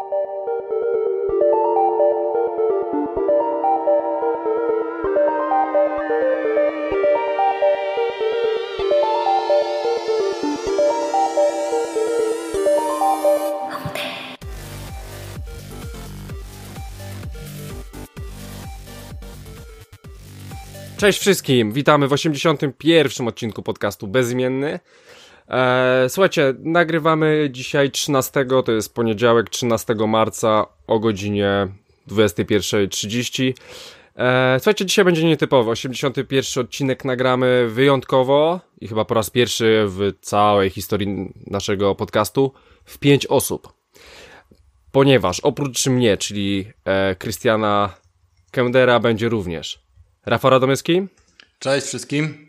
Cześć wszystkim, witamy w 81. odcinku podcastu Bezimienny. Słuchajcie, nagrywamy dzisiaj 13, to jest poniedziałek 13 marca o godzinie 21:30. Słuchajcie, dzisiaj będzie nietypowy, 81. odcinek nagramy wyjątkowo i chyba po raz pierwszy w całej historii naszego podcastu w 5 osób. Ponieważ oprócz mnie, czyli Krystiana Kendera, będzie również Rafał Radomyski. Cześć wszystkim.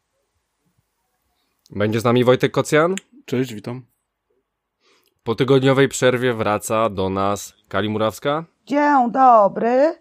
Będzie z nami Wojtek Kocjan. Cześć, witam. Po tygodniowej przerwie wraca do nas Kali Murawska. Dzień dobry.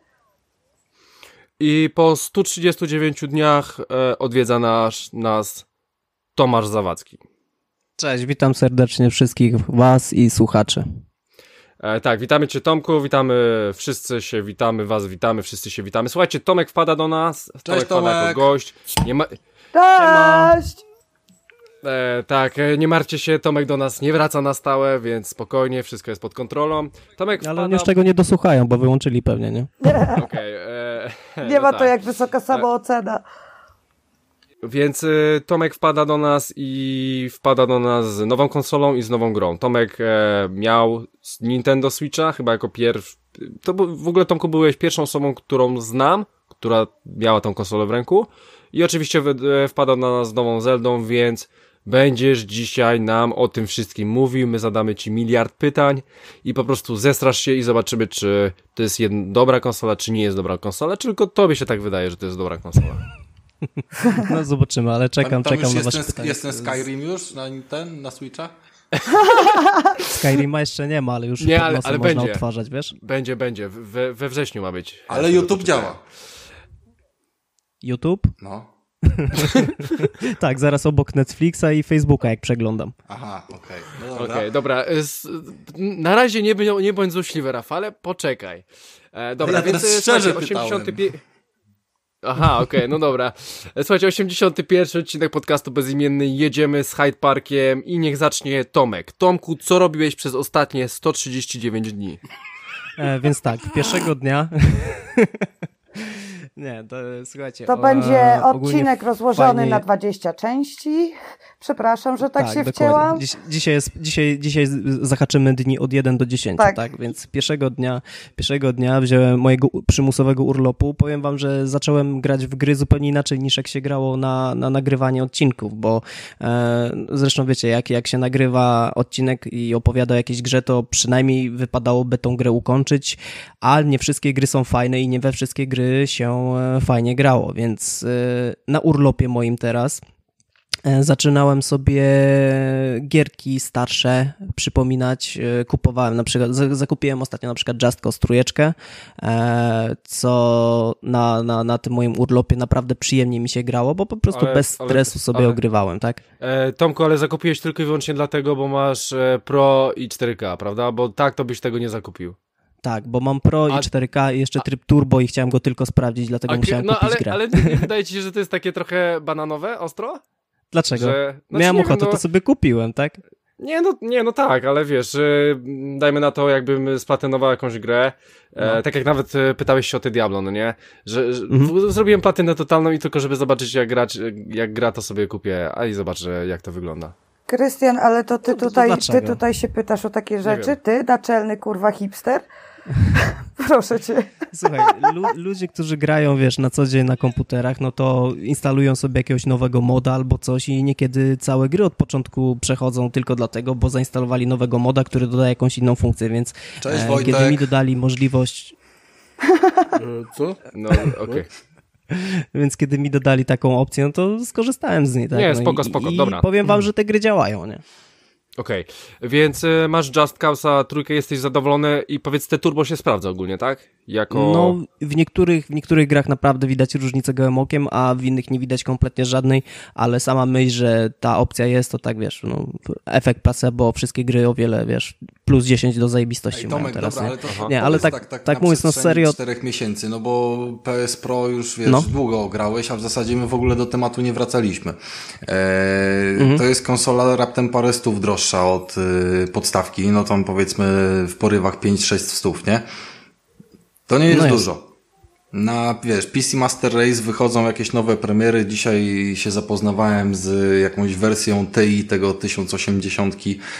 I po 139 dniach odwiedza nas Tomasz Zawadzki. Cześć, witam serdecznie wszystkich was i słuchaczy. Tak, witamy Cię Tomku, wszyscy się witamy, was witamy, wszyscy się witamy. Słuchajcie, Tomek wpada do nas, Cześć, wpada jako gość. Cześć! Tak, nie martwcie się, Tomek do nas nie wraca na stałe, więc spokojnie, wszystko jest pod kontrolą. Tomek Ale oni już tego nie dosłuchają, bo wyłączyli pewnie, nie? Okej. Nie ma to jak wysoka samoocena. Więc Tomek wpada do nas z nową konsolą i z nową grą. Tomek miał Nintendo Switcha, chyba jako w ogóle Tomku byłeś pierwszą osobą, którą znam, która miała tą konsolę w ręku. I oczywiście wpada do nas z nową Zeldą, więc będziesz dzisiaj nam o tym wszystkim mówił. My zadamy Ci miliard pytań i po prostu zestrasz się i zobaczymy, czy to jest dobra konsola, czy nie jest dobra konsola, czy tylko Tobie się tak wydaje, że to jest dobra konsola. No zobaczymy, ale czekam na wasze pytania. Jest ten Skyrim już na Switcha? Skyrima jeszcze nie ma, ale już nie, ale można będzie odtwarzać, wiesz? Będzie. We wrześniu ma być. Ale YouTube działa. YouTube? No. Tak, zaraz obok Netflixa i Facebooka, jak przeglądam. Aha, okej. Okej, dobra. Na razie nie bądź złośliwy, Rafale, poczekaj. Dobra, ja więc szczerze 85. Aha, okej, no dobra. Słuchajcie, 81. odcinek podcastu Bezimienny. Jedziemy z Hyde Parkiem i niech zacznie Tomek. Tomku, co robiłeś przez ostatnie 139 dni? Więc tak, pierwszego dnia... Nie, to słuchajcie... To będzie odcinek rozłożony fajnie... na 20 części. Przepraszam, że tak się dokładnie. wcięłam. Dzisiaj zahaczymy dni od 1 do 10, tak? Więc pierwszego dnia wziąłem mojego przymusowego urlopu. Powiem wam, że zacząłem grać w gry zupełnie inaczej niż jak się grało na nagrywanie odcinków, bo zresztą wiecie, jak się nagrywa odcinek i opowiada o jakiejś grze, to przynajmniej wypadałoby tą grę ukończyć, a nie wszystkie gry są fajne i nie we wszystkie gry się fajnie grało, więc na urlopie moim teraz zaczynałem sobie gierki starsze przypominać, kupowałem na przykład, zakupiłem ostatnio na przykład Just Cause 3, co na tym moim urlopie naprawdę przyjemnie mi się grało, bo po prostu bez stresu sobie ogrywałem, tak? Tomku, ale zakupiłeś tylko i wyłącznie dlatego, bo masz Pro i 4K, prawda? Bo tak to byś tego nie zakupił. Tak, bo mam Pro i 4K i jeszcze tryb turbo i chciałem go tylko sprawdzić, dlatego musiałem kupić grę. Ale nie wydaje ci się, że to jest takie trochę bananowe, ostro? Dlaczego? Miałem ochotę, to sobie kupiłem, tak? No tak, ale wiesz, dajmy na to, jakbym splatynował jakąś grę, tak jak nawet pytałeś się o te Diablo, no nie? Że zrobiłem platynę totalną i tylko żeby zobaczyć jak gra, to sobie kupię, a i zobaczę jak to wygląda. Krystian, ale to ty tutaj się pytasz o takie rzeczy? Ty, naczelny kurwa hipster? Proszę cię. Słuchaj, ludzie, którzy grają, wiesz, na co dzień na komputerach, no to instalują sobie jakiegoś nowego moda albo coś i niekiedy całe gry od początku przechodzą tylko dlatego, bo zainstalowali nowego moda, który dodaje jakąś inną funkcję, więc cześć, Wojtek. kiedy mi dodali możliwość... Co? No, okej. Więc kiedy mi dodali taką opcję, no to skorzystałem z niej. Tak? Nie, spoko, dobra. I powiem wam, że te gry działają, nie? Okej, więc masz Just Cause'a trójkę, jesteś zadowolony i powiedz, te turbo się sprawdza ogólnie, tak? No, w niektórych grach naprawdę widać różnicę gołym okiem, a w innych nie widać kompletnie żadnej, ale sama myśl, że ta opcja jest, to tak wiesz, no, efekt placebo, wszystkie gry o wiele, wiesz, plus 10 do zajebistości mają Tomek, teraz, dobra, nie? ale to Nie, ale tak mówiąc, no serio... 4 miesięcy, no bo PS Pro już, wiesz, długo grałeś, a w zasadzie my w ogóle do tematu nie wracaliśmy. To jest konsola raptem parę stów droższa od podstawki, no tam powiedzmy w porywach 5-6 stów, nie? To nie jest dużo. Na, wiesz, PC Master Race wychodzą jakieś nowe premiery. Dzisiaj się zapoznawałem z jakąś wersją TI tego 1080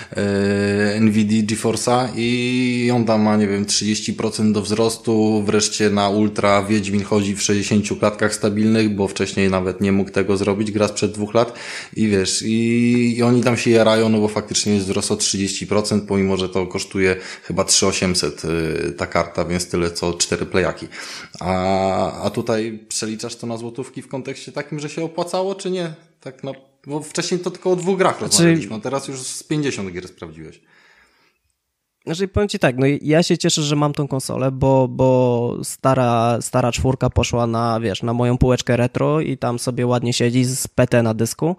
NVIDIA GeForce'a i on tam ma, nie wiem, 30% do wzrostu. Wreszcie na Ultra Wiedźmin chodzi w 60 klatkach stabilnych, bo wcześniej nawet nie mógł tego zrobić, gra sprzed 2 lat. I wiesz, i oni tam się jarają, no bo faktycznie jest wzrost o 30%, pomimo że to kosztuje chyba 3800 ta karta, więc tyle co 4 plejaki. A tutaj przeliczasz to na złotówki w kontekście takim, że się opłacało, czy nie? Tak, no, bo wcześniej to tylko o 2 grach rozmawialiśmy, a teraz już z 50 gier sprawdziłeś. Znaczy, powiem ci tak, no ja się cieszę, że mam tą konsolę, bo stara czwórka poszła na, wiesz, na moją półeczkę retro i tam sobie ładnie siedzi z PT na dysku.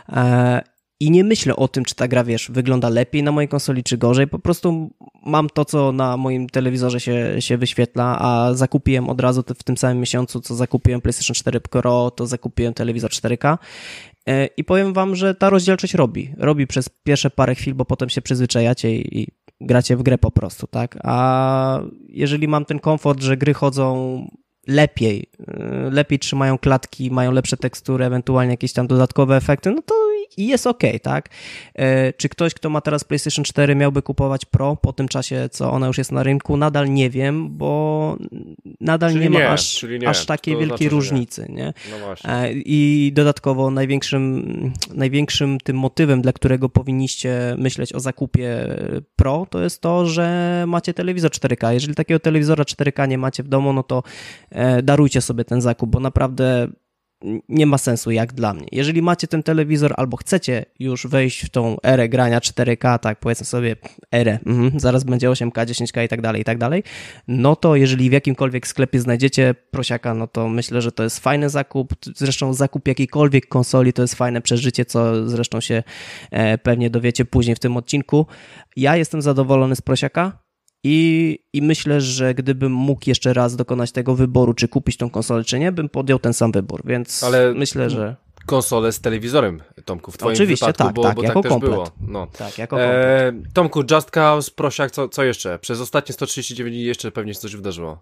I nie myślę o tym, czy ta gra, wiesz, wygląda lepiej na mojej konsoli, czy gorzej. Po prostu mam to, co na moim telewizorze się wyświetla, a zakupiłem od razu w tym samym miesiącu, co zakupiłem PlayStation 4 Pro, to zakupiłem telewizor 4K. I powiem wam, że ta rozdzielczość robi przez pierwsze parę chwil, bo potem się przyzwyczajacie i gracie w grę po prostu, tak? A jeżeli mam ten komfort, że gry chodzą lepiej trzymają klatki, mają lepsze tekstury, ewentualnie jakieś tam dodatkowe efekty, no to i jest okej, tak? Czy ktoś, kto ma teraz PlayStation 4 miałby kupować Pro po tym czasie, co ona już jest na rynku? Nadal nie wiem, bo nadal czyli nie ma nie, aż takiej wielkiej różnicy, nie? No właśnie. I dodatkowo największym tym motywem, dla którego powinniście myśleć o zakupie Pro, to jest to, że macie telewizor 4K. Jeżeli takiego telewizora 4K nie macie w domu, no to darujcie sobie ten zakup, bo naprawdę nie ma sensu jak dla mnie. Jeżeli macie ten telewizor albo chcecie już wejść w tą erę grania 4K, tak powiedzmy sobie erę, zaraz będzie 8K, 10K i tak dalej, no to jeżeli w jakimkolwiek sklepie znajdziecie prosiaka, no to myślę, że to jest fajny zakup. Zresztą zakup jakiejkolwiek konsoli to jest fajne przeżycie, co zresztą się pewnie dowiecie później w tym odcinku. Ja jestem zadowolony z prosiaka. I myślę, że gdybym mógł jeszcze raz dokonać tego wyboru, czy kupić tą konsolę, czy nie, bym podjął ten sam wybór, więc ale myślę, że... Konsolę z telewizorem, Tomku, w twoim wypadku, tak, bo jako tak komplet. też było. No. Tak, jako komplet. Tomku, Just Cause, prosiak, co jeszcze? Przez ostatnie 139 dni jeszcze pewnie się coś wydarzyło.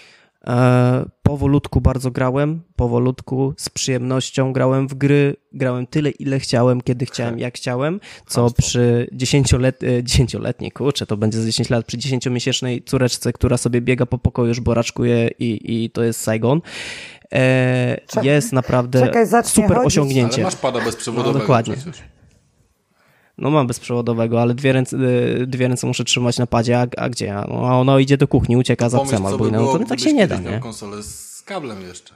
Powolutku bardzo grałem, z przyjemnością grałem w gry, grałem tyle, ile chciałem, kiedy chciałem, jak chciałem, co przy 10-letniej, kurczę, to będzie za 10 lat, przy 10-miesięcznej córeczce, która sobie biega po pokoju, już boraczkuje i to jest Saigon, jest naprawdę super osiągnięcie. Ale masz pada bezprzewodowego. No, dokładnie. Przecież. No mam bezprzewodowego, ale dwie ręce muszę trzymać na padzie, a gdzie? No, ono idzie do kuchni, ucieka za psem albo inne, no to tak się nie da, nie? Konsolę z kablem jeszcze.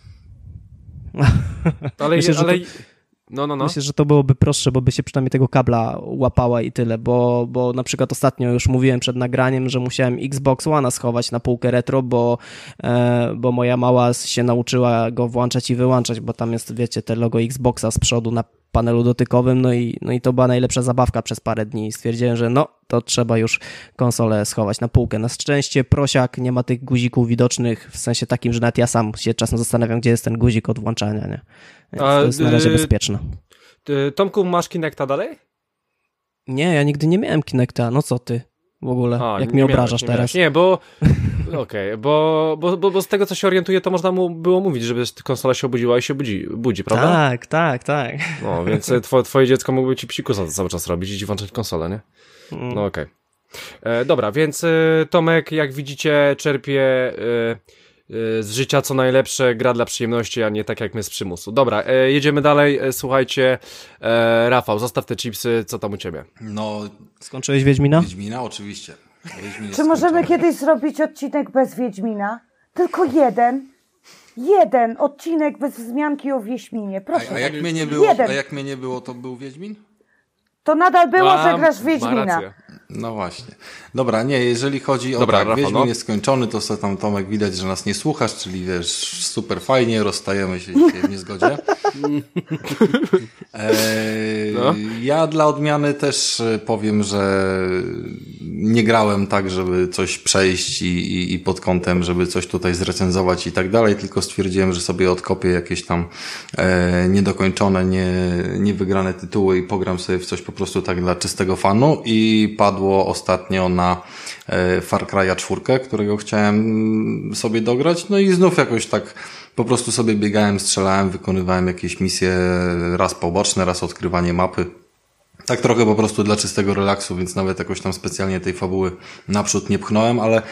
Myślę, że to byłoby prostsze, bo by się przynajmniej tego kabla łapała i tyle, bo na przykład ostatnio już mówiłem przed nagraniem, że musiałem Xbox One schować na półkę retro, bo moja mała się nauczyła go włączać i wyłączać, bo tam jest, wiecie, te logo Xboxa z przodu na panelu dotykowym, no i to była najlepsza zabawka przez parę dni i stwierdziłem, że to trzeba już konsolę schować na półkę. Na szczęście prosiak nie ma tych guzików widocznych, w sensie takim, że nawet ja sam się czasem zastanawiam, gdzie jest ten guzik od włączania, nie? Więc to jest na razie bezpieczne. Tomku, masz Kinecta dalej? Nie, ja nigdy nie miałem Kinecta, no co ty? W ogóle, jak mnie obrażasz teraz. Nie, bo bo z tego, co się orientuję, to można było mówić, żeby konsola się obudziła i się budzi, prawda? Tak. No, więc twoje dziecko mógłby ci psikusa cały czas robić i ci włączać konsolę, nie? No okej. Dobra, więc Tomek, jak widzicie, czerpie z życia co najlepsze, gra dla przyjemności, a nie tak jak my z przymusu. Dobra, jedziemy dalej, słuchajcie, Rafał, zostaw te chipsy, co tam u ciebie? No, skończyłeś Wiedźmina? Wiedźmina, oczywiście. Czy możemy kiedyś zrobić odcinek bez Wiedźmina? Tylko jeden odcinek bez wzmianki o Wiedźminie, proszę. A jak mnie nie było, to był Wiedźmin? to nadal było, że grasz w Wiedźmina. No właśnie. Dobra, nie, jeżeli chodzi o tak, Wiedźmin jest skończony, to sobie tam, Tomek, widać, że nas nie słuchasz, czyli wiesz, super fajnie, rozstajemy się dzisiaj w niezgodzie. Ja dla odmiany też powiem, że nie grałem tak, żeby coś przejść i pod kątem, żeby coś tutaj zrecenzować i tak dalej, tylko stwierdziłem, że sobie odkopię jakieś tam niedokończone, niewygrane tytuły i pogram sobie w coś po prostu tak dla czystego fanu i padło ostatnio na Far Cry'a 4, którego chciałem sobie dograć, no i znów jakoś tak po prostu sobie biegałem, strzelałem, wykonywałem jakieś misje, raz poboczne, raz odkrywanie mapy. Tak trochę po prostu dla czystego relaksu, więc nawet jakoś tam specjalnie tej fabuły naprzód nie pchnąłem, ale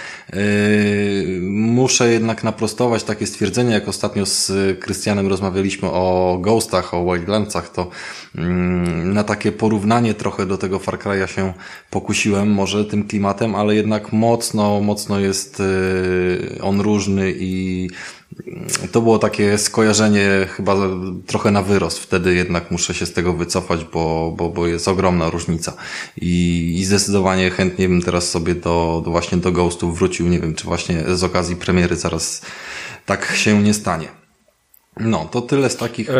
muszę jednak naprostować takie stwierdzenie, jak ostatnio z Krystianem rozmawialiśmy o Ghostach, o Wildlandsach, to na takie porównanie trochę do tego Far Cry'a się pokusiłem może tym klimatem, ale jednak mocno jest on różny i to było takie skojarzenie chyba trochę na wyrost. Wtedy jednak muszę się z tego wycofać, bo jest ogromna różnica. I zdecydowanie chętnie bym teraz sobie właśnie do Ghostów wrócił. Nie wiem, czy właśnie z okazji premiery zaraz tak się nie stanie. No, to tyle z takich...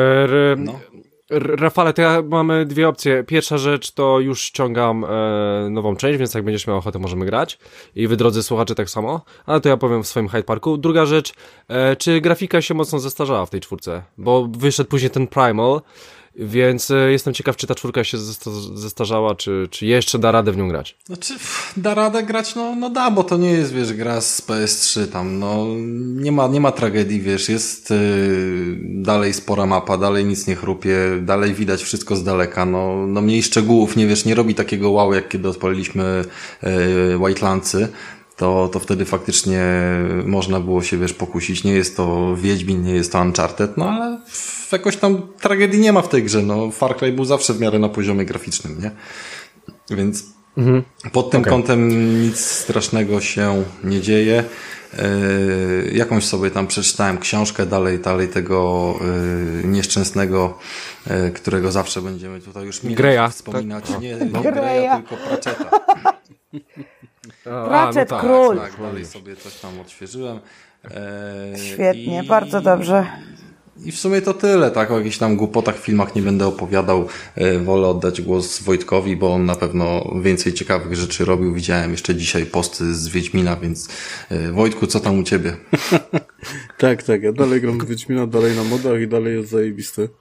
Rafale, to mamy dwie opcje. Pierwsza rzecz to już ściągam nową część, więc jak będziesz miał ochotę, możemy grać. I wy, drodzy słuchacze, tak samo. Ale to ja powiem w swoim Hyde Parku. Druga rzecz, czy grafika się mocno zestarzała w tej 4? Bo wyszedł później ten Primal, więc jestem ciekaw, czy ta 4 się zestarzała, czy jeszcze da radę w nią grać. Znaczy, da radę grać, no da, bo to nie jest, wiesz, gra z PS3 tam, no nie ma tragedii, wiesz, jest dalej spora mapa, dalej nic nie chrupie, dalej widać wszystko z daleka, no mniej szczegółów, nie wiesz, nie robi takiego wow, jak kiedy odpaliliśmy Wildlandsy. To wtedy faktycznie można było się, wiesz, pokusić. Nie jest to Wiedźmin, nie jest to Uncharted, no ale jakoś tam tragedii nie ma w tej grze. No, Far Cry był zawsze w miarę na poziomie graficznym, nie? Więc pod tym kątem nic strasznego się nie dzieje. Jakąś sobie tam przeczytałem książkę dalej tego nieszczęsnego, którego zawsze będziemy tutaj już Greya wspominać. Tak? Nie Greya, tylko Pratchetta. Pratchett król. Tak, dalej sobie coś tam odświeżyłem. Świetnie, bardzo dobrze. I w sumie to tyle, tak? O jakichś tam głupotach w filmach nie będę opowiadał. Wolę oddać głos Wojtkowi, bo on na pewno więcej ciekawych rzeczy robił. Widziałem jeszcze dzisiaj posty z Wiedźmina, więc Wojtku, co tam u ciebie? Tak, ja dalej gram w Wiedźmina, dalej na modach i dalej jest zajebisty.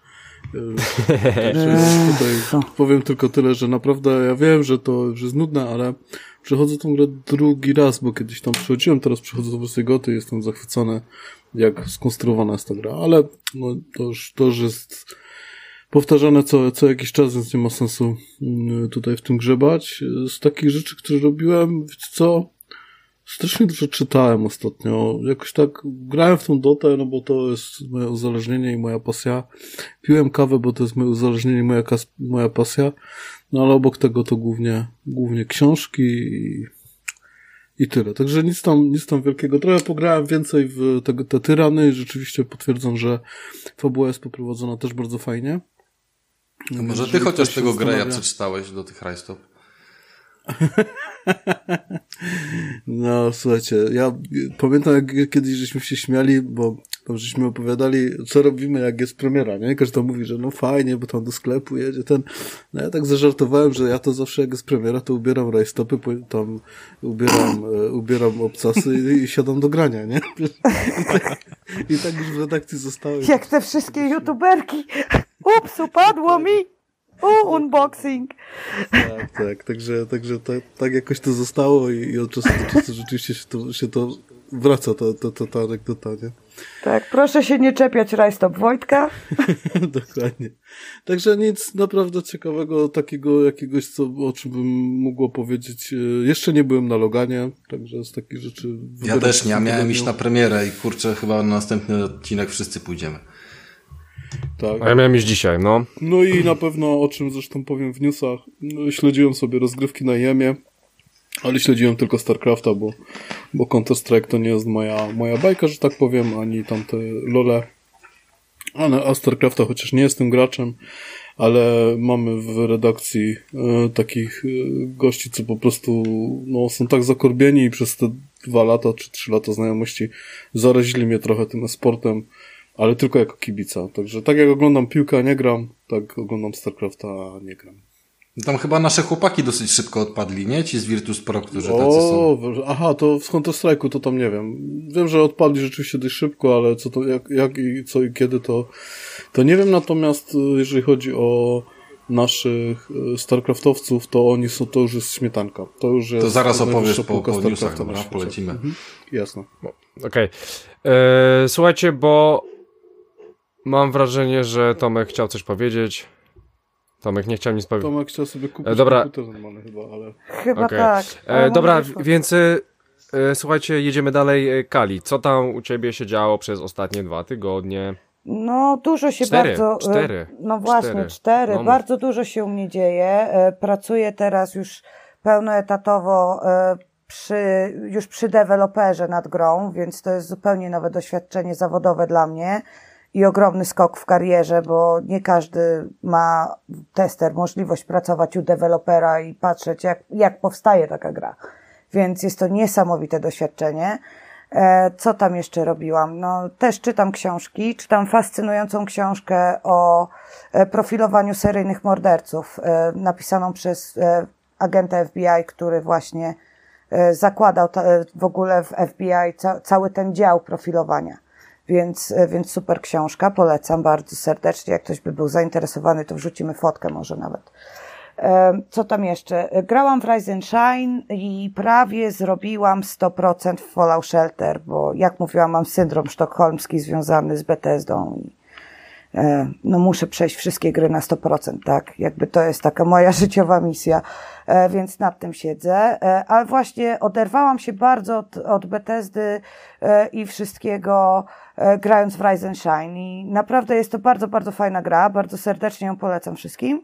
Tutaj powiem tylko tyle, że naprawdę ja wiem, że to już jest nudne, ale przechodzę tą grę drugi raz, bo kiedyś tam przychodziłem, teraz przychodzę do wersji goty i jestem zachwycony, jak skonstruowana jest ta gra, ale no, to już jest powtarzane co jakiś czas, więc nie ma sensu tutaj w tym grzebać. Z takich rzeczy, które robiłem, wiecie co? Strasznie dużo czytałem ostatnio. Jakoś tak grałem w tą Dotę, no bo to jest moje uzależnienie i moja pasja. Piłem kawę, bo to jest moje uzależnienie i moja pasja. No ale obok tego to głównie książki i tyle. Także nic tam wielkiego. Trochę pograłem więcej w te tyrany i rzeczywiście potwierdzam, że fabuła jest poprowadzona też bardzo fajnie. No może ty chociaż tego Greya przeczytałeś do tych rajstop. No, słuchajcie, ja pamiętam, jak kiedyś żeśmy się śmiali, bo tam żeśmy opowiadali, co robimy, jak jest premiera, nie? Każdy mówi, że no fajnie, bo tam do sklepu jedzie ten. No ja tak zażartowałem, że ja to zawsze, jak jest premiera, to ubieram rajstopy, tam ubieram obcasy i siadam do grania, nie? I tak już w redakcji zostały. Jak te wszystkie youtuberki. Ups, upadło mi! Unboxing. Tak, także tak jakoś to zostało i od czasu do czasu rzeczywiście się to wraca, ta anegdota, nie? Tak, proszę się nie czepiać rajstop Wojtka. Dokładnie. Także nic naprawdę ciekawego, takiego jakiegoś, o czym bym mógł opowiedzieć. Jeszcze nie byłem na Loganie, także z takich rzeczy... Ja też nie, miałem iść na premierę i kurczę, chyba na następny odcinek wszyscy pójdziemy. Tak. A ja miałem już dzisiaj, no. No i na pewno, o czym zresztą powiem w newsach, śledziłem sobie rozgrywki na IEM-ie, ale śledziłem tylko StarCrafta, bo Counter-Strike to nie jest moja bajka, że tak powiem, ani tamte LoL'e. A StarCrafta, chociaż nie jestem graczem, ale mamy w redakcji takich gości, co po prostu są tak zakorbieni i przez te 2 lata czy 3 lata znajomości zarazili mnie trochę tym sportem, ale tylko jako kibica. Także tak jak oglądam piłkę, a nie gram, tak oglądam StarCrafta, a nie gram. Tam chyba nasze chłopaki dosyć szybko odpadli, nie? Ci z Virtus Pro, którzy tacy są. Aha, to w Counter-Strike'u to tam nie wiem. Wiem, że odpadli rzeczywiście dość szybko, ale co to, jak i co i kiedy to nie wiem. Natomiast jeżeli chodzi o naszych StarCraftowców, to oni są, to już jest śmietanka. To już jest. To zaraz opowiesz po newsach, dobra? Polecimy. Jasne. Okej. Słuchajcie, bo mam wrażenie, że Tomek chciał coś powiedzieć. Tomek nie chciał nic powiedzieć. Tomek chciał sobie kupić komputer normalny chyba, ale... Chyba tak. Dobra, więc słuchajcie, jedziemy dalej. Kali, co tam u ciebie się działo przez ostatnie 2 tygodnie? No dużo się 4. No właśnie, 4. No, bardzo dużo się u mnie dzieje. Pracuję teraz już pełnoetatowo już przy deweloperze nad grą, więc to jest zupełnie nowe doświadczenie zawodowe dla mnie. I ogromny skok w karierze, bo nie każdy ma, tester, możliwość pracować u dewelopera i patrzeć, jak powstaje taka gra. Więc jest to niesamowite doświadczenie. Co tam jeszcze robiłam? No, też czytam książki. Czytam fascynującą książkę o profilowaniu seryjnych morderców, napisaną przez agenta FBI, który właśnie zakładał w ogóle w FBI cały ten dział profilowania. Więc super książka, polecam bardzo serdecznie. Jak ktoś by był zainteresowany, to wrzucimy fotkę może nawet. Co tam jeszcze? Grałam w Rise and Shine i prawie zrobiłam 100% w Fallout Shelter, bo jak mówiłam, mam syndrom sztokholmski związany z Bethesdą i no muszę przejść wszystkie gry na 100%, tak? Jakby to jest taka moja życiowa misja, więc nad tym siedzę. Ale właśnie oderwałam się bardzo od Bethesdy i wszystkiego, grając w Rise and Shine i naprawdę jest to bardzo, bardzo fajna gra, bardzo serdecznie ją polecam wszystkim.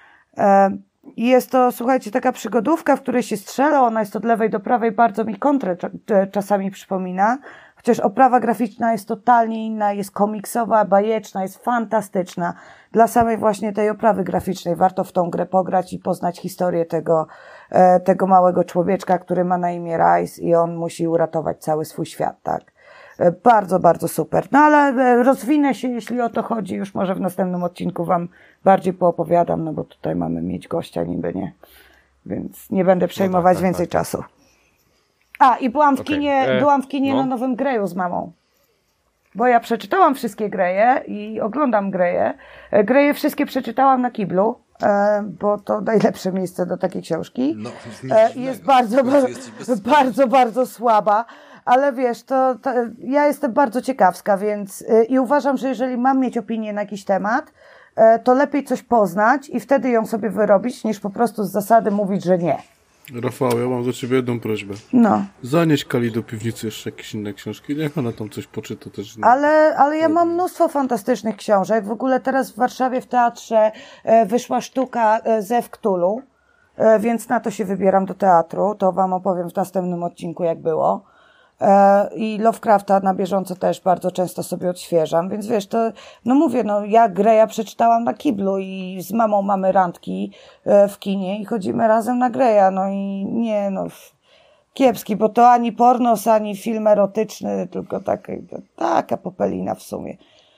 I jest to, słuchajcie, taka przygodówka, w której się strzela, ona jest od lewej do prawej, bardzo mi kontrę czasami przypomina, chociaż oprawa graficzna jest totalnie inna, jest komiksowa, bajeczna, jest fantastyczna. Dla samej właśnie tej oprawy graficznej warto w tą grę pograć i poznać historię tego małego człowieczka, który ma na imię Rise i on musi uratować cały swój świat, tak. Bardzo, bardzo super. No ale rozwinę się, jeśli o to chodzi, już może w następnym odcinku wam bardziej poopowiadam, no bo tutaj mamy mieć gościa niby, nie? Więc nie będę przejmować więcej czasu. A, i byłam w kinie na Nowym Greju z mamą. Bo ja przeczytałam wszystkie Greje i oglądam Greje. Greje wszystkie przeczytałam na kiblu, bo to najlepsze miejsce do takiej książki. No, jest bardzo, bardzo słaba. Ale wiesz, to ja jestem bardzo ciekawska, więc i uważam, że jeżeli mam mieć opinię na jakiś temat, to lepiej coś poznać i wtedy ją sobie wyrobić, niż po prostu z zasady mówić, że nie. Rafał, ja mam do ciebie jedną prośbę. No. Zanieś Kali do piwnicy jeszcze jakieś inne książki, niech ona tam coś poczyta też. Ale ja mam mnóstwo fantastycznych książek. W ogóle teraz w Warszawie w teatrze wyszła sztuka Zew Cthulhu, więc na to się wybieram do teatru. To wam opowiem w następnym odcinku, jak było. I Lovecrafta na bieżąco też bardzo często sobie odświeżam, więc wiesz, to, no mówię, no ja Greya przeczytałam na kiblu i z mamą mamy randki w kinie i chodzimy razem na Greya, no i nie, no kiepski, bo to ani pornos, ani film erotyczny, tylko taka popelina w sumie.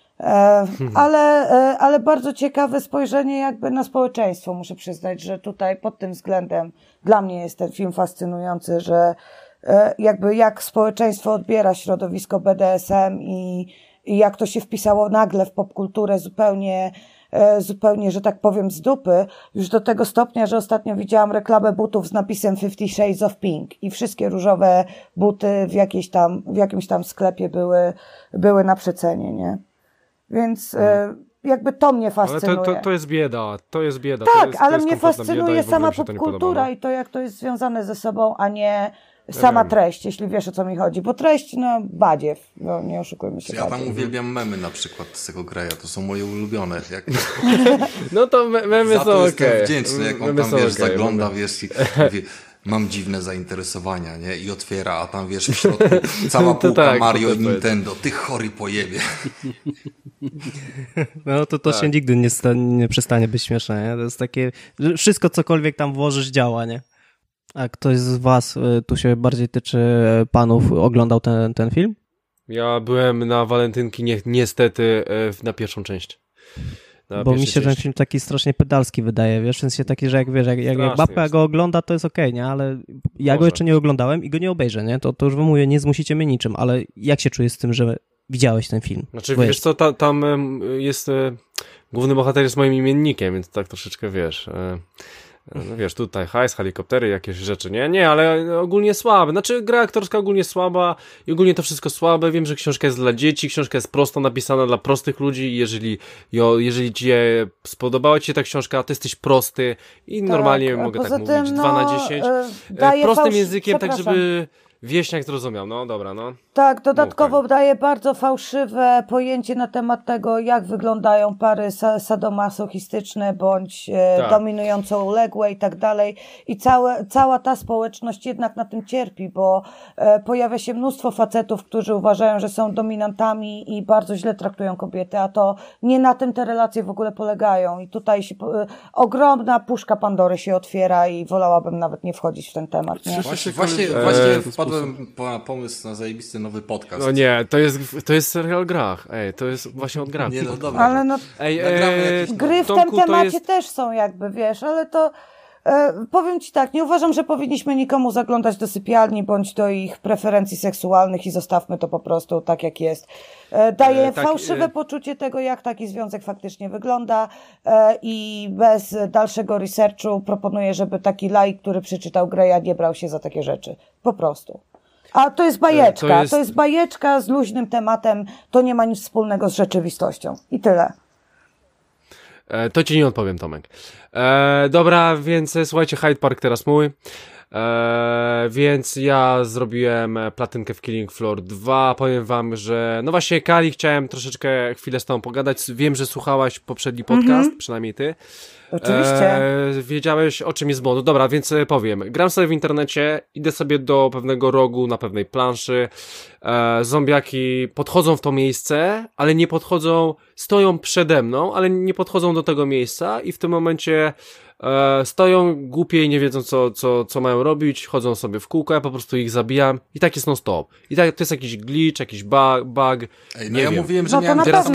Ale bardzo ciekawe spojrzenie jakby na społeczeństwo, muszę przyznać, że tutaj pod tym względem dla mnie jest ten film fascynujący, że jakby jak społeczeństwo odbiera środowisko BDSM i jak to się wpisało nagle w popkulturę zupełnie, że tak powiem, z dupy, już do tego stopnia, że ostatnio widziałam reklamę butów z napisem 50 Shades of Pink i wszystkie różowe buty w jakimś tam sklepie były na przecenie, nie? Więc jakby to mnie fascynuje. Ale to jest bieda, Tak, ale mnie fascynuje sama popkultura i to, jak to jest związane ze sobą, a nie sama treść, jeśli wiesz, o co mi chodzi. Bo treść, no, badziew. No, nie oszukujmy się. Ja tam uwielbiam memy na przykład z tego Greya. To są moje ulubione. No to memy są okej. Jestem wdzięczny, jak on tam, wiesz, zagląda, wiesz, i mówi, mam dziwne zainteresowania, nie? I otwiera, a tam wiesz, w środku cała półka tak, Mario i Nintendo. Ty chory pojebie. No to tak. Się nigdy nie przestanie być śmieszne, nie? To jest takie, że wszystko cokolwiek tam włożysz działa, nie? A ktoś z was, tu się bardziej tyczy panów, oglądał ten film? Ja byłem na walentynki niestety na pierwszą część. Bo mi się ten film taki strasznie pedalski wydaje, wiesz, w sensie taki, że jak wiesz, jak babka go ogląda, to jest okej, nie, ale ja go jeszcze nie oglądałem i go nie obejrzę, nie, to już wam mówię, nie zmusicie mnie niczym, ale jak się czujesz z tym, że widziałeś ten film? Znaczy, wiesz co, tam jest, główny bohater jest moim imiennikiem, więc tak troszeczkę, wiesz... No wiesz, tutaj hajs, helikoptery, jakieś rzeczy, nie, ale ogólnie słabe. Znaczy, gra aktorska ogólnie słaba i ogólnie to wszystko słabe. Wiem, że książka jest dla dzieci, książka jest prosto napisana dla prostych ludzi i jeżeli ci spodobała ci się ta książka, to jesteś prosty i tak, normalnie mogę tak mówić, 2 na 10. Prostym językiem, tak żeby... Wieśniak zrozumiał, no dobra, no. Tak, dodatkowo daje bardzo fałszywe pojęcie na temat tego, jak wyglądają pary sadomasochistyczne bądź dominująco uległe i tak dalej. I cała ta społeczność jednak na tym cierpi, bo pojawia się mnóstwo facetów, którzy uważają, że są dominantami i bardzo źle traktują kobiety, a to nie na tym te relacje w ogóle polegają. I tutaj się ogromna puszka Pandory się otwiera i wolałabym nawet nie wchodzić w ten temat. Nie? Właśnie wpadłem pomysł na zajebisty nowy podcast. No nie, to jest serial o grach. To jest właśnie od grach. Nie, no dobra. Ale no, gry w tym temacie też są jakby, wiesz, ale to powiem ci tak, nie uważam, że powinniśmy nikomu zaglądać do sypialni bądź do ich preferencji seksualnych i zostawmy to po prostu tak, jak jest. Daje fałszywe poczucie tego, jak taki związek faktycznie wygląda i bez dalszego researchu proponuję, żeby taki laik, który przeczytał grę, nie brał się za takie rzeczy. Po prostu. A to jest bajeczka. To jest bajeczka z luźnym tematem. To nie ma nic wspólnego z rzeczywistością. I tyle. To ci nie odpowiem, Tomek. Dobra, więc słuchajcie, Hyde Park teraz mój. Więc ja zrobiłem platynkę w Killing Floor 2. Powiem wam, że no właśnie Kali, chciałem troszeczkę chwilę z tobą pogadać. Wiem, że słuchałaś poprzedni podcast, przynajmniej ty. Oczywiście. Wiedziałeś, o czym jest błąd. Dobra, więc powiem. Gram sobie w internecie, idę sobie do pewnego rogu na pewnej planszy. Zombiaki podchodzą w to miejsce, ale nie podchodzą, stoją przede mną, ale nie podchodzą do tego miejsca i w tym momencie stoją głupie i nie wiedzą co mają robić, chodzą sobie w kółko, ja po prostu ich zabijam i tak jest non stop. I tak to jest jakiś glitch, jakiś bug. Ej, no ja mówiłem, że miałem teraz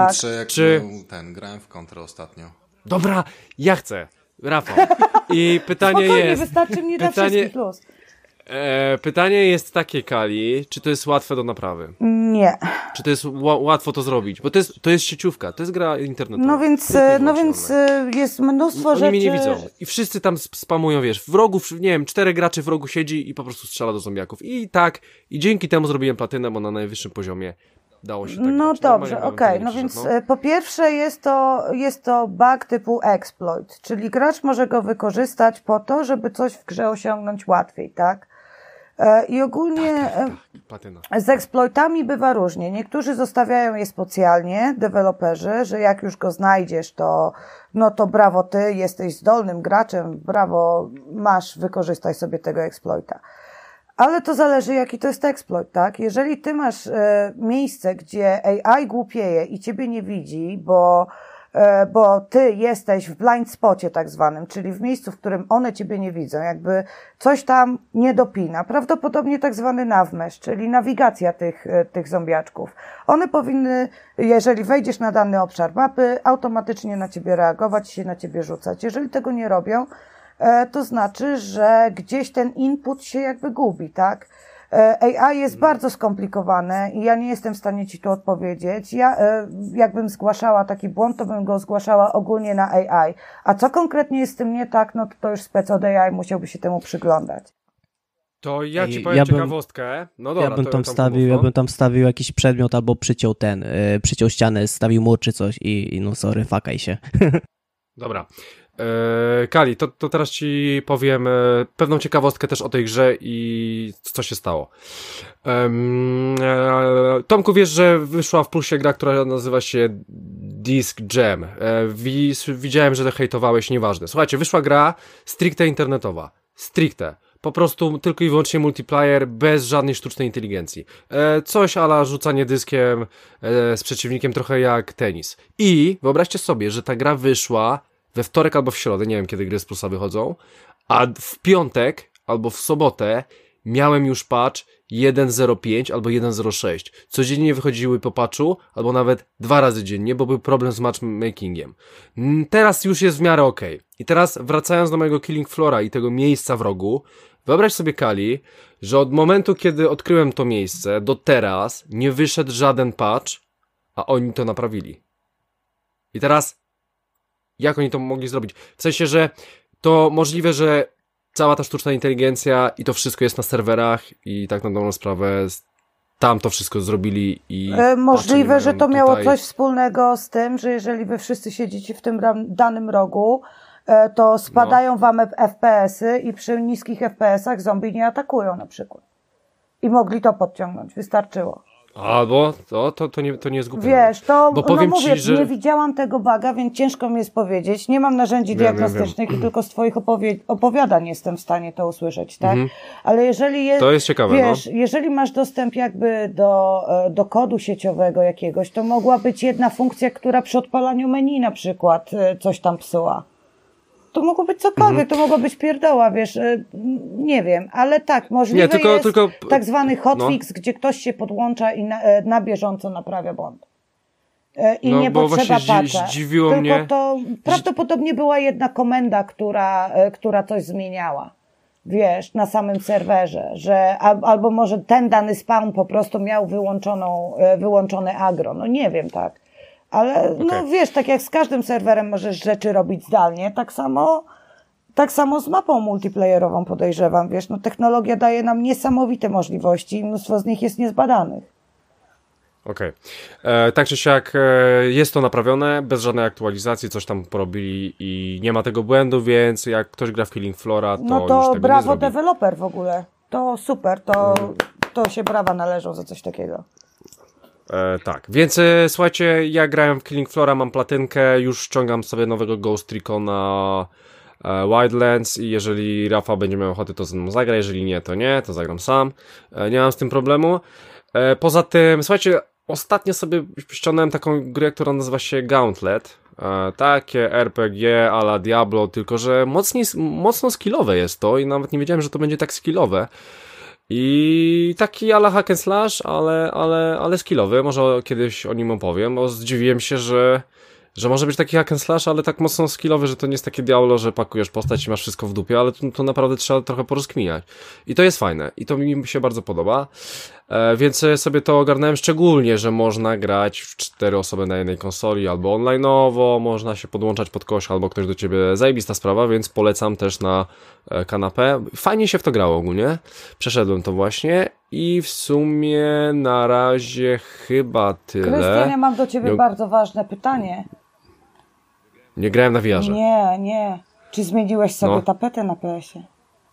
grałem w kontrę ostatnio. Dobra, ja chcę. Rafał. I pytanie jest... wystarczy mnie dla wszystkich plus. Pytanie jest takie, Kali, czy to jest łatwe do naprawy? Nie. Czy to jest łatwo to zrobić? Bo to jest sieciówka, to jest gra internetowa. No więc jest mnóstwo rzeczy... Oni mnie nie widzą. I wszyscy tam spamują, wiesz, w rogu, nie wiem, 4 graczy w rogu siedzi i po prostu strzela do zombiaków. I dzięki temu zrobiłem platynę, bo na najwyższym poziomie dało się tak. No dobrze, okej. No więc po pierwsze jest to bug typu exploit, czyli gracz może go wykorzystać po to, żeby coś w grze osiągnąć łatwiej, tak? I ogólnie z exploitami bywa różnie. Niektórzy zostawiają je specjalnie, deweloperzy, że jak już go znajdziesz, to brawo ty, jesteś zdolnym graczem, brawo, wykorzystaj sobie tego exploita. Ale to zależy, jaki to jest exploit, tak? Jeżeli ty masz miejsce, gdzie AI głupieje i ciebie nie widzi, bo ty jesteś w blind spocie tak zwanym, czyli w miejscu, w którym one ciebie nie widzą, jakby coś tam nie dopina. Prawdopodobnie tak zwany navmesh, czyli nawigacja tych zombiaczków. One powinny, jeżeli wejdziesz na dany obszar mapy, automatycznie na ciebie reagować, się na ciebie rzucać. Jeżeli tego nie robią, to znaczy, że gdzieś ten input się jakby gubi, tak? AI jest bardzo skomplikowane i ja nie jestem w stanie ci tu odpowiedzieć. Ja jakbym zgłaszała taki błąd, to bym go zgłaszała ogólnie na AI. A co konkretnie jest z tym nie tak, no to już spec od AI musiałby się temu przyglądać. To ja ci powiem ciekawostkę. No dobra, ja bym tam wstawił jakiś przedmiot albo przyciął ścianę, stawił mur czy coś i no sorry, fakaj się. Dobra. Kali, to teraz ci powiem pewną ciekawostkę też o tej grze i co się stało. Tomku, wiesz, że wyszła w Plusie gra, która nazywa się Disc Jam. Widziałem, że hejtowałeś, nieważne. Słuchajcie, wyszła gra stricte internetowa. Stricte. po prostu tylko i wyłącznie multiplayer bez żadnej sztucznej inteligencji. Coś a la rzucanie dyskiem z przeciwnikiem, trochę jak tenis. I wyobraźcie sobie, że ta gra wyszła we wtorek albo w środę, nie wiem kiedy gry z plusa wychodzą, a w piątek albo w sobotę miałem już patch 1.05 albo 1.06. Codziennie wychodziły po patchu, albo nawet 2 razy dziennie, bo był problem z matchmakingiem. Teraz już jest w miarę okej. I teraz wracając do mojego Killing Floora i tego miejsca w rogu, wyobraź sobie, Kali, że od momentu, kiedy odkryłem to miejsce, do teraz nie wyszedł żaden patch, a oni to naprawili. I teraz, jak oni to mogli zrobić? W sensie, że to możliwe, że cała ta sztuczna inteligencja i to wszystko jest na serwerach i tak na dobrą sprawę tam to wszystko zrobili i... Możliwe, że to miało coś wspólnego z tym, że jeżeli wy wszyscy siedzicie w tym danym rogu, to spadają wam FPS-y i przy niskich FPS-ach zombie nie atakują na przykład. I mogli to podciągnąć, wystarczyło. Albo to nie jest głupie. Wiesz, to bo powiem mówię, ci, że... nie widziałam tego buga, więc ciężko mi jest powiedzieć. Nie mam narzędzi diagnostycznych i tylko z twoich opowiadań jestem w stanie to usłyszeć, tak? Ale jeżeli jest... To jest ciekawe, wiesz, jeżeli masz dostęp jakby do kodu sieciowego jakiegoś, to mogła być jedna funkcja, która przy odpalaniu menu na przykład coś tam psuła. To mogło być cokolwiek, to mogło być pierdoła, wiesz, nie wiem, ale tak, możliwe jest tak zwany hotfix, gdzie ktoś się podłącza i na bieżąco naprawia błąd. I nie potrzeba patcha. Zdziwiło mnie. Tylko to prawdopodobnie była jedna komenda, która coś zmieniała, wiesz, na samym serwerze, że albo może ten dany spawn po prostu miał wyłączone agro, no nie wiem, tak. Ale no wiesz, tak jak z każdym serwerem możesz rzeczy robić zdalnie, tak samo z mapą multiplayerową podejrzewam, wiesz, no technologia daje nam niesamowite możliwości i mnóstwo z nich jest niezbadanych. Okej. Tak czy siak jest to naprawione, bez żadnej aktualizacji, coś tam porobili i nie ma tego błędu, więc jak ktoś gra w Killing Floora, to no już to tego brawo nie zrobi. deweloper w ogóle, to super, to się brawa należą za coś takiego. Tak, więc słuchajcie, ja grałem w Killing Floora, mam platynkę, już ściągam sobie nowego Ghost Recona Wildlands i jeżeli Rafa będzie miał ochotę, to ze mną zagra, jeżeli nie, to zagram sam, nie mam z tym problemu. Poza tym, słuchajcie, ostatnio sobie ściągnąłem taką grę, która nazywa się Gauntlet, takie RPG a la Diablo, tylko że mocno skillowe jest to i nawet nie wiedziałem, że to będzie tak skillowe. I taki a la hack and slash, ale skillowy, może kiedyś o nim opowiem, bo zdziwiłem się, że może być taki hack and slash, ale tak mocno skillowy, że to nie jest takie Diablo, że pakujesz postać i masz wszystko w dupie, ale to naprawdę trzeba trochę porozkminiać. I to jest fajne i to mi się bardzo podoba, więc sobie to ogarnąłem, szczególnie, że można grać w 4 osoby na jednej konsoli, albo online'owo, można się podłączać pod kogoś, albo ktoś do ciebie, zajebista sprawa, więc polecam też na kanapę. Fajnie się w to grało ogólnie, przeszedłem to właśnie i w sumie na razie chyba tyle. Krystian, mam do ciebie bardzo ważne pytanie. Nie grałem na VR-ze. Nie. Czy zmieniłeś sobie tapetę na PS-ie?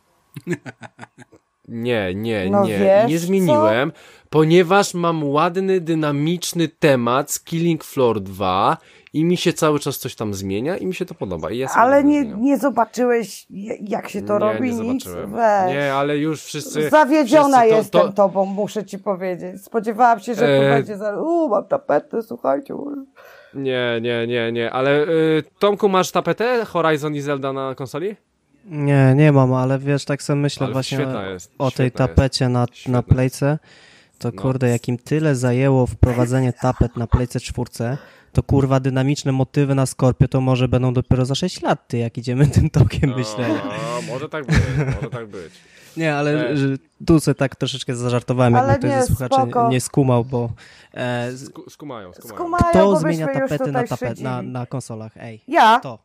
Nie Wiesz, zmieniłem, ponieważ mam ładny, dynamiczny temat z Killing Floor 2 i mi się cały czas coś tam zmienia i mi się to podoba. Ale nie zobaczyłeś, jak się to robi? Nie zobaczyłem. Nie, ale już wszyscy... Zawiedziona jestem tobą, muszę ci powiedzieć. Spodziewałam się, że to będzie mam tapetę, słuchajcie. Nie, ale Tomku, masz tapetę Horizon i Zelda na konsoli? Nie mam, ale wiesz, tak sobie myślę właśnie o tej tapecie na Playce, to kurde, jak im tyle zajęło wprowadzenie tapet na Playce 4, to kurwa dynamiczne motywy na Scorpio to może będą dopiero za 6 lat, jak idziemy tym tokiem myślenia. Może tak być. Nie, ale tu sobie tak troszeczkę zażartowałem, jakby ktoś ze słuchaczy nie skumał, bo... Skumają. Kto zmienia tapety na konsolach? Ej, ja. To.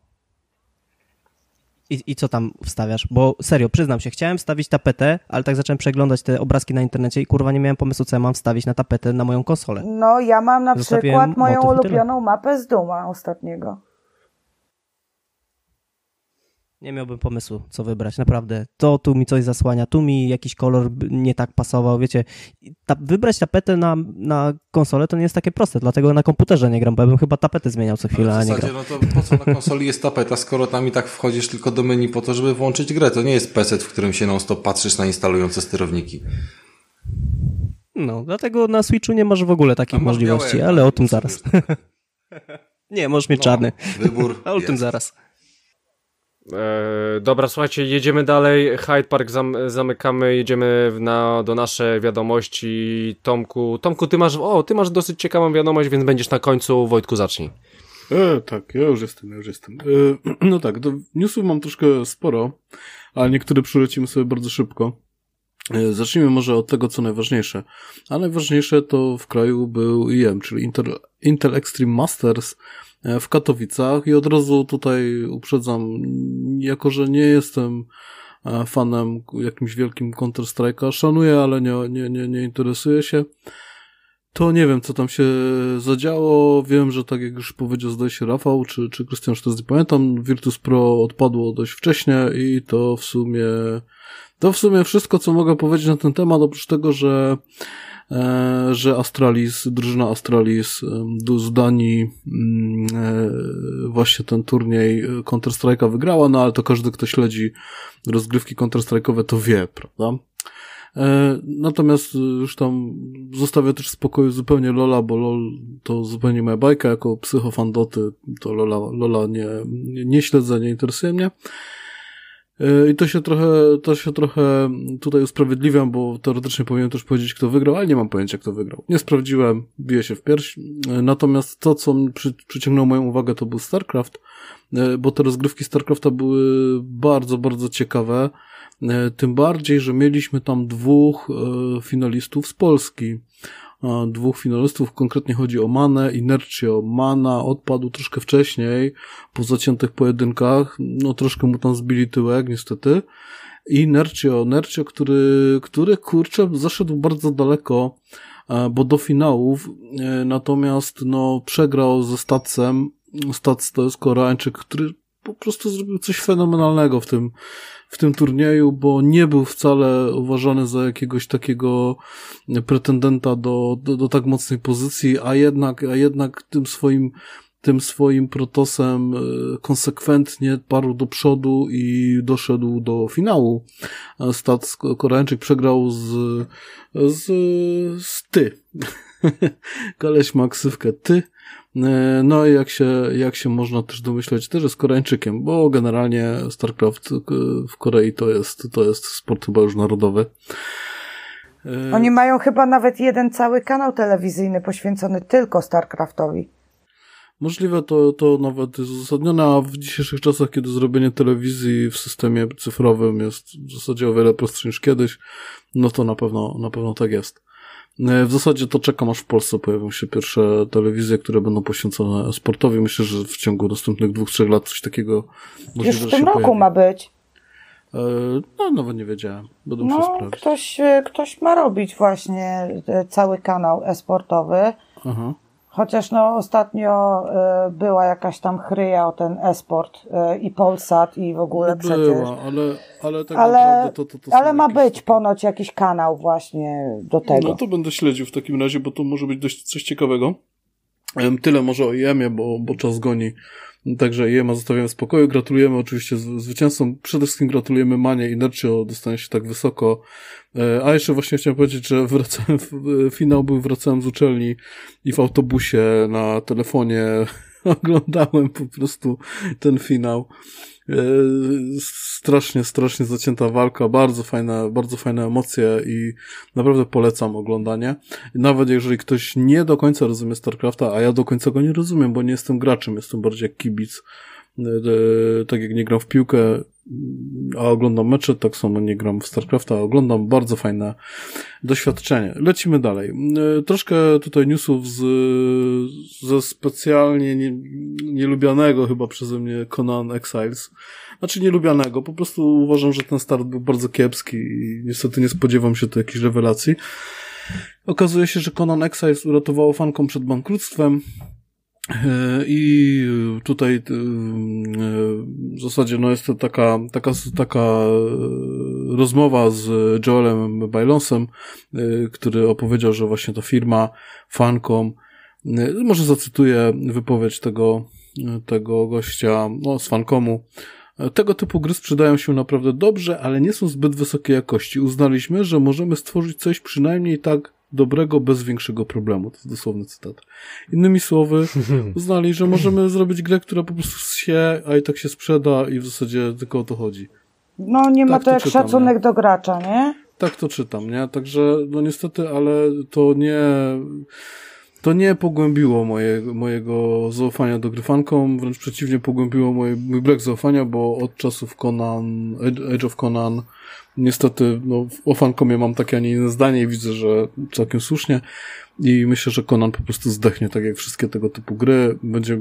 I co tam wstawiasz? Bo serio, przyznam się, chciałem wstawić tapetę, ale tak zacząłem przeglądać te obrazki na internecie i kurwa nie miałem pomysłu, co ja mam wstawić na tapetę na moją konsolę. No, ja mam na przykład moją ulubioną mapę z Duma ostatniego. Nie miałbym pomysłu, co wybrać, naprawdę. To tu mi coś zasłania, tu mi jakiś kolor nie tak pasował, wiecie. Wybrać tapetę na konsolę to nie jest takie proste, dlatego na komputerze nie gram, bo ja bym chyba tapetę zmieniał co chwilę, a nie gram. No to po co na konsoli jest tapeta, skoro tam i tak wchodzisz tylko do menu po to, żeby włączyć grę. To nie jest PC, w którym się non-stop patrzysz na instalujące sterowniki. No, dlatego na Switchu nie masz w ogóle takich możliwości, ale o tym zaraz. Nie, możesz mieć czarny. Wybór o tym zaraz. Dobra, słuchajcie, jedziemy dalej. Hyde Park zamykamy, jedziemy do nasze wiadomości. Tomku, ty masz dosyć ciekawą wiadomość, więc będziesz na końcu. Wojtku, zacznij. Tak, ja już jestem. No tak, newsów mam troszkę sporo, ale niektóre przylecimy sobie bardzo szybko. Zacznijmy może od tego, co najważniejsze. A najważniejsze to w kraju był IEM, czyli Intel Extreme Masters w Katowicach i od razu tutaj uprzedzam, jako że nie jestem fanem jakimś wielkim Counter-Strike'a, szanuję, ale nie interesuję się, to nie wiem, co tam się zadziało. Wiem, że tak jak już powiedział, zdaje się Rafał, czy Krystian, już teraz nie pamiętam, Virtus Pro odpadło dość wcześnie i to w sumie wszystko, co mogę powiedzieć na ten temat, oprócz tego, że drużyna Astralis z Danii właśnie ten turniej Counter-Strike'a wygrała, no ale to każdy, kto śledzi rozgrywki Counter-Strike'owe, to wie, prawda? Natomiast już tam zostawię też w spokoju zupełnie LoL'a, bo LoL to zupełnie moja bajka, jako psychofan Doty to LoL'a nie śledzę, nie interesuje mnie. I to się trochę tutaj usprawiedliwiam, bo teoretycznie powinienem też powiedzieć, kto wygrał, ale nie mam pojęcia, kto wygrał. Nie sprawdziłem, biję się w pierś. Natomiast to, co przyciągnęło moją uwagę, to był StarCraft, bo te rozgrywki StarCrafta były bardzo, bardzo ciekawe. Tym bardziej, że mieliśmy tam dwóch finalistów z Polski. Dwóch finalistów, konkretnie chodzi o Manę i Nercio. Mana odpadł troszkę wcześniej, po zaciętych pojedynkach, no troszkę mu tam zbili tyłek, niestety. I Nercio, który kurczę, zaszedł bardzo daleko, bo do finałów, natomiast no przegrał ze Statsem. Stats to jest Koreańczyk, który po prostu zrobił coś fenomenalnego w tym turnieju, bo nie był wcale uważany za jakiegoś takiego pretendenta do tak mocnej pozycji, a jednak tym swoim protosem konsekwentnie parł do przodu i doszedł do finału. Stats Koreańczyk przegrał z Ty. Koleś ma ksywkę Ty. No i jak się można też domyśleć, też jest Koreańczykiem, bo generalnie StarCraft w Korei to jest sport chyba już narodowy. Oni mają chyba nawet jeden cały kanał telewizyjny poświęcony tylko StarCraftowi. Możliwe to nawet jest uzasadnione, a w dzisiejszych czasach, kiedy zrobienie telewizji w systemie cyfrowym jest w zasadzie o wiele prostsze niż kiedyś, no to na pewno tak jest. W zasadzie to czekam, aż w Polsce pojawią się pierwsze telewizje, które będą poświęcone sportowi. Myślę, że w ciągu następnych 2-3 lat coś takiego możliwe, już w tym roku pojawi. Ma być. No, nawet nie wiedziałem. Będę musiał sprawdzić. Ktoś ma robić właśnie cały kanał e-sportowy. Aha. Chociaż ostatnio była jakaś tam chryja o ten e-sport i Polsat i w ogóle przecież. Była, ale tak naprawdę to ale ma być ponoć jakiś kanał właśnie do tego. No to będę śledził w takim razie, bo to może być dość coś ciekawego. Tyle może o IEM-ie, bo czas goni. Także IEM-a zostawiamy w spokoju. Gratulujemy oczywiście zwycięzcom. Przede wszystkim gratulujemy Manie i Nercio, dostanie się tak wysoko. A jeszcze właśnie chciałem powiedzieć, że wracałem z uczelni i w autobusie na telefonie oglądałem po prostu ten finał. Strasznie zacięta walka, bardzo fajne emocje i naprawdę polecam oglądanie. Nawet jeżeli ktoś nie do końca rozumie StarCrafta, a ja do końca go nie rozumiem, bo nie jestem graczem, jestem bardziej jak kibic. Tak jak nie gram w piłkę, a oglądam mecze, tak samo nie gram w StarCrafta, a oglądam. Bardzo fajne doświadczenie. Lecimy dalej. Troszkę tutaj newsów ze specjalnie nielubianego chyba przeze mnie Conan Exiles. Znaczy nielubianego, po prostu uważam, że ten start był bardzo kiepski i niestety nie spodziewam się tu jakichś rewelacji. Okazuje się, że Conan Exiles uratowało fankom przed bankructwem. I tutaj w zasadzie no jest to taka rozmowa z Joelem Bylonsem, który opowiedział, że właśnie ta firma Funcom, może zacytuję wypowiedź tego gościa z Funcomu: tego typu gry sprzedają się naprawdę dobrze, ale nie są zbyt wysokiej jakości. Uznaliśmy, że możemy stworzyć coś przynajmniej tak dobrego bez większego problemu. To jest dosłowny cytat. Innymi słowy, uznali, że możemy zrobić grę, która po prostu a i tak się sprzeda i w zasadzie tylko o to chodzi. No nie ma to jak czytam, szacunek do gracza, nie? Tak to czytam, nie? Także no niestety, ale to nie pogłębiło mojego zaufania do gry Funcom, wręcz przeciwnie, pogłębiło mój brak zaufania, bo od czasów Age of Conan niestety, no, o Funcomie mam takie, a nie inne zdanie i widzę, że całkiem słusznie i myślę, że Conan po prostu zdechnie, tak jak wszystkie tego typu gry,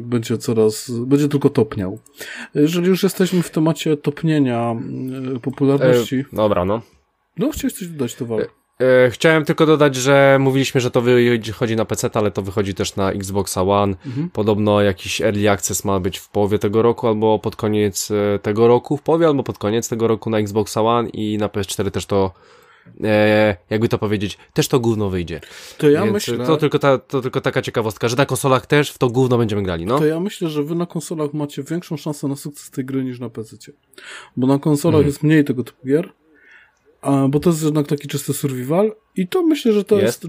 będzie tylko topniał. Jeżeli już jesteśmy w temacie topnienia popularności... Dobra, no. No, chciałeś coś dodać, to Wal. Chciałem tylko dodać, że mówiliśmy, że to wychodzi na PC, ale to wychodzi też na Xboxa One. Podobno jakiś early access ma być w połowie tego roku, albo pod koniec tego roku, w połowie albo pod koniec tego roku na Xboxa One i na PS4 też to, jakby to powiedzieć, też to gówno wyjdzie. To ja myślę... To tylko taka ciekawostka, że na konsolach też w to gówno będziemy grali, no. To ja myślę, że wy na konsolach macie większą szansę na sukces tej gry niż na PC. Bo na konsolach jest mniej tego typu gier. Bo to jest jednak taki czysty survival i to myślę, że to jest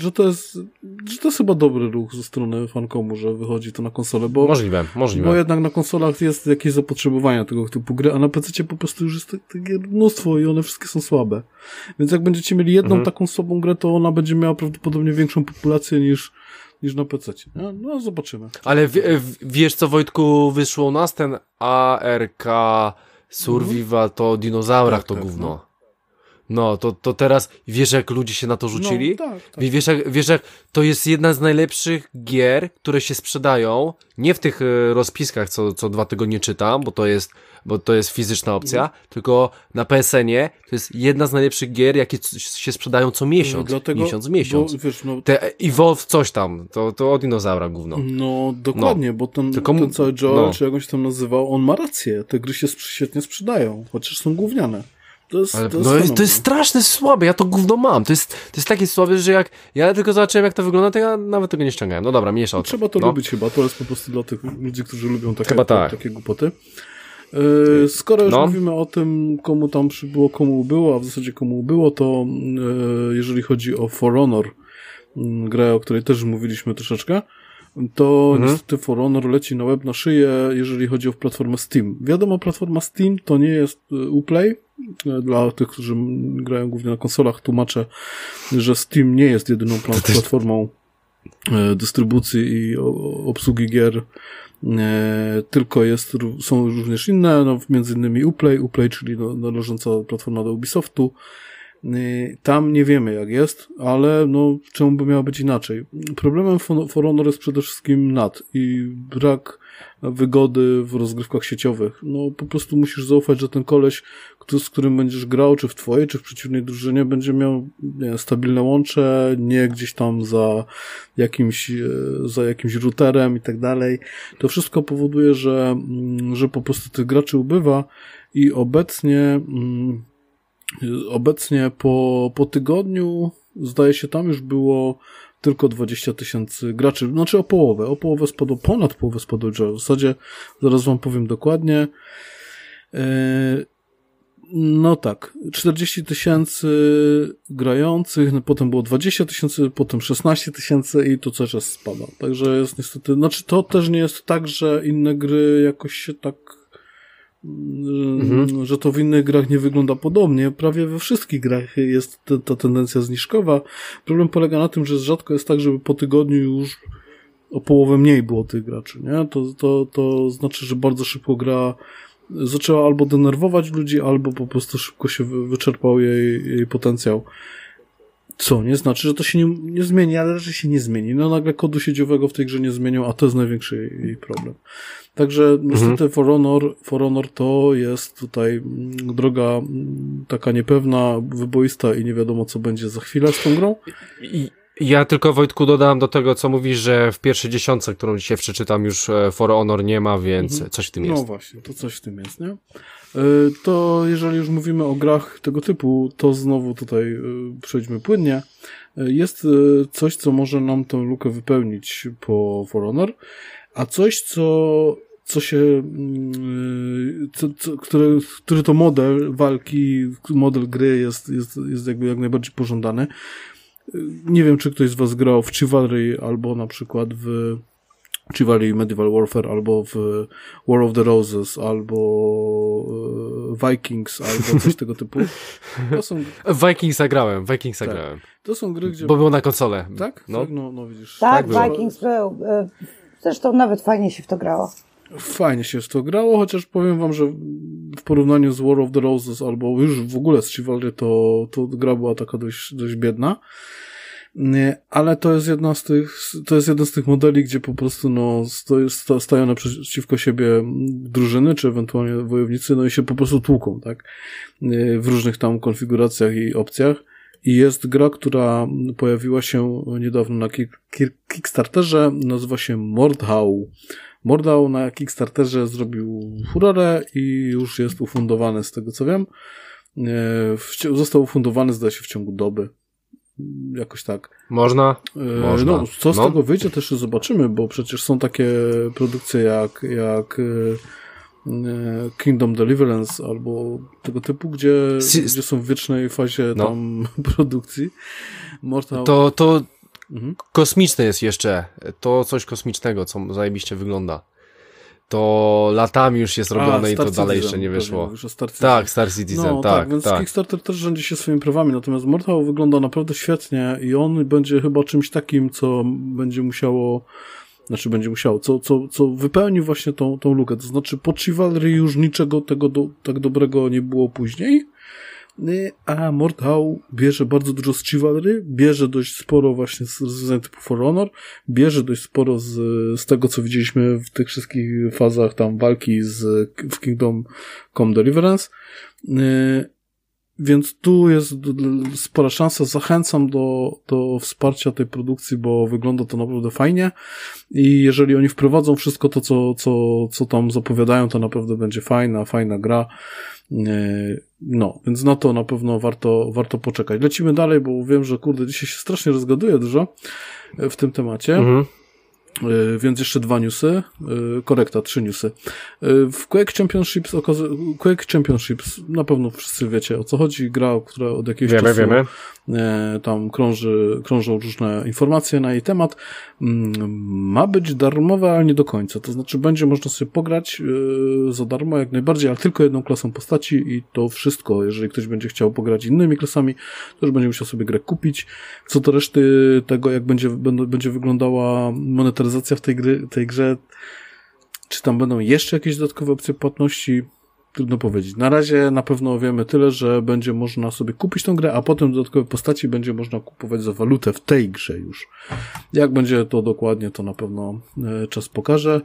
chyba dobry ruch ze strony Funcomu, że wychodzi to na konsolę, bo możliwe. Bo jednak na konsolach jest jakieś zapotrzebowanie tego typu gry, a na PC po prostu już jest tych mnóstwo i one wszystkie są słabe. Więc jak będziecie mieli jedną taką słabą grę, to ona będzie miała prawdopodobnie większą populację niż na PC. No zobaczymy. Ale wiesz co, Wojtku, wyszło u nas ten ARK Survival, to o dinozaurach to gówno. No. No, to teraz wiesz, jak ludzie się na to rzucili? No, tak. Wiesz, jak to jest jedna z najlepszych gier, które się sprzedają, nie w tych rozpiskach, co 2 tygodnie czytam, bo to jest fizyczna opcja, tylko na PSN-ie to jest jedna z najlepszych gier, jakie się sprzedają co miesiąc. Miesiąc. Bo, wiesz, te Evolve coś tam, to o dinozaura gówno. No, dokładnie, bo ten cały Joel, czy jakąś tam nazywał, on ma rację. Te gry się świetnie sprzedają, chociaż są gówniane. To jest strasznie słabe, ja to gówno mam. To jest takie słabe, że jak ja tylko zobaczyłem, jak to wygląda, to ja nawet tego nie ściągałem. No dobra, mniejsza o to. Trzeba to lubić chyba, to jest po prostu dla tych ludzi, którzy lubią takie głupoty. Skoro już mówimy o tym, komu tam przybyło, komu ubyło, a w zasadzie komu ubyło, to jeżeli chodzi o For Honor, grę, o której też mówiliśmy troszeczkę, to niestety For Honor leci na łeb, na szyję, jeżeli chodzi o platformę Steam. Wiadomo, platforma Steam to nie jest Uplay. Dla tych, którzy grają głównie na konsolach, tłumaczę, że Steam nie jest jedyną platformą dystrybucji i obsługi gier, tylko są również inne, między innymi Uplay, czyli należąca platforma do Ubisoftu. Tam nie wiemy, jak jest, ale czemu by miało być inaczej? Problemem For Honor jest przede wszystkim NAT i brak wygody w rozgrywkach sieciowych. Po prostu musisz zaufać, że ten koleś, z którym będziesz grał, czy w twojej, czy w przeciwnej drużynie, będzie miał stabilne łącze, nie gdzieś tam za jakimś routerem i tak dalej. To wszystko powoduje, że po prostu tych graczy ubywa i obecnie po tygodniu, zdaje się, tam już było tylko 20 000 graczy, znaczy o połowę spadło, ponad połowę spadło, że w zasadzie zaraz wam powiem dokładnie. No tak, 40 000 grających, potem było 20 000, potem 16 000 i to cały czas spada. Także jest niestety, to też nie jest tak, że inne gry jakoś się tak że to w innych grach nie wygląda podobnie. Prawie we wszystkich grach jest ta tendencja zniżkowa. Problem polega na tym, że rzadko jest tak, żeby po tygodniu już o połowę mniej było tych graczy, nie? To znaczy, że bardzo szybko gra zaczęła albo denerwować ludzi, albo po prostu szybko się wyczerpał jej potencjał. Co nie znaczy, że to się nie zmieni, ale raczej się nie zmieni. Nagle kodu sieciowego w tej grze nie zmienią, a to jest największy jej problem. Także niestety For Honor to jest tutaj droga taka niepewna, wyboista i nie wiadomo, co będzie za chwilę z tą grą. Ja tylko, Wojtku, dodam do tego, co mówisz, że w pierwszej 10, którą dzisiaj przeczytam, już For Honor nie ma, więc coś w tym jest. No właśnie, to coś w tym jest, nie? To jeżeli już mówimy o grach tego typu, to znowu tutaj przejdźmy płynnie. Jest coś, co może nam tę lukę wypełnić po For Honor, a coś, co się, który to model walki, model gry jest jakby jak najbardziej pożądany. Nie wiem, czy ktoś z was grał w Chivalry, albo na przykład w Chivalry Medieval Warfare, albo w War of the Roses, albo Vikings, albo coś tego typu. To są... Vikingsa grałem. To są gry, gdzie... Bo było na konsolę. Tak? No, no widzisz. Tak, Vikings był. Zresztą nawet fajnie się w to grało. Fajnie się w to grało, chociaż powiem wam, że w porównaniu z War of the Roses, albo już w ogóle z Chivalry, to gra była taka dość biedna. Ale to jest jeden z tych modeli, gdzie po prostu stają naprzeciwko siebie drużyny, czy ewentualnie wojownicy, no i się po prostu tłuką, tak? W różnych tam konfiguracjach i opcjach. I jest gra, która pojawiła się niedawno na Kickstarterze, nazywa się Mordhau. Mordhau na Kickstarterze zrobił furorę i już jest ufundowany, z tego co wiem. Został ufundowany, zdaje się, w ciągu doby. Jakoś tak. Można. No, co z tego wyjdzie, też zobaczymy, bo przecież są takie produkcje jak Kingdom Deliverance albo tego typu, gdzie są w wiecznej fazie tam produkcji. To kosmiczne jest jeszcze. To coś kosmicznego, co zajebiście wygląda. To latami już jest robione i to dalej jeszcze nie wyszło. Tak, Star Citizen, tak. Więc Kickstarter też rządzi się swoimi prawami, natomiast Mortal wygląda naprawdę świetnie i on będzie chyba czymś takim, co co wypełni właśnie tą lukę. To znaczy po Chivalry już niczego tego tak dobrego nie było później, a Mordhau bierze bardzo dużo z Chivalry, bierze dość sporo właśnie z rozwiązań typu For Honor, bierze dość sporo z tego, co widzieliśmy w tych wszystkich fazach tam walki w Kingdom Come Deliverance. Więc tu jest spora szansa. Zachęcam do wsparcia tej produkcji, bo wygląda to naprawdę fajnie i jeżeli oni wprowadzą wszystko to, co tam zapowiadają, to naprawdę będzie fajna gra. No, więc na to na pewno warto poczekać. Lecimy dalej, bo wiem, że dzisiaj się strasznie rozgaduję dużo w tym temacie. Więc jeszcze 2 newsy. Korekta, 3 newsy. W Quake Championships na pewno wszyscy wiecie, o co chodzi. Gra, która od jakiegoś czasu tam krążą różne informacje na jej temat. Ma być darmowa, ale nie do końca. To znaczy będzie można sobie pograć za darmo jak najbardziej, ale tylko jedną klasą postaci i to wszystko. Jeżeli ktoś będzie chciał pograć innymi klasami, to już będzie musiał sobie grę kupić. Co do reszty tego, jak będzie wyglądała monetyzacja w tej grze, czy tam będą jeszcze jakieś dodatkowe opcje płatności, trudno powiedzieć. Na razie na pewno wiemy tyle, że będzie można sobie kupić tą grę, a potem dodatkowe postaci będzie można kupować za walutę w tej grze już. Jak będzie to dokładnie, to na pewno czas pokaże.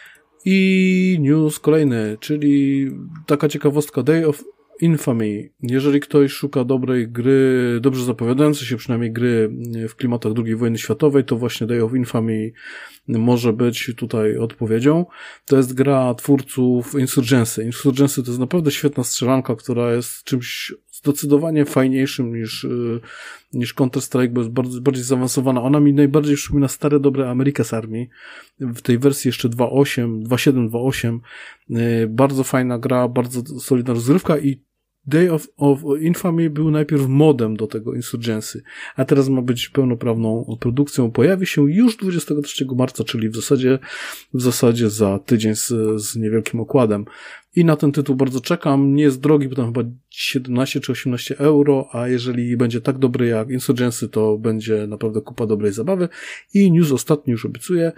I news kolejny, czyli taka ciekawostka, Day of Infamy. Jeżeli ktoś szuka dobrej gry, dobrze zapowiadającej się przynajmniej gry w klimatach II wojny światowej, to właśnie Day of Infamy może być tutaj odpowiedzią. To jest gra twórców Insurgency. Insurgency to jest naprawdę świetna strzelanka, która jest czymś zdecydowanie fajniejszym niż Counter-Strike, bo jest bardziej zaawansowana. Ona mi najbardziej przypomina stare, dobre America's Army. W tej wersji jeszcze 2.7, 2.8. Bardzo fajna gra, bardzo solidna rozgrywka i Day of Infamy był najpierw modem do tego Insurgency, a teraz ma być pełnoprawną produkcją. Pojawi się już 23 marca, czyli w zasadzie za tydzień z niewielkim okładem. I na ten tytuł bardzo czekam. Nie jest drogi, bo tam chyba 17 czy 18 euro, a jeżeli będzie tak dobry jak Insurgency, to będzie naprawdę kupa dobrej zabawy. I news ostatni już obiecuję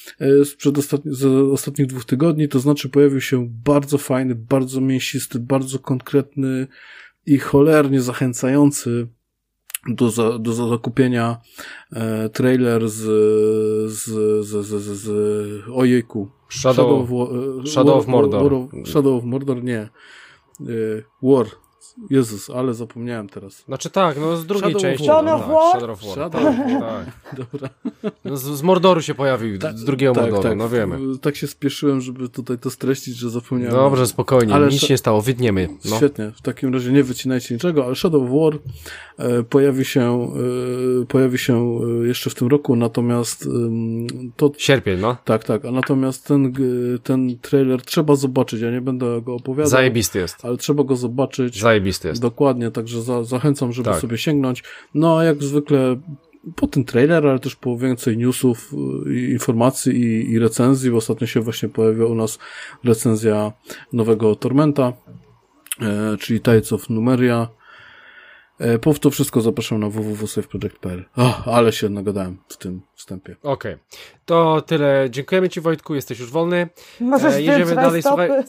z ostatnich 2 tygodni, to znaczy pojawił się bardzo fajny, bardzo mięsisty, bardzo konkretny i cholernie zachęcający do zakupienia trailer ojejku. Shadow of Mordor. Shadow of Mordor, nie. War. Jezus, ale zapomniałem teraz. Znaczy tak, no z drugiej części. Shadow of War? Shadow of War. Tak. Dobra. No z Mordoru się pojawił, z drugiego Mordoru, no wiemy. Tak się spieszyłem, żeby tutaj to streścić, że zapomniałem. Dobrze, spokojnie, ale nic się nie stało, wytniemy. No. Świetnie, w takim razie nie wycinajcie niczego, ale Shadow of War pojawi się jeszcze w tym roku, natomiast to... Sierpień, no. Tak, a natomiast ten trailer trzeba zobaczyć, ja nie będę go opowiadał. Zajebisty jest. Ale trzeba go zobaczyć. Zajebisty jest. Dokładnie, także zachęcam, żeby sobie sięgnąć. No, a jak zwykle po ten trailer, ale też po więcej newsów, informacji i recenzji, bo ostatnio się właśnie pojawiła u nas recenzja nowego Tormenta, czyli Tides of Numeria. Po to wszystko zapraszam na www.safeproject.pl. Ale się nagadałem w tym wstępie. Okej. To tyle. Dziękujemy Ci, Wojtku, jesteś już wolny. Możesz jedziemy dalej,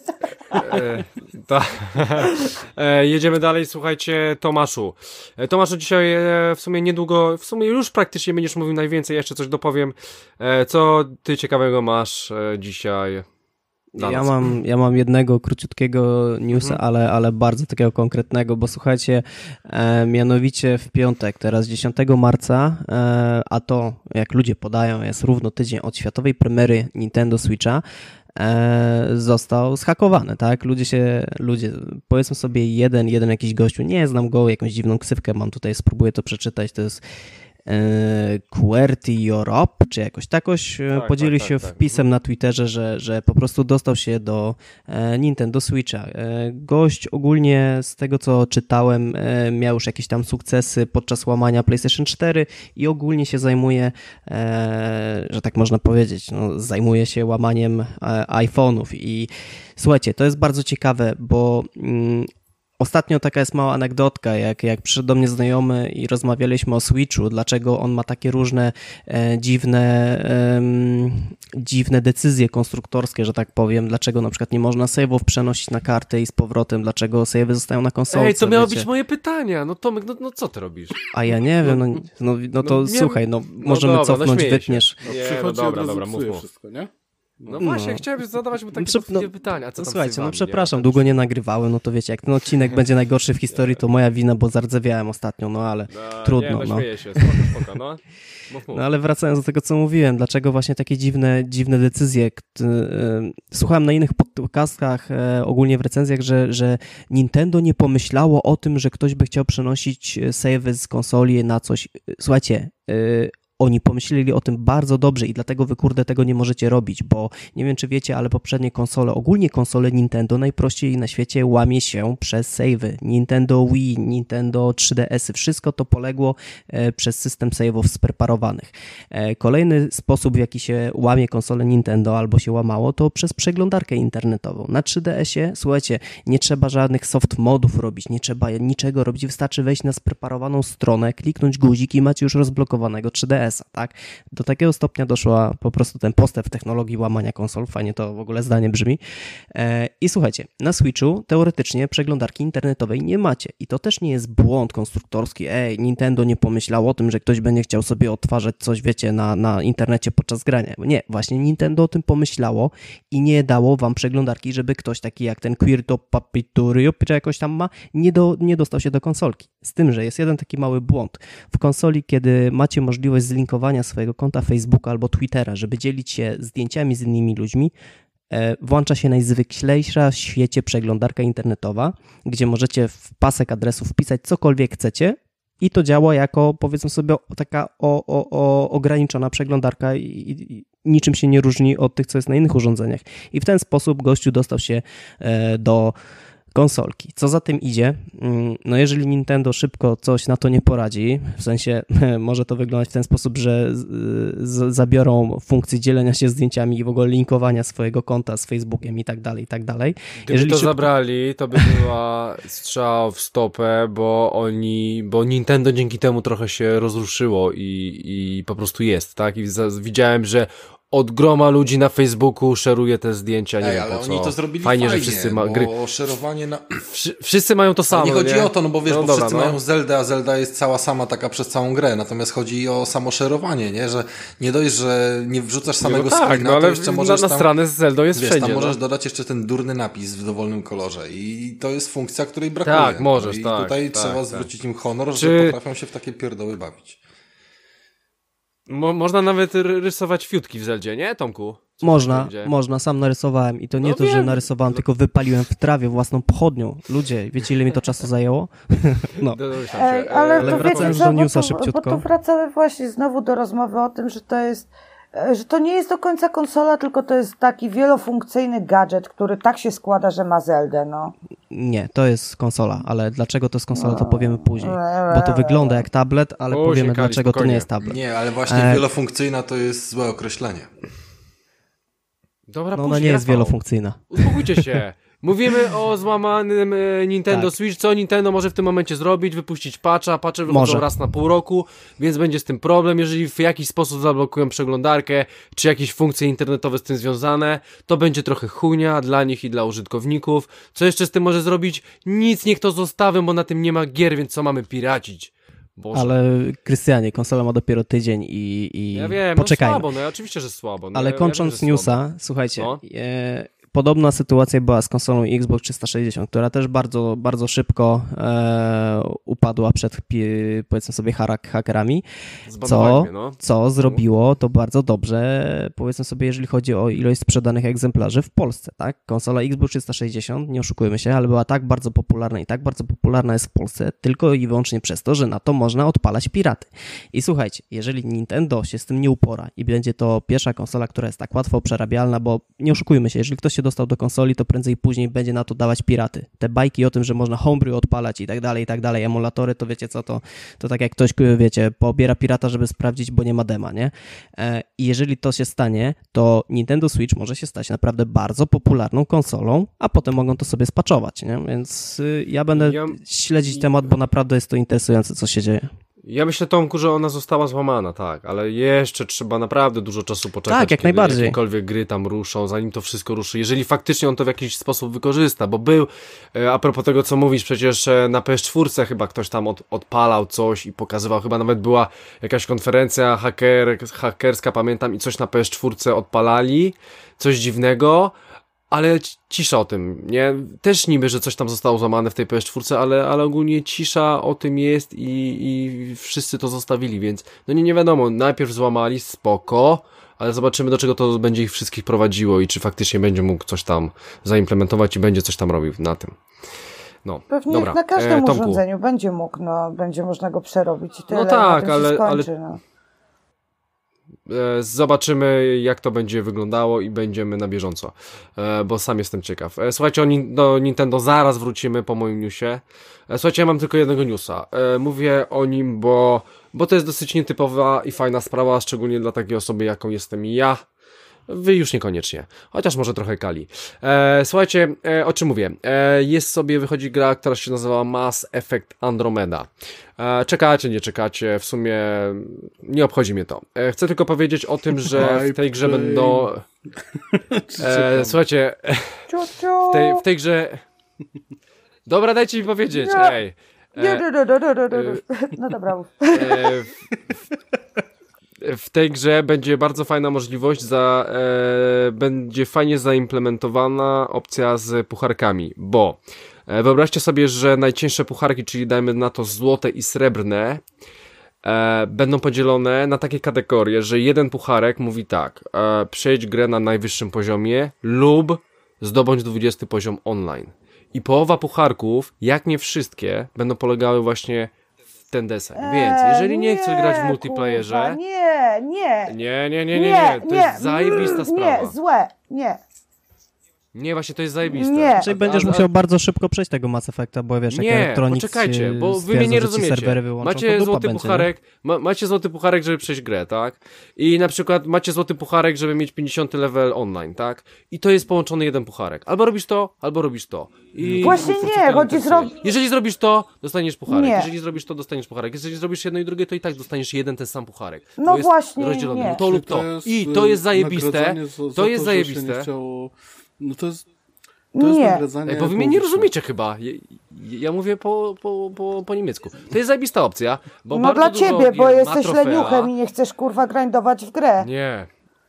jedziemy dalej, słuchajcie, Tomaszu. Tomaszu, dzisiaj w sumie niedługo, w sumie już praktycznie będziesz mówił najwięcej, jeszcze coś dopowiem. Co Ty ciekawego masz dzisiaj? Ja mam jednego króciutkiego newsa, ale bardzo takiego konkretnego, bo słuchajcie, mianowicie w piątek, teraz 10 marca, a to, jak ludzie podają, jest równo tydzień od światowej premiery Nintendo Switcha, został zhakowany, tak? Ludzie, powiedzmy sobie jeden jakiś gościu, nie znam go, jakąś dziwną ksywkę mam tutaj, spróbuję to przeczytać, to jest QWERTY Europe, czy jakoś podzielił się wpisem na Twitterze, że po prostu dostał się do Nintendo Switcha. Gość ogólnie z tego co czytałem miał już jakieś tam sukcesy podczas łamania PlayStation 4 i ogólnie się zajmuje, że tak można powiedzieć, zajmuje się łamaniem iPhone'ów i słuchajcie, to jest bardzo ciekawe, bo ostatnio taka jest mała anegdotka, jak przyszedł do mnie znajomy i rozmawialiśmy o Switchu, dlaczego on ma takie różne dziwne decyzje konstruktorskie, że tak powiem, dlaczego na przykład nie można save'ów przenosić na kartę i z powrotem, dlaczego save'y zostają na konsolce. Ej, to miało być moje pytania, no Tomek, no co ty robisz? A ja nie wiem, słuchaj, możemy cofnąć, wytniesz. Dobra, mów. Wszystko, nie? No właśnie, chciałem zadawać mu takie pytania. Co słuchajcie, przepraszam, długo nie nagrywałem, to wiecie, jak ten odcinek będzie najgorszy w historii, to moja wina, bo zardzewiałem ostatnio, ale trudno. Nie, śmieję się, spoko, no. Mów. No ale wracając do tego, co mówiłem, dlaczego właśnie takie dziwne decyzje. Słuchałem na innych podcastach, ogólnie w recenzjach, że Nintendo nie pomyślało o tym, że ktoś by chciał przenosić save'y z konsoli na coś. Słuchajcie, oni pomyśleli o tym bardzo dobrze i dlatego wy tego nie możecie robić, bo nie wiem czy wiecie, ale poprzednie konsole, ogólnie konsole Nintendo najprościej na świecie łamie się przez save'y. Nintendo Wii, Nintendo 3DS-y, wszystko to poległo przez system save'ów spreparowanych. Kolejny sposób, w jaki się łamie konsolę Nintendo albo się łamało, to przez przeglądarkę internetową. Na 3DS-ie, słuchajcie, nie trzeba żadnych soft modów robić, nie trzeba niczego robić, wystarczy wejść na spreparowaną stronę, kliknąć guzik i macie już rozblokowanego 3DS. Tak? Do takiego stopnia doszła po prostu ten postęp w technologii łamania konsol, fajnie to w ogóle zdanie brzmi. I słuchajcie, na Switchu teoretycznie przeglądarki internetowej nie macie i to też nie jest błąd konstruktorski, Nintendo nie pomyślało o tym, że ktoś będzie chciał sobie odtwarzać coś, wiecie, na internecie podczas grania. Nie, właśnie Nintendo o tym pomyślało i nie dało wam przeglądarki, żeby ktoś taki jak ten Quirto Papituriup, czy jakoś tam ma, nie dostał się do konsolki. Z tym, że jest jeden taki mały błąd. W konsoli, kiedy macie możliwość zlinkowania swojego konta Facebooka albo Twittera, żeby dzielić się zdjęciami z innymi ludźmi, włącza się najzwyklejsza w świecie przeglądarka internetowa, gdzie możecie w pasek adresów wpisać cokolwiek chcecie i to działa jako, powiedzmy sobie, taka ograniczona przeglądarka i niczym się nie różni od tych, co jest na innych urządzeniach. I w ten sposób gościu dostał się do konsolki. Co za tym idzie? No jeżeli Nintendo szybko coś na to nie poradzi, w sensie może to wyglądać w ten sposób, że zabiorą funkcję dzielenia się zdjęciami i w ogóle linkowania swojego konta z Facebookiem i tak dalej. Gdyby to zabrali, to by była strzał w stopę, bo Nintendo dzięki temu trochę się rozruszyło i po prostu jest, tak? I widziałem, że od groma ludzi na Facebooku szeruje te zdjęcia, nie wiem ale po co. Oni to zrobili fajnie, że wszyscy bo szerowanie na... Wszyscy mają to samo, nie chodzi o to, bo wiesz, bo dobra, wszyscy mają Zeldę, a Zelda jest cała sama taka przez całą grę, natomiast chodzi o samo szerowanie, nie? Że nie dość, że nie wrzucasz samego screena, ale to jeszcze możesz na stronę z Zeldą jest wszędzie. Tam możesz dodać jeszcze ten durny napis w dowolnym kolorze i to jest funkcja, której brakuje. Tak, możesz, I tutaj trzeba zwrócić im honor, że potrafią się w takie pierdoły bawić. Można nawet rysować fiutki w Zeldzie, nie, Tomku? Można, sam narysowałem i to nie że narysowałem, tylko wypaliłem w trawie własną pochodnią. Ludzie, wiecie ile mi to czasu zajęło? No. Ale wracając do newsa szybciutko. Bo tu wracamy właśnie znowu do rozmowy o tym, że to nie jest do końca konsola, tylko to jest taki wielofunkcyjny gadżet, który tak się składa, że ma Zeldę, no. Nie, to jest konsola, ale dlaczego to jest konsola, to powiemy później. Bo to wygląda jak tablet, ale powiemy dlaczego spokojnie. To nie jest tablet. Nie, ale właśnie wielofunkcyjna to jest złe określenie. Dobra, ona nie jest wielofunkcyjna. Uspokójcie się. Mówimy o złamanym Nintendo Switch. Co Nintendo może w tym momencie zrobić? Wypuścić patcha. Patche wychodzą raz na pół roku, więc będzie z tym problem. Jeżeli w jakiś sposób zablokują przeglądarkę, czy jakieś funkcje internetowe z tym związane, to będzie trochę chujnia dla nich i dla użytkowników. Co jeszcze z tym może zrobić? Nic, niech to zostawią, bo na tym nie ma gier, więc co mamy piracić? Boże. Ale Krystianie, konsola ma dopiero tydzień i ja wiem, poczekajmy. Słabo, oczywiście, że słabo. Ale kończąc newsa, słuchajcie, podobna sytuacja była z konsolą Xbox 360, która też bardzo, bardzo szybko upadła przed, powiedzmy sobie, hakerami, co zrobiło to bardzo dobrze, powiedzmy sobie, jeżeli chodzi o ilość sprzedanych egzemplarzy w Polsce, tak? Konsola Xbox 360, nie oszukujmy się, ale była tak bardzo popularna i tak bardzo popularna jest w Polsce tylko i wyłącznie przez to, że na to można odpalać piraty. I słuchajcie, jeżeli Nintendo się z tym nie upora i będzie to pierwsza konsola, która jest tak łatwo przerabialna, bo nie oszukujmy się, jeżeli ktoś się dostał do konsoli, to prędzej później będzie na to dawać piraty. Te bajki o tym, że można homebrew odpalać i tak dalej, emulatory, to wiecie co, to tak jak ktoś, wiecie, pobiera pirata, żeby sprawdzić, bo nie ma dema, nie? I jeżeli to się stanie, to Nintendo Switch może się stać naprawdę bardzo popularną konsolą, a potem mogą to sobie spaczować, nie? Więc ja będę śledzić temat, bo naprawdę jest to interesujące, co się dzieje. Ja myślę, Tomku, że ona została złamana, tak, ale jeszcze trzeba naprawdę dużo czasu poczekać, tak, jak najbardziej. Jakiekolwiek gry tam ruszą, zanim to wszystko ruszy, jeżeli faktycznie on to w jakiś sposób wykorzysta, bo a propos tego, co mówisz, przecież na PS4 chyba ktoś tam odpalał coś i pokazywał, chyba nawet była jakaś konferencja hakerska, pamiętam, i coś na PS4 odpalali, coś dziwnego, ale cisza o tym, nie? Też niby, że coś tam zostało złamane w tej PS4, ale ogólnie cisza o tym jest i wszyscy to zostawili, więc no nie wiadomo, najpierw złamali, spoko, ale zobaczymy, do czego to będzie ich wszystkich prowadziło i czy faktycznie będzie mógł coś tam zaimplementować i będzie coś tam robił na tym. No, pewnie dobra. Na każdym urządzeniu będzie mógł, będzie można go przerobić i tyle. No tak, ale zobaczymy, jak to będzie wyglądało i będziemy na bieżąco, bo sam jestem ciekaw. Słuchajcie, do Nintendo zaraz wrócimy po moim newsie. Słuchajcie, ja mam tylko jednego newsa. Mówię o nim, bo to jest dosyć nietypowa i fajna sprawa, szczególnie dla takiej osoby, jaką jestem ja. Wy już niekoniecznie, chociaż może trochę Kali. Słuchajcie, o czym mówię? Wychodzi gra, która się nazywa Mass Effect Andromeda. Czekacie, nie czekacie, w sumie nie obchodzi mnie to. Chcę tylko powiedzieć o tym, że w tej grze będą... Słuchajcie, w tej grze... Dobra, dajcie mi powiedzieć, ej. No dobra. W tej grze będzie bardzo fajna możliwość, będzie fajnie zaimplementowana opcja z pucharkami, bo wyobraźcie sobie, że najcięższe pucharki, czyli dajmy na to złote i srebrne, będą podzielone na takie kategorie, że jeden pucharek mówi tak, przejdź grę na najwyższym poziomie lub zdobądź 20 poziom online. I połowa pucharków, jak nie wszystkie, będą polegały właśnie ten deseń. Więc jeżeli nie chcesz grać w multiplayerze... Kurwa, nie. To jest zajebista sprawa. Nie, złe, nie. Nie, właśnie to jest zajebiste. Nie. Czyli będziesz musiał bardzo szybko przejść tego Mass Effecta, bo wiesz, jak Electronics poczekajcie, bo wy mnie nie rozumiecie. Serwery wyłączą, macie złoty pucharek, macie złoty pucharek, żeby przejść grę, tak? I na przykład macie złoty pucharek, żeby mieć 50 level online, tak? I to jest połączony jeden pucharek. Albo robisz to, albo robisz to. I właśnie nie, chodzi Jeżeli zrobisz to, dostaniesz pucharek. Nie. Jeżeli zrobisz to, dostaniesz pucharek. Jeżeli zrobisz jedno i drugie, to i tak dostaniesz jeden ten sam pucharek. No jest właśnie, rozdzielony. nie. To lub to. I to jest zajebiste. To jest zajebiste. No to jest Nie. nagradzanie. Bo wy mnie nie rozumiecie chyba. Ja mówię po niemiecku. To jest zajebista opcja. Bo No bardzo dla dużo ciebie, bo gier ma jesteś trofea. leniuchem i nie chcesz kurwa grindować w grę. Nie.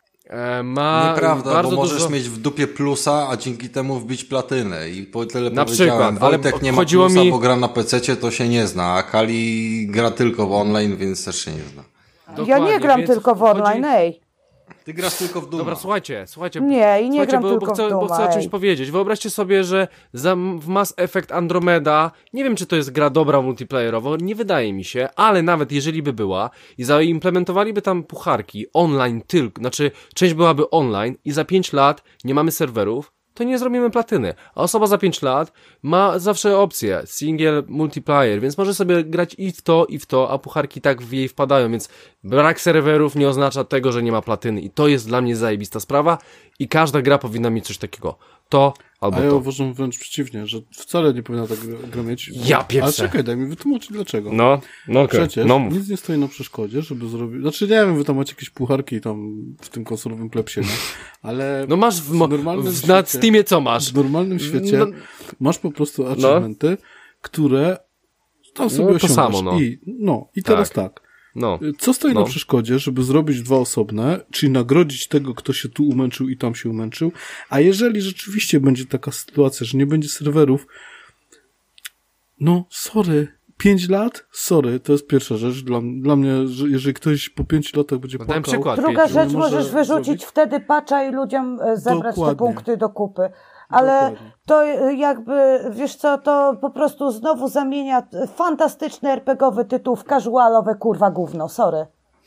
Nieprawda, bardzo bo możesz dużo... mieć w dupie plusa, a dzięki temu wbić platynę. I po tyle Na powiedziałem, przykład, ale Wojtek nie ma chodziło plusa, mi- bo gra na PC-cie, to się nie zna, a Kali gra tylko w online, więc też się nie zna. Ja Dokładnie, nie gram więc tylko w online, ej. Ty grasz tylko w Duma. Dobra, słuchajcie. Nie, i nie gram bo tylko chcę, w Duma, bo chcę o czymś ej. powiedzieć. Wyobraźcie sobie, że w Mass Effect Andromeda, nie wiem, czy to jest gra dobra multiplayerowo, nie wydaje mi się, ale nawet jeżeli by była i zaimplementowaliby tam pucharki online tylko, znaczy część byłaby online i za 5 lat nie mamy serwerów, to nie zrobimy platyny. A osoba za 5 lat ma zawsze opcję single multiplayer, więc może sobie grać i w to, a pucharki tak w jej wpadają, więc brak serwerów nie oznacza tego, że nie ma platyny i to jest dla mnie zajebista sprawa i każda gra powinna mieć coś takiego. To albo A ja to. uważam wręcz przeciwnie, że wcale nie powinna tak gra mieć. Ja pieprzę. Ale czekaj, daj mi wytłumaczyć dlaczego. No okej. Przecież No mów. nic nie stoi na przeszkodzie, żeby zrobić... Znaczy nie wiem, wy tam macie jakieś pucharki tam w tym konsolowym klepsie, no. Ale No masz normalnym na świecie- Steamie co masz? w normalnym świecie No. masz po prostu achievementy, które tam sobie to osiągasz. samo, no. I teraz tak. No. Co stoi No. na przeszkodzie, żeby zrobić dwa osobne, czyli nagrodzić tego, kto się tu umęczył i tam się umęczył, a jeżeli rzeczywiście będzie taka sytuacja, że nie będzie serwerów, no sorry, 5 lat? Sorry, to jest pierwsza rzecz dla mnie, że jeżeli ktoś po 5 latach będzie No dałem płakał... przykład. Druga Pięciu. rzecz, Nie może możesz wyrzucić zrobić. wtedy patcha i ludziom zebrać te Dokładnie. punkty do kupy. Ale Dokładnie. to jakby, wiesz co, to po prostu znowu zamienia fantastyczny RPGowy tytuł w casualowe kurwa gówno, sorry.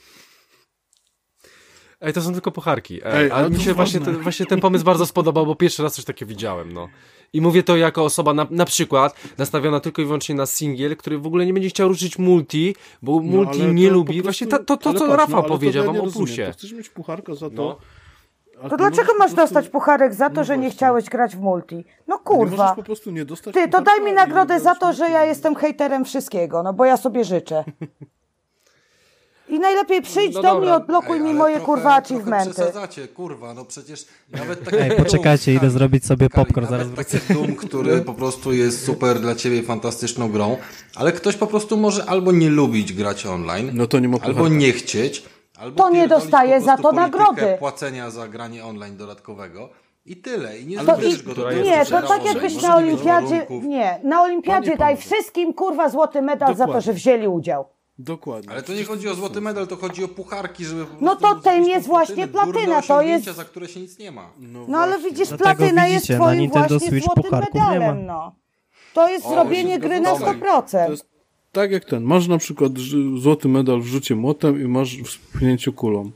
Ej, to są tylko pucharki. Ej, Ale ale mi to się właśnie ten pomysł bardzo spodobał, bo pierwszy raz coś takiego widziałem, no. I mówię to jako osoba na przykład nastawiona tylko i wyłącznie na singiel, który w ogóle nie będzie chciał ruszyć multi, bo multi ale nie to lubi. po Właśnie prostu- to ale co patrz, Rafał ale to powiedział ja wam nie o rozumiem. plusie. To chcesz mieć pucharka za to... No. a To ty dlaczego możesz masz po prostu- dostać pucharek za to, No że nie właśnie. chciałeś grać w multi? No Nie kurwa. możesz po prostu nie dostać Ty, to pucharka daj mi i nagrodę za to, grać w że ja multi. jestem hejterem wszystkiego, no bo ja sobie życzę. I najlepiej przyjdź No do dobra. mnie, odblokuj mi ale moje trochę- kurwa trochę achievementy. przesadzacie, kurwa, no przecież nawet taki Ej, Doom, poczekajcie, idę Kali, zrobić sobie Kali, popcorn, zaraz nawet taki Doom, który po prostu jest super dla ciebie, fantastyczną grą, ale ktoś po prostu może albo nie lubić grać online, No to nie ma albo pucharka. nie chcieć, albo To nie pierdolić dostaje po za prostu to politykę nagrody. płacenia za granie online dodatkowego i tyle. I nie To zmuszysz i, go do jest nie, tego, to że tak może jakbyś nie na mieć olimpiadzie, warunków. nie, na olimpiadzie Panie, daj panowie. wszystkim kurwa złoty medal za to, Dokładnie. że wzięli udział. Dokładnie. Ale to nie chodzi o złoty medal, to chodzi o pucharki, żeby po No prostu to ten zrobić tą jest właśnie platynę, durne platyna, to osiągnięcia, jest- za które się nic nie ma. No ale widzisz, Dlatego platyna jest widzicie, na twoim Nintendo właśnie Switch złotym pucharków nie ma. medalem, no. To jest zrobienie się gry na zgadzamy. 100%. To jest tak jak ten. Masz na przykład złoty medal w rzucie młotem i masz w spchnięciu kulą.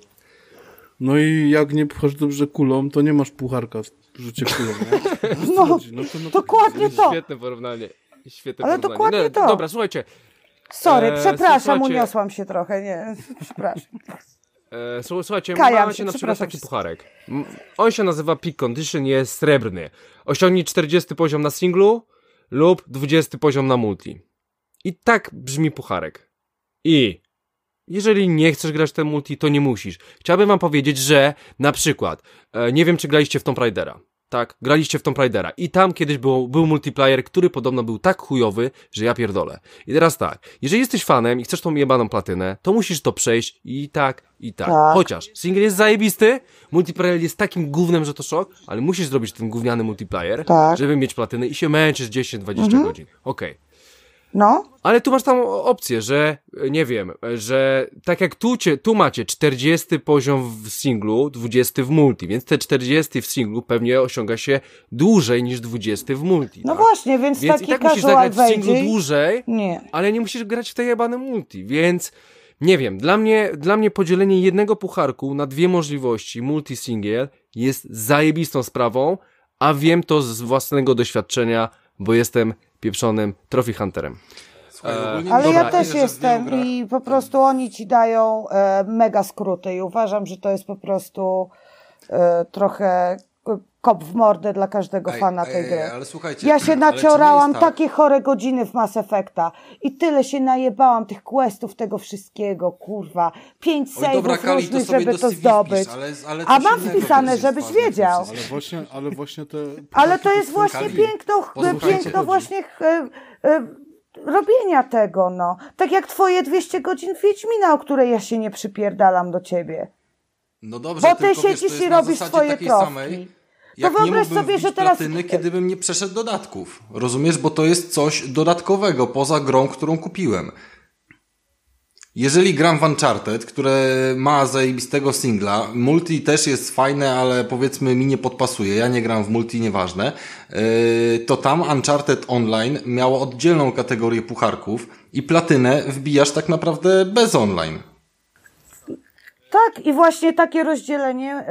No i jak nie pchasz dobrze kulą, to nie masz pucharka w rzucie kulą, nie? No, to dokładnie to. Świetne porównanie. Świetne Ale porównanie. dokładnie No, to. Dobra, słuchajcie. Sorry, przepraszam, słuchajcie- uniosłam się trochę, nie, przepraszam. Słuchajcie, Kajam macie się, na przykład przepraszam taki wszystkich. pucharek. On się nazywa Peak Condition, jest srebrny. Osiągnij 40 poziom na singlu lub 20 poziom na multi. I tak brzmi pucharek. I jeżeli nie chcesz grać w ten multi, to nie musisz. Chciałbym wam powiedzieć, że na przykład, nie wiem czy graliście w Tomb Raidera. Tak, graliście w Tomb Raidera i tam kiedyś był multiplayer, który podobno był tak chujowy, że ja pierdolę. I teraz tak, jeżeli jesteś fanem i chcesz tą jebaną platynę, to musisz to przejść i tak. Tak. Chociaż single jest zajebisty, multiplayer jest takim gównem, że to szok, ale musisz zrobić ten gówniany multiplayer, Tak. żeby mieć platynę i się męczysz 10-20 godzin. Okej. No, Ale tu masz tam opcję, że nie wiem, że tak jak tu macie 40 poziom w singlu, 20 w multi, więc te 40 w singlu pewnie osiąga się dłużej niż 20 w multi. no tak? właśnie, więc Więc i taki tak musisz casual zagrać w singlu wejdzie i... dłużej, Nie. ale nie musisz grać w tej jebane multi, więc nie wiem, dla mnie podzielenie jednego pucharku na dwie możliwości multi-single jest zajebistą sprawą, a wiem to z własnego doświadczenia, bo jestem pieprzonym trophy hunterem. Ale ja też jestem i po prostu oni ci dają mega skróty i uważam, że to jest po prostu trochę kop w mordę dla każdego fana tej gry. Ale słuchajcie, ja się naciorałam takie chore godziny w Mass Effecta i tyle się najebałam tych questów, tego wszystkiego, kurwa. 5 save'ów różnych, żeby to zdobyć. Ale a mam wpisane, żebyś wiedział. Ale właśnie te... Ale to jest właśnie piękno właśnie robienia tego, no. Tak jak twoje 200 godzin Wiedźmina, o której ja się nie przypierdalam do ciebie. No dobrze, bo ty siedzisz i robisz swoje trofki. Jak to wyobraź sobie, że teraz... platyny, kiedy bym nie przeszedł dodatków. Rozumiesz? Bo to jest coś dodatkowego poza grą, którą kupiłem. Jeżeli gram w Uncharted, które ma zajebistego singla, multi też jest fajne, ale powiedzmy mi nie podpasuje, ja nie gram w multi, nieważne, to tam Uncharted Online miało oddzielną kategorię pucharków i platynę wbijasz tak naprawdę bez online. Tak, i właśnie takie rozdzielenie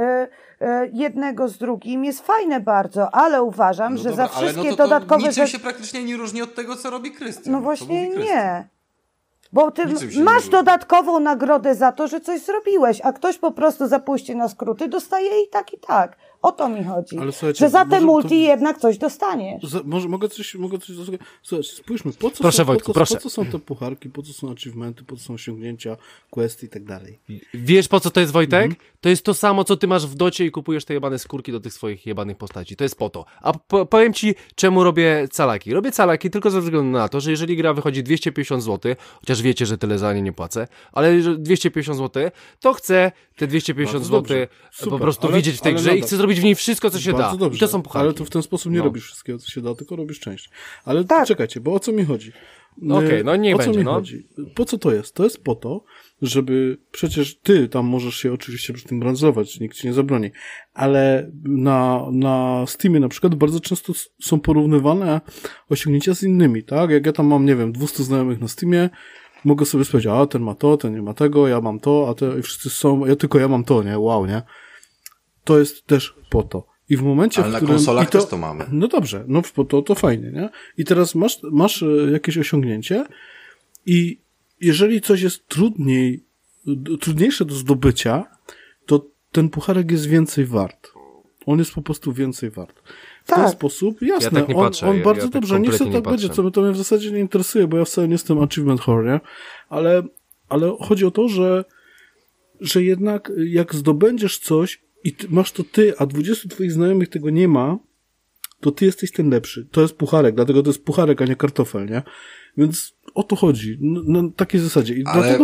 jednego z drugim jest fajne bardzo, ale uważam, że za wszystkie dodatkowe... niczym się praktycznie nie różni od tego, co robi Krystian. No właśnie nie. Bo ty masz dodatkową nagrodę za to, że coś zrobiłeś, a ktoś po prostu za pójście na skróty dostaje i tak. O to mi chodzi. Że za te multi jednak coś dostaniesz. Mogę coś Słuchajcie, spójrzmy, po co są te pucharki, po co są achievementy, po co są osiągnięcia, questy i tak dalej. Wiesz, po co to jest, Wojtek? To jest to samo, co ty masz w docie i kupujesz te jebane skórki do tych swoich jebanych postaci. To jest po to. A powiem ci, czemu robię calaki. Robię calaki tylko ze względu na to, że jeżeli gra wychodzi 250 zł, chociaż wiecie, że tyle za nie płacę, ale 250 zł, to chcę te 250 zł po prostu widzieć w tej grze i chcę zrobić w niej wszystko, co się da. Dobrze, i to są pucharki. Ale to w ten sposób nie robisz wszystkiego, co się da, tylko robisz część. Ale czekajcie, bo o co mi chodzi? Okej, no niech będzie, chodzi? Po co to jest? To jest po to, żeby przecież ty tam możesz się oczywiście przy tym branżować, nikt ci nie zabroni, ale na Steamie na przykład bardzo często są porównywane osiągnięcia z innymi, tak? Jak ja tam mam, nie wiem, 200 znajomych na Steamie, mogę sobie powiedzieć, a ten ma to, ten nie ma tego, ja mam to, a te wszyscy są, ja mam to, nie? Wow, nie? To jest też po to. I w momencie, ale w którym... na konsolach też to mamy. No dobrze, no to fajnie, nie? I teraz masz jakieś osiągnięcie i jeżeli coś jest trudniejsze do zdobycia, to ten pucharek jest więcej wart. On jest po prostu więcej wart. W ten sposób, jasne, ja tak nie patrzę, on bardzo tak dobrze, niech sobie tak będzie, co to mnie w zasadzie nie interesuje, bo ja wcale nie jestem achievement whore, nie? Ale chodzi o to, że jednak jak zdobędziesz coś i masz to ty, a 20 twoich znajomych tego nie ma, to ty jesteś ten lepszy. To jest pucharek, dlatego to jest pucharek, a nie kartofel, nie? Więc o to chodzi. Na takiej zasadzie. I dlatego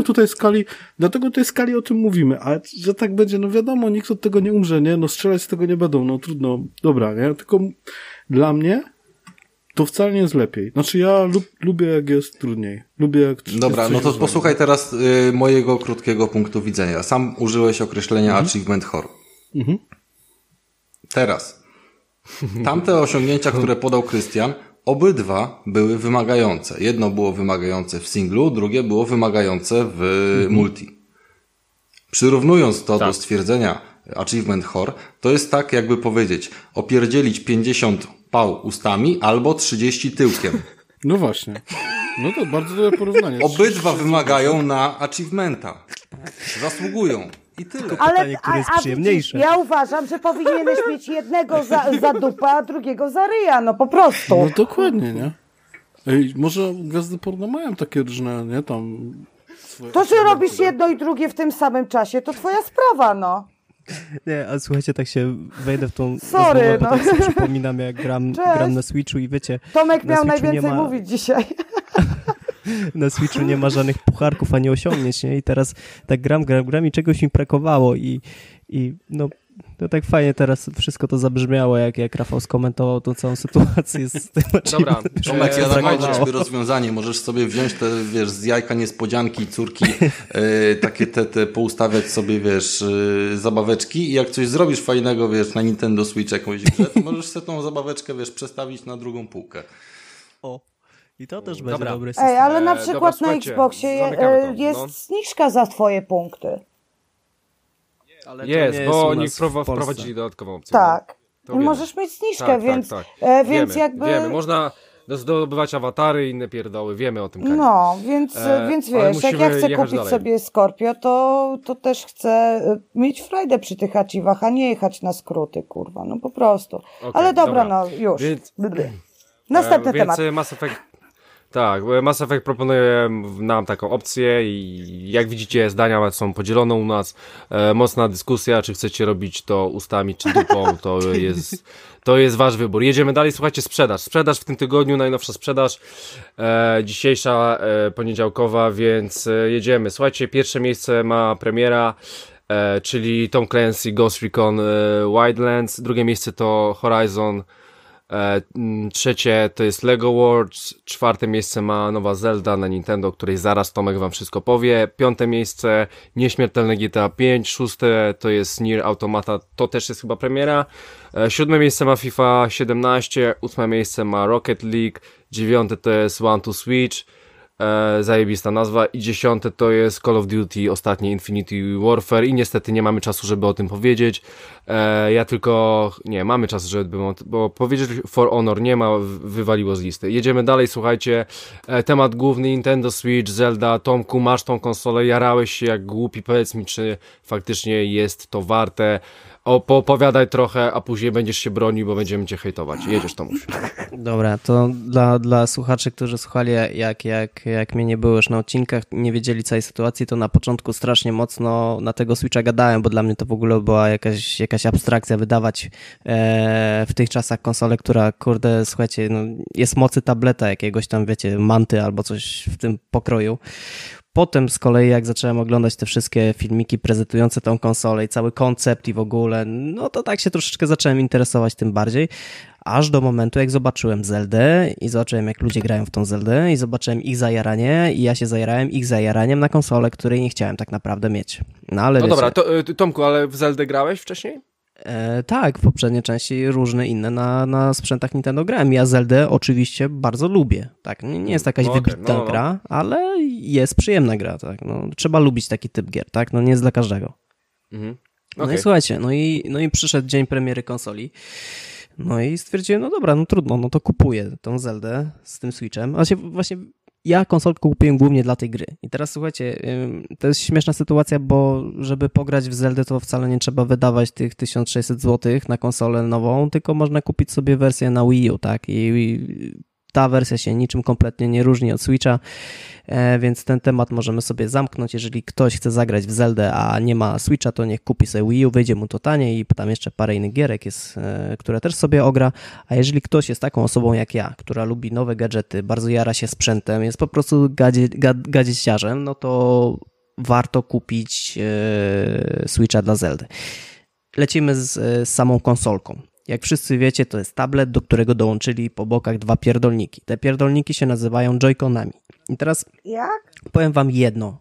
tej skali o tym mówimy. A że tak będzie, no wiadomo, nikt od tego nie umrze, nie? No strzelać z tego nie będą, no trudno. Dobra, nie? Tylko dla mnie to wcale nie jest lepiej. Znaczy ja lubię jak jest trudniej. Lubię jak... Dobra, no to posłuchaj teraz mojego krótkiego punktu widzenia. Sam użyłeś określenia achievement whore. Teraz. Tamte osiągnięcia, które podał Krystian, obydwa były wymagające. Jedno było wymagające w singlu, drugie było wymagające w multi. Przyrównując to do stwierdzenia achievement whore, to jest tak, jakby powiedzieć, opierdzielić 50 pał ustami albo 30 tyłkiem. No właśnie. No to bardzo dobre porównanie. Obydwa wymagają na achievementa. Zasługują. I tyle. Tylko pytanie, które jest przyjemniejsze. Ja uważam, że powinieneś mieć jednego za dupę, a drugiego za ryja, no po prostu. No dokładnie, nie? Ej, może gwiazdy porno mają takie różne, nie, tam... To, że robisz jedno i drugie w tym samym czasie, to twoja sprawa, no. Nie, a słuchajcie, tak się wejdę w tą rozmowę, bo tak sobie przypominam, jak gram na Switchu i wiecie... Tomek miał najwięcej mówić dzisiaj. Na Switchu nie ma żadnych pucharków ani osiągnięć, nie? I teraz tak gram i czegoś mi brakowało i no to tak fajnie teraz wszystko to zabrzmiało, jak Rafał skomentował tą całą sytuację z tym. Dobra. Tomek, ja znajdę sobie rozwiązanie. Możesz sobie wziąć te, wiesz, z jajka niespodzianki, córki, takie te poustawiać sobie, wiesz, zabaweczki i jak coś zrobisz fajnego, wiesz, na Nintendo Switch jakąś grze, to możesz sobie tą zabaweczkę, wiesz, przestawić na drugą półkę. O. I to też będzie dobry system. Ej, ale na przykład na Xboxie jest zniżka za twoje punkty. Ale jest, bo oni wprowadzili dodatkową opcję. Tak. możesz mieć zniżkę, więc jakby... Wiemy, można zdobywać awatary i inne pierdoły, wiemy o tym. Kanie. No, więc wiesz, jak ja chcę kupić dalej. Sobie Scorpio, to też chcę mieć frajdę przy tych achievach, a nie jechać na skróty, kurwa, no po prostu. Ale dobra, no już. Następny temat. Mass Effect... Tak, Mass Effect proponuje nam taką opcję i jak widzicie zdania są podzielone u nas, mocna dyskusja, czy chcecie robić to ustami czy dupą, to jest wasz wybór. Jedziemy dalej, słuchajcie, sprzedaż w tym tygodniu, najnowsza sprzedaż, dzisiejsza poniedziałkowa, więc jedziemy. Słuchajcie, pierwsze miejsce ma premiera, czyli Tom Clancy Ghost Recon Wildlands, drugie miejsce to Horizon, trzecie to jest Lego Worlds, czwarte miejsce ma nowa Zelda na Nintendo, o której zaraz Tomek wam wszystko powie, piąte miejsce Nieśmiertelne GTA 5, szóste to jest Nier Automata, to też jest chyba premiera, siódme miejsce ma FIFA 17, ósme miejsce ma Rocket League, dziewiąte to jest One to Switch, zajebista nazwa, i dziesiąte to jest Call of Duty ostatnie Infinity Warfare i niestety nie mamy czasu, żeby o tym powiedzieć. Mamy czas, bo powiedzieć For Honor nie ma, wywaliło z listy. Jedziemy dalej, słuchajcie, temat główny Nintendo Switch, Zelda. Tomku, masz tą konsolę, jarałeś się jak głupi, powiedz mi, czy faktycznie jest to warte. Poopowiadaj trochę, a później będziesz się bronił, bo będziemy cię hejtować. Jedziesz, Tomuś. Dobra, to dla słuchaczy, którzy słuchali, jak mnie nie było już na odcinkach, nie wiedzieli całej sytuacji, to na początku strasznie mocno na tego Switcha gadałem, bo dla mnie to w ogóle była jakaś abstrakcja wydawać w tych czasach konsolę, która, kurde, słuchajcie, no, jest mocy tableta jakiegoś tam, wiecie, manty albo coś w tym pokroju. Potem z kolei jak zacząłem oglądać te wszystkie filmiki prezentujące tą konsolę i cały koncept i w ogóle, no to tak się troszeczkę zacząłem interesować tym bardziej, aż do momentu jak zobaczyłem Zeldę i zobaczyłem jak ludzie grają w tą Zeldę i zobaczyłem ich zajaranie i ja się zajarałem ich zajaraniem na konsolę, której nie chciałem tak naprawdę mieć. No ale wiecie, dobra, Tomku, ale w Zeldę grałeś wcześniej? Tak, w poprzedniej części różne inne na sprzętach Nintendo grałem. Ja Zeldę oczywiście bardzo lubię. Tak, nie jest jakaś wybitna gra, ale jest przyjemna gra. Tak, no, trzeba lubić taki typ gier, tak? No nie jest dla każdego. No i słuchajcie, no i przyszedł dzień premiery konsoli. No i stwierdziłem, no dobra, no trudno, no to kupuję tą Zeldę z tym Switchem. Właśnie ja konsolkę kupiłem głównie dla tej gry. I teraz słuchajcie, to jest śmieszna sytuacja, bo żeby pograć w Zeldę, to wcale nie trzeba wydawać tych 1600 zł na konsolę nową, tylko można kupić sobie wersję na Wii U, tak? I ta wersja się niczym kompletnie nie różni od Switcha, więc ten temat możemy sobie zamknąć. Jeżeli ktoś chce zagrać w Zeldę, a nie ma Switcha, to niech kupi sobie Wii U, wyjdzie mu to taniej i tam jeszcze parę innych gierek jest, które też sobie ogra, a jeżeli ktoś jest taką osobą jak ja, która lubi nowe gadżety, bardzo jara się sprzętem, jest po prostu gadzieciarzem, no to warto kupić Switcha dla Zeldy. Lecimy z samą konsolką. Jak wszyscy wiecie, to jest tablet, do którego dołączyli po bokach dwa pierdolniki. Te pierdolniki się nazywają Joy-Conami. I teraz powiem wam jedno.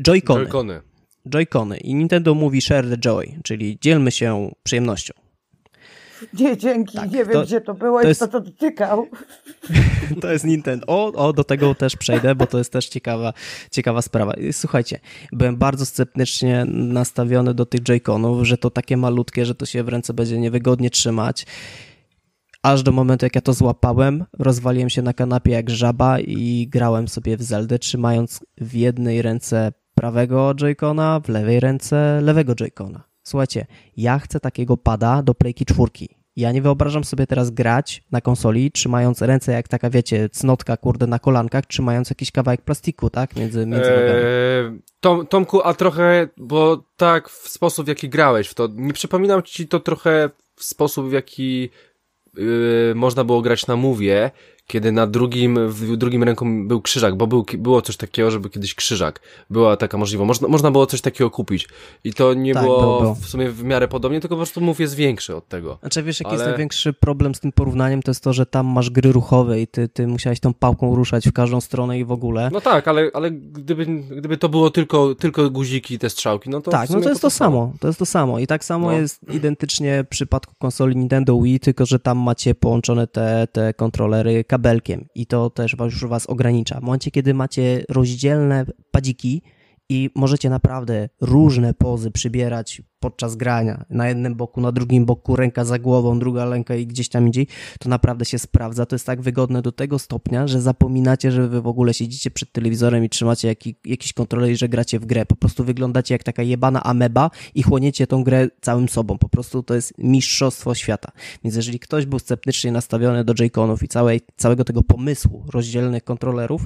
Joy-Cony. I Nintendo mówi share the joy, czyli dzielmy się przyjemnością. Nie, dzięki. Tak, nie wiem, gdzie to było i kto to dotykał. To jest Nintendo. Do tego też przejdę, bo to jest też ciekawa sprawa. Słuchajcie, byłem bardzo sceptycznie nastawiony do tych Joy-Conów, że to takie malutkie, że to się w ręce będzie niewygodnie trzymać. Aż do momentu, jak ja to złapałem, rozwaliłem się na kanapie jak żaba i grałem sobie w Zeldę, trzymając w jednej ręce prawego Joy-Cona, w lewej ręce lewego Joy-Cona. Słuchajcie, ja chcę takiego pada do Playki 4. Ja nie wyobrażam sobie teraz grać na konsoli, trzymając ręce jak taka, wiecie, cnotka, kurde, na kolankach, trzymając jakiś kawałek plastiku, tak? Między nogami. Tomku, a trochę, bo tak w sposób, w jaki grałeś w to, nie przypominam ci to trochę w sposób, w jaki można było grać na Move'ie, kiedy w drugim ręku był krzyżak, bo było coś takiego, żeby kiedyś krzyżak. Była taka możliwość. Można było coś takiego kupić. I to nie było w sumie w miarę podobnie, tylko po prostu Move jest większy od tego. Znaczy wiesz, jaki jest największy problem z tym porównaniem, to jest to, że tam masz gry ruchowe i ty musiałeś tą pałką ruszać w każdą stronę i w ogóle. No tak, ale gdyby to było tylko guziki i te strzałki, no to tak, no to jest to samo. To jest to samo. I tak samo jest identycznie w przypadku konsoli Nintendo Wii, tylko że tam macie połączone te kontrolery kabelkiem i to też już was ogranicza. W momencie, kiedy macie rozdzielne padziki i możecie naprawdę różne pozy przybierać podczas grania. Na jednym boku, na drugim boku, ręka za głową, druga ręka i gdzieś tam indziej. To naprawdę się sprawdza. To jest tak wygodne do tego stopnia, że zapominacie, że wy w ogóle siedzicie przed telewizorem i trzymacie jakiś kontroler i że gracie w grę. Po prostu wyglądacie jak taka jebana ameba i chłoniecie tą grę całym sobą. Po prostu to jest mistrzostwo świata. Więc jeżeli ktoś był sceptycznie nastawiony do Joy-Conów i całego tego pomysłu rozdzielnych kontrolerów,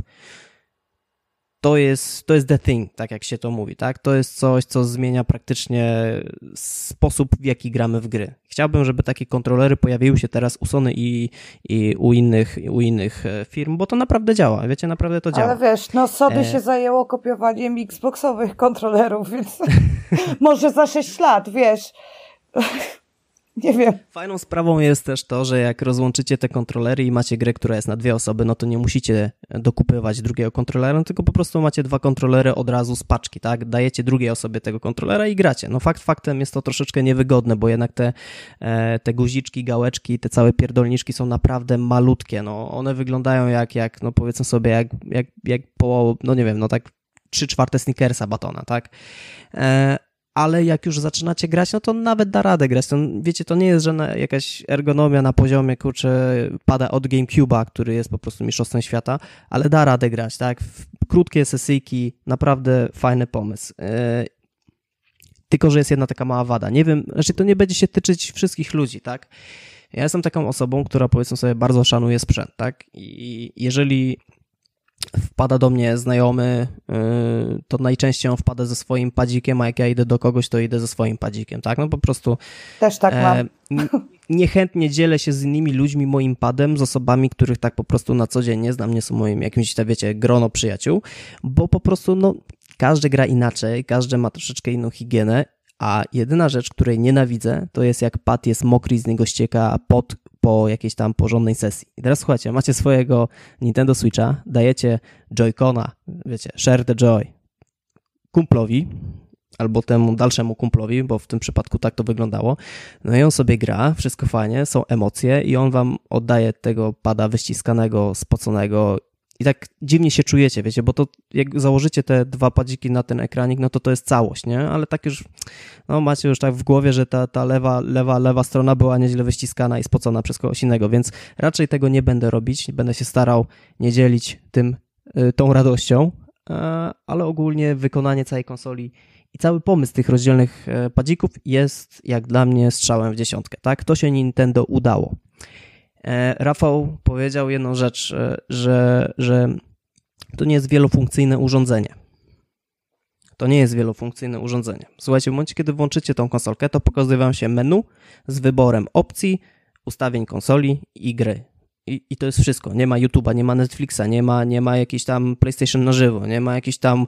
to jest the thing, tak jak się to mówi, tak? To jest coś, co zmienia praktycznie sposób, w jaki gramy w gry. Chciałbym, żeby takie kontrolery pojawiły się teraz u Sony i u innych firm, bo to naprawdę działa, wiecie, naprawdę to działa. Ale wiesz, no Sony się zajęło kopiowaniem Xboxowych kontrolerów, więc może za 6 lat, wiesz... Nie wiem. Fajną sprawą jest też to, że jak rozłączycie te kontrolery i macie grę, która jest na 2 osoby, no to nie musicie dokupywać drugiego kontrolera, tylko po prostu macie 2 kontrolery od razu z paczki, tak? Dajecie drugiej osobie tego kontrolera i gracie. No faktem jest to troszeczkę niewygodne, bo jednak te guziczki, gałeczki, te całe pierdolniczki są naprawdę malutkie, no one wyglądają jak no powiedzmy sobie, jak po, no nie wiem, no tak 3/4 Snickersa batona, tak? Ale jak już zaczynacie grać, no to nawet da radę grać. To, wiecie, to nie jest żadna jakaś ergonomia na poziomie, kurczę, pada od GameCube'a, który jest po prostu mistrzostwem świata, ale da radę grać, tak? Krótkie sesyjki, naprawdę fajny pomysł. Tylko że jest jedna taka mała wada. Nie wiem, znaczy to nie będzie się tyczyć wszystkich ludzi, tak? Ja jestem taką osobą, która powiedzmy sobie bardzo szanuje sprzęt, tak? I jeżeli wpada do mnie znajomy, to najczęściej on wpada ze swoim padzikiem, a jak ja idę do kogoś, to idę ze swoim padzikiem, tak? No po prostu... Też tak mam. Niechętnie dzielę się z innymi ludźmi moim padem, z osobami, których tak po prostu na co dzień nie znam, nie są moim jakimś, wiecie, grono przyjaciół, bo po prostu, no, każdy gra inaczej, każdy ma troszeczkę inną higienę, a jedyna rzecz, której nienawidzę, to jest jak pad jest mokry i z niego ścieka pot po jakiejś tam porządnej sesji. I teraz słuchajcie, macie swojego Nintendo Switcha, dajecie Joy-Cona, wiecie, share the joy kumplowi, albo temu dalszemu kumplowi, bo w tym przypadku tak to wyglądało. No i on sobie gra, wszystko fajnie, są emocje i on wam oddaje tego pada wyściskanego, spoconego i tak dziwnie się czujecie, wiecie, bo to jak założycie te 2 padziki na ten ekranik, no to jest całość, nie? Ale tak już, no macie już tak w głowie, że ta lewa strona była nieźle wyściskana i spocona przez kogoś innego, więc raczej tego nie będę robić, będę się starał nie dzielić tą radością, ale ogólnie wykonanie całej konsoli i cały pomysł tych rozdzielnych padzików jest jak dla mnie strzałem w 10, tak? To się Nintendo udało. Rafał powiedział jedną rzecz, że to nie jest wielofunkcyjne urządzenie. To nie jest wielofunkcyjne urządzenie. Słuchajcie, w momencie, kiedy włączycie tą konsolkę, to pokazuje wam się menu z wyborem opcji, ustawień konsoli i gry. I to jest wszystko. Nie ma YouTube'a, nie ma Netflixa, nie ma jakiejś tam PlayStation na żywo, nie ma jakichś tam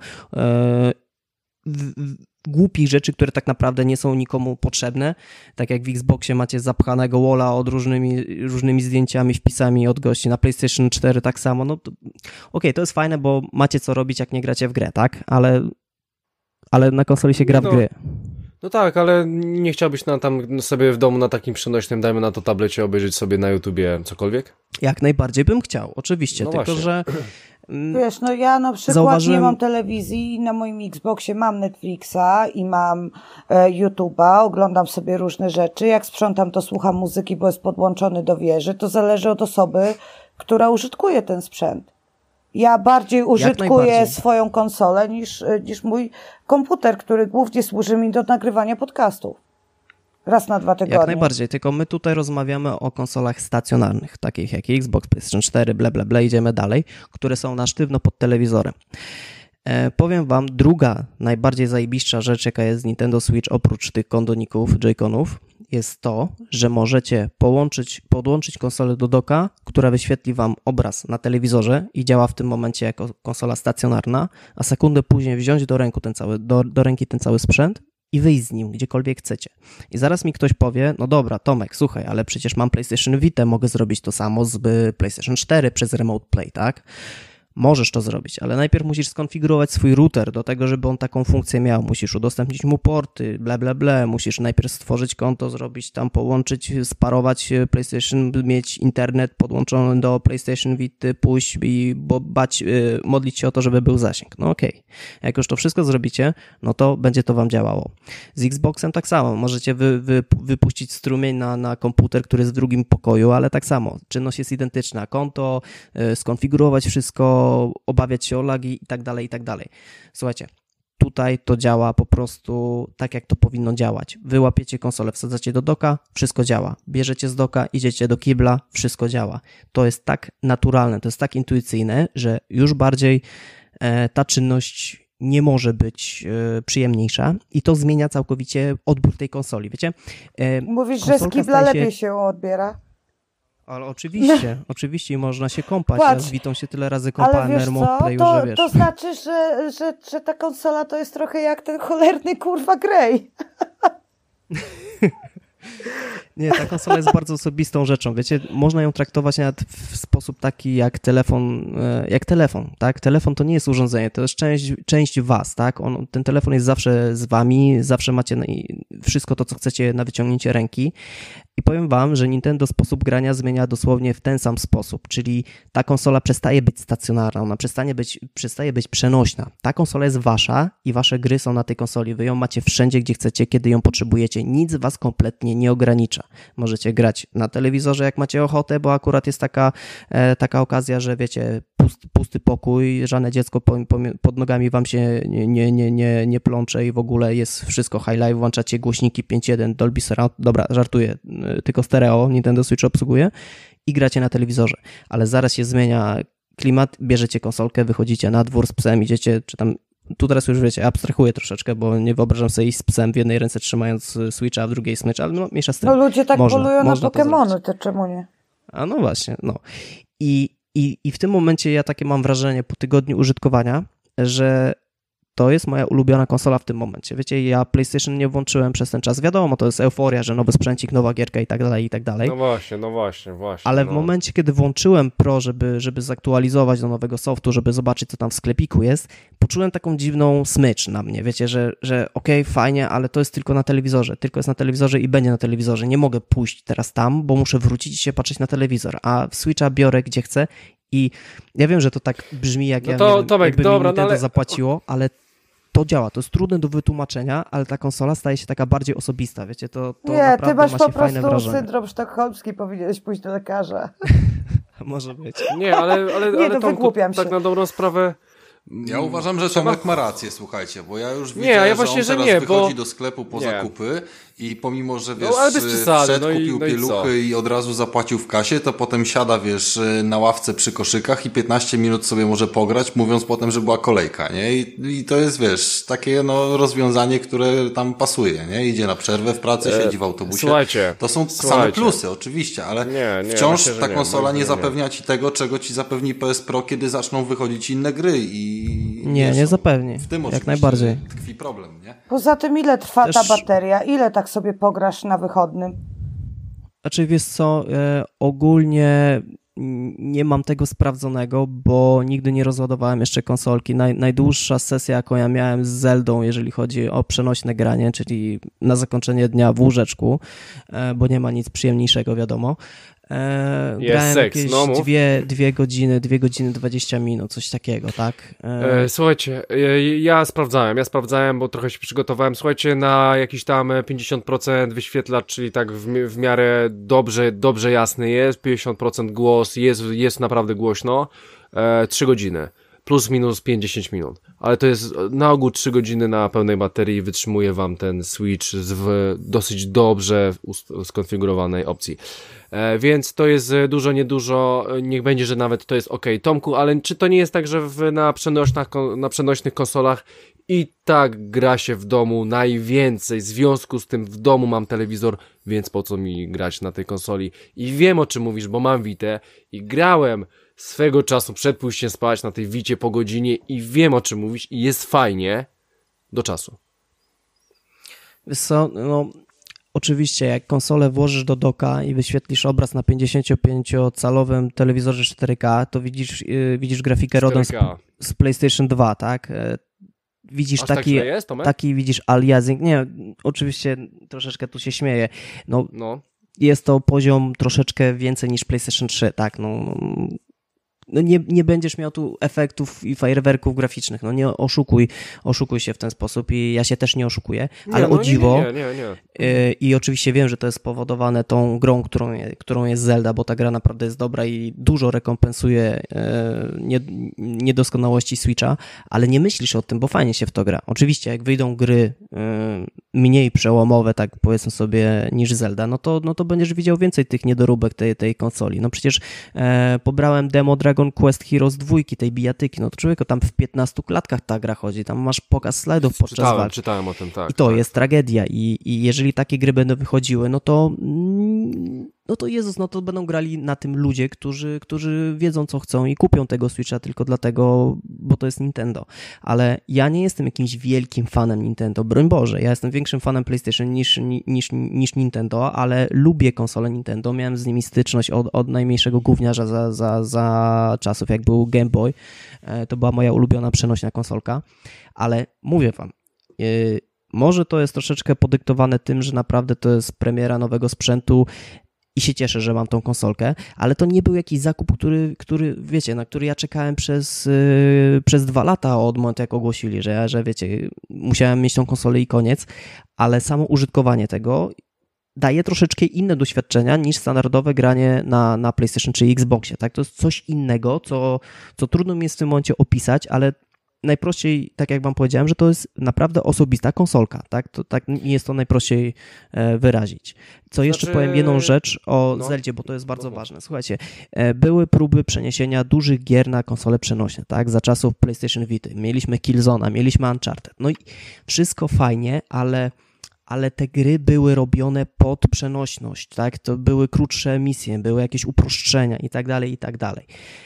głupich rzeczy, które tak naprawdę nie są nikomu potrzebne. Tak jak w Xboxie macie zapchanego walla od różnymi zdjęciami, wpisami od gości. Na PlayStation 4 tak samo. No okej, to jest fajne, bo macie co robić, jak nie gracie w grę, tak? Ale na konsoli się gra w gry. No tak, ale nie chciałbyś tam sobie w domu na takim przenośnym, dajmy na to tablecie, obejrzeć sobie na YouTubie cokolwiek? Jak najbardziej bym chciał, oczywiście, no tylko właśnie. że... Wiesz, no ja na przykład nie mam telewizji i na moim Xboxie mam Netflixa i mam YouTube'a, oglądam sobie różne rzeczy. Jak sprzątam, to słucham muzyki, bo jest podłączony do wieży. To zależy od osoby, która użytkuje ten sprzęt. Ja bardziej użytkuję swoją konsolę niż mój komputer, który głównie służy mi do nagrywania podcastów. Raz na 2 tygodnie. Jak najbardziej, tylko my tutaj rozmawiamy o konsolach stacjonarnych, takich jak Xbox, PlayStation 4, idziemy dalej, które są na sztywno pod telewizorem. Powiem wam, druga najbardziej zajebiszcza rzecz, jaka jest z Nintendo Switch oprócz tych kondoników, Joy-Conów, jest to, że możecie podłączyć konsolę do docka, która wyświetli wam obraz na telewizorze i działa w tym momencie jako konsola stacjonarna, a sekundę później wziąć do ręki ten cały sprzęt i wyjść z nim gdziekolwiek chcecie. I zaraz mi ktoś powie, no dobra, Tomek, słuchaj, ale przecież mam PlayStation Vita, mogę zrobić to samo z PlayStation 4 przez Remote Play, tak? Możesz to zrobić, ale najpierw musisz skonfigurować swój router do tego, żeby on taką funkcję miał. Musisz udostępnić mu porty, bla, bla, bla. Musisz najpierw stworzyć konto, zrobić tam, połączyć, sparować PlayStation, mieć internet podłączony do PlayStation Vity, pójść i modlić się o to, żeby był zasięg. No okej. Jak już to wszystko zrobicie, no to będzie to wam działało. Z Xboxem tak samo. Możecie wypuścić strumień na komputer, który jest w drugim pokoju, ale tak samo. Czynność jest identyczna. Konto, skonfigurować wszystko, obawiać się o lagi i tak dalej, i tak dalej. Słuchajcie, tutaj to działa po prostu tak, jak to powinno działać. Wy łapiecie konsolę, wsadzacie do doka, wszystko działa. Bierzecie z doka, idziecie do kibla, wszystko działa. To jest tak naturalne, to jest tak intuicyjne, że już bardziej ta czynność nie może być przyjemniejsza i to zmienia całkowicie odbiór tej konsoli, wiecie? Mówisz, że z kibla lepiej się odbiera? Ale oczywiście można się kąpać. Ja z Witą się tyle razy kąpałem na Remote że wiesz. To znaczy, że ta konsola to jest trochę jak ten cholerny kurwa Grey. Nie, ta konsola jest bardzo osobistą rzeczą, wiecie, można ją traktować nawet w sposób taki jak telefon, tak? Telefon to nie jest urządzenie, to jest część was, tak? Ten telefon jest zawsze z wami, zawsze macie wszystko to, co chcecie na wyciągnięcie ręki i powiem wam, że Nintendo sposób grania zmienia dosłownie w ten sam sposób, czyli ta konsola przestaje być stacjonarna, ona przestaje być przenośna. Ta konsola jest wasza i wasze gry są na tej konsoli, wy ją macie wszędzie, gdzie chcecie, kiedy ją potrzebujecie, nic was kompletnie nie ogranicza. Możecie grać na telewizorze, jak macie ochotę, bo akurat jest taka okazja, że wiecie, pusty pokój, żadne dziecko pod nogami wam się nie plącze i w ogóle jest wszystko high life, włączacie głośniki 5.1, Dolby Surround, dobra, żartuję, tylko stereo Nintendo Switch obsługuje i gracie na telewizorze, ale zaraz się zmienia klimat, bierzecie konsolkę, wychodzicie na dwór z psem, idziecie, czy tam tu teraz już wiecie, abstrahuję troszeczkę, bo nie wyobrażam sobie iść z psem w jednej ręce trzymając Switcha, a w drugiej smycz, ale no mniejsza z tym. No ludzie tak polują na Pokemony, to czemu nie? A no właśnie, no. I w tym momencie ja takie mam wrażenie po tygodniu użytkowania, że to jest moja ulubiona konsola w tym momencie. Wiecie, ja PlayStation nie włączyłem przez ten czas. Wiadomo, to jest euforia, że nowy sprzęcik, nowa gierka i tak dalej, i tak dalej. No właśnie. Ale w momencie, kiedy włączyłem Pro, żeby zaktualizować do nowego softu, żeby zobaczyć, co tam w sklepiku jest, poczułem taką dziwną smycz na mnie. Wiecie, że okej, fajnie, ale to jest tylko na telewizorze. Tylko jest na telewizorze i będzie na telewizorze. Nie mogę pójść teraz tam, bo muszę wrócić i się patrzeć na telewizor. A Switcha biorę gdzie chcę i ja wiem, że to tak brzmi, jak no to, Tomek, jakby mi Nintendo zapłaciło, ale to działa, to jest trudne do wytłumaczenia, ale ta konsola staje się taka bardziej osobista, wiecie, to nie, naprawdę ty masz ma się po fajne prostu wrażenie. syndrom sztokholmski, powinieneś pójść do lekarza. Może być. Nie, ale Tomku, tak na dobrą sprawę... Ja uważam, że Tomek ma rację, słuchajcie, bo ja już widzę, że on teraz wychodzi do sklepu po zakupy i pomimo, że wiesz, wszedł, kupił pieluchy i od razu zapłacił w kasie, to potem siada, wiesz, na ławce przy koszykach i 15 minut sobie może pograć, mówiąc potem, że była kolejka, nie? I to jest, wiesz, takie rozwiązanie, które tam pasuje, nie? Idzie na przerwę w pracy, siedzi w autobusie. Słuchajcie. To są same plusy, oczywiście, ale wciąż ta konsola nie zapewnia ci tego, czego ci zapewni PS Pro, kiedy zaczną wychodzić inne gry nie zapewni. W tym jak najbardziej tkwi problem, nie? Poza tym ile trwa ta bateria? Ile tak sobie pograsz na wychodnym? Znaczy wiesz co, ogólnie nie mam tego sprawdzonego, bo nigdy nie rozładowałem jeszcze konsolki. Najdłuższa sesja, jaką ja miałem z Zeldą, jeżeli chodzi o przenośne granie, czyli na zakończenie dnia w łóżeczku, bo nie ma nic przyjemniejszego, wiadomo. Grałem jakieś 2 godziny 20 minut, coś takiego, tak? Słuchajcie, ja sprawdzałem, bo trochę się przygotowałem. Słuchajcie, na jakiś tam 50% wyświetlacz, czyli tak w miarę dobrze jasny jest, 50% głos, jest naprawdę głośno, 3 godziny. Plus minus 5-10 minut. Ale to jest na ogół 3 godziny na pełnej baterii i wytrzymuje wam ten Switch w dosyć dobrze skonfigurowanej opcji. Więc to jest dużo, niedużo, niech będzie, że nawet to jest ok. Tomku, ale czy to nie jest tak, że na przenośnych konsolach i tak gra się w domu najwięcej, w związku z tym w domu mam telewizor, więc po co mi grać na tej konsoli? I wiem, o czym mówisz, bo mam Vitę i grałem swego czasu przed pójściem spać na tej Vicie po godzinie i wiem, o czym mówisz i jest fajnie do czasu. Wiesz co, oczywiście jak konsolę włożysz do docka i wyświetlisz obraz na 55-calowym telewizorze 4K, to widzisz grafikę RODM z PlayStation 2, tak? Widzisz taki widzisz aliasing. Nie, oczywiście troszeczkę tu się śmieję. No. Jest to poziom troszeczkę więcej niż PlayStation 3, tak? No nie będziesz miał tu efektów i fajerwerków graficznych, no nie oszukuj się w ten sposób i ja się też nie oszukuję, ale o dziwo i oczywiście wiem, że to jest spowodowane tą grą, którą jest Zelda, bo ta gra naprawdę jest dobra i dużo rekompensuje niedoskonałości Switcha, ale nie myślisz o tym, bo fajnie się w to gra. Oczywiście jak wyjdą gry mniej przełomowe, tak powiedzmy sobie, niż Zelda, no to będziesz widział więcej tych niedoróbek tej konsoli. No przecież pobrałem demo Dragon Quest Heroes 2, tej bijatyki, no to człowieku, tam w 15 klatkach ta gra chodzi, tam masz pokaz slajdów podczas walki. Czytałem o tym, tak. I to jest tragedia i jeżeli takie gry będą wychodziły, no to Jezus, no to będą grali na tym ludzie, którzy wiedzą, co chcą i kupią tego Switcha tylko dlatego, bo to jest Nintendo. Ale ja nie jestem jakimś wielkim fanem Nintendo, broń Boże, ja jestem większym fanem PlayStation niż Nintendo, ale lubię konsole Nintendo, miałem z nimi styczność od najmniejszego gówniarza za czasów, jak był Game Boy, to była moja ulubiona przenośna konsolka, ale mówię wam, może to jest troszeczkę podyktowane tym, że naprawdę to jest premiera nowego sprzętu i się cieszę, że mam tą konsolkę, ale to nie był jakiś zakup, który wiecie, na który ja czekałem przez 2 lata od momentu, jak ogłosili, że wiecie, musiałem mieć tą konsolę i koniec, ale samo użytkowanie tego daje troszeczkę inne doświadczenia niż standardowe granie na PlayStation czy Xboxie, tak? To jest coś innego, co trudno mi jest w tym momencie opisać, ale najprościej, tak jak wam powiedziałem, że to jest naprawdę osobista konsolka, tak? To tak jest to najprościej wyrazić. Jeszcze powiem jedną rzecz o Zeldzie, bo to jest bardzo ważne. Słuchajcie, były próby przeniesienia dużych gier na konsole przenośne, tak? Za czasów PlayStation Vita. Mieliśmy Killzone'a, mieliśmy Uncharted. No i wszystko fajnie, ale te gry były robione pod przenośność, tak? To były krótsze misje, były jakieś uproszczenia i tak dalej, i tak dalej.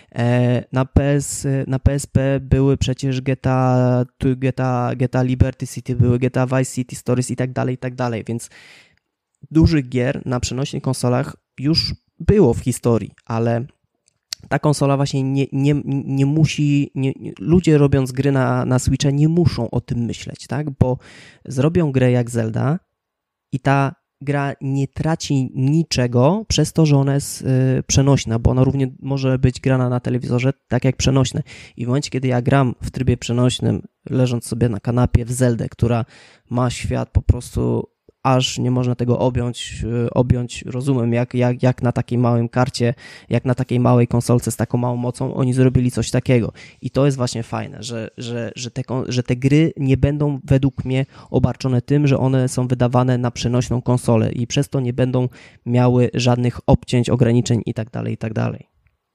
Na PSP były przecież GTA Liberty City, były GTA Vice City Stories i tak dalej, więc dużych gier na przenośnych konsolach już było w historii, ale ta konsola właśnie nie musi, ludzie robiąc gry na Switcha nie muszą o tym myśleć, tak? Bo zrobią grę jak Zelda i ta gra nie traci niczego przez to, że ona jest przenośna, bo ona równie może być grana na telewizorze tak jak przenośne. I w momencie, kiedy ja gram w trybie przenośnym, leżąc sobie na kanapie w Zeldę, która ma świat po prostu aż nie można tego objąć rozumem, jak na takiej małym karcie, jak na takiej małej konsolce z taką małą mocą oni zrobili coś takiego. I to jest właśnie fajne, że te gry nie będą według mnie obarczone tym, że one są wydawane na przenośną konsolę i przez to nie będą miały żadnych obcięć, ograniczeń i tak dalej.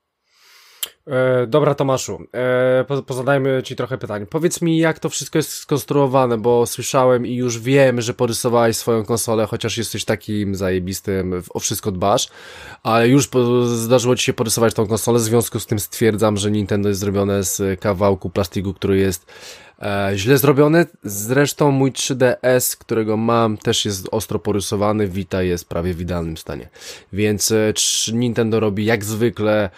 Dobra, Tomaszu, pozadajmy ci trochę pytań. Powiedz mi, jak to wszystko jest skonstruowane, bo słyszałem i już wiem, że porysowałeś swoją konsolę, chociaż jesteś takim zajebistym, o wszystko dbasz, ale już zdarzyło ci się porysować tą konsolę, w związku z tym stwierdzam, że Nintendo jest zrobione z kawałku plastiku, który jest źle zrobiony. Zresztą mój 3DS, którego mam, też jest ostro porysowany, Vita jest prawie w idealnym stanie, więc Nintendo robi jak zwykle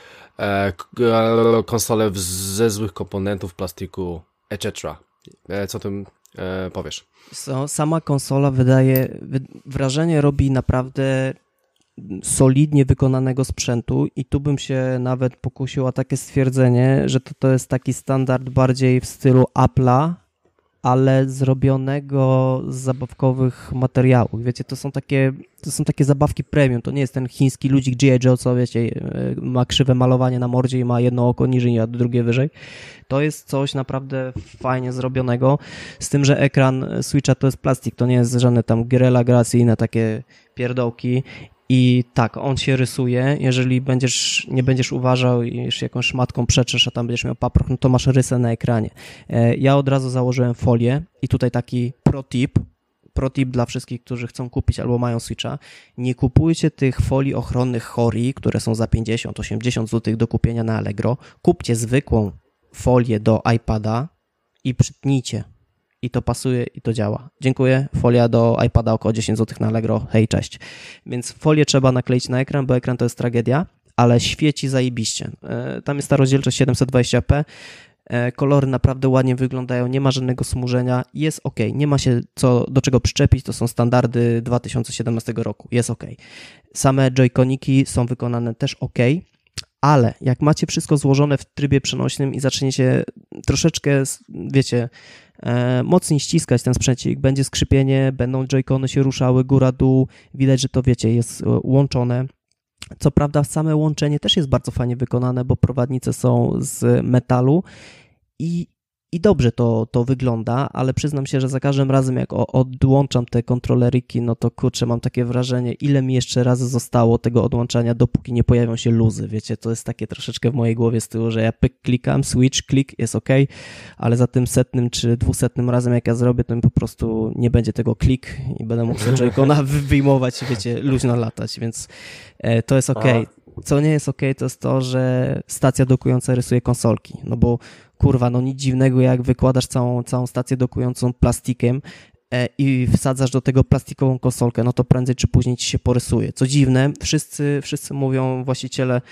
konsole ze złych komponentów, plastiku, etc. Co o tym powiesz? Sama konsola wrażenie robi naprawdę solidnie wykonanego sprzętu i tu bym się nawet pokusił o takie stwierdzenie, że to jest taki standard bardziej w stylu Apple'a, ale zrobionego z zabawkowych materiałów. Wiecie, to są takie zabawki premium, to nie jest ten chiński ludzik G.I. Joe, co wiecie, ma krzywe malowanie na mordzie i ma jedno oko niżej, a drugie wyżej. To jest coś naprawdę fajnie zrobionego, z tym, że ekran Switcha to jest plastik, to nie jest żadne tam Gorilla Glass i inne takie pierdołki. I tak, on się rysuje, jeżeli nie będziesz uważał i jeszcze jakąś szmatką przetrzesz, a tam będziesz miał paproch, no to masz rysę na ekranie. Ja od razu założyłem folię i tutaj taki pro tip dla wszystkich, którzy chcą kupić albo mają Switcha. Nie kupujcie tych folii ochronnych Hori, które są za 50-80 zł do kupienia na Allegro. Kupcie zwykłą folię do iPada i przytnijcie. i to pasuje i to działa. Dziękuję. Folia do iPada około 10 zł na Allegro. Hej, cześć. Więc folię trzeba nakleić na ekran, bo ekran to jest tragedia, ale świeci zajebiście. Tam jest ta rozdzielczość 720p. Kolory naprawdę ładnie wyglądają, nie ma żadnego smużenia, jest ok, nie ma się do czego przyczepić, to są standardy 2017 roku, jest ok. Same joyconiki są wykonane też ok, ale jak macie wszystko złożone w trybie przenośnym i zaczniecie troszeczkę, wiecie, mocniej ściskać ten sprzęcik, będzie skrzypienie, będą joycony się ruszały góra-dół, widać, że to wiecie, jest łączone. Co prawda same łączenie też jest bardzo fajnie wykonane, bo prowadnice są z metalu i dobrze to wygląda, ale przyznam się, że za każdym razem jak odłączam te kontroleryki, no to kurczę, mam takie wrażenie, ile mi jeszcze razy zostało tego odłączania, dopóki nie pojawią się luzy, wiecie, to jest takie troszeczkę w mojej głowie z tyłu, że ja klikam, switch, klik, jest ok, ale za tym 100. czy 200. razem jak ja zrobię, to mi po prostu nie będzie tego klik i będę mógł sobie joycona wyjmować, wiecie, luźno latać, więc to jest ok. Co nie jest ok, to jest to, że stacja dokująca rysuje konsolki, no bo kurwa, no nic dziwnego, jak wykładasz całą stację dokującą plastikiem i wsadzasz do tego plastikową konsolkę, no to prędzej czy później ci się porysuje. Co dziwne, wszyscy mówią, właściciele,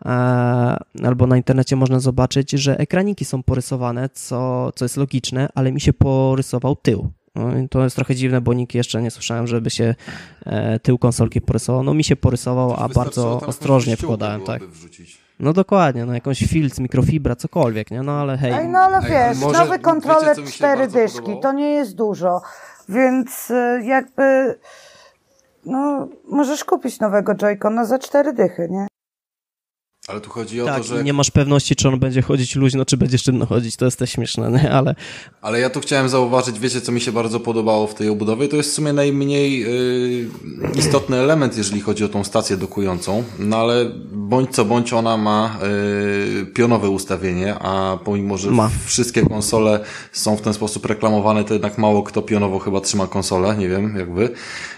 albo na internecie można zobaczyć, że ekraniki są porysowane, co jest logiczne, ale mi się porysował tył. No i to jest trochę dziwne, bo nikt jeszcze nie słyszałem, żeby się tył konsolki porysował. No mi się porysował, a bardzo ostrożnie wkładałem, tak. No dokładnie, no jakąś filc, mikrofibra, cokolwiek, nie? No ale hej. No ale wiesz, nowy kontroler 4 dyszki, podobało? To nie jest dużo, więc jakby no możesz kupić nowego Joy-Cona za 4 dychy, nie? Ale tu chodzi o tak, to, że... nie masz pewności, czy on będzie chodzić luźno, czy będzie sztywno chodzić, to jest też śmieszne, nie? Ale ja tu chciałem zauważyć, wiecie, co mi się bardzo podobało w tej obudowie, to jest w sumie najmniej istotny element, jeżeli chodzi o tą stację dokującą, no ale bądź co bądź ona ma pionowe ustawienie, a pomimo, że wszystkie konsole są w ten sposób reklamowane, to jednak mało kto pionowo chyba trzyma konsolę, nie wiem, jak wy.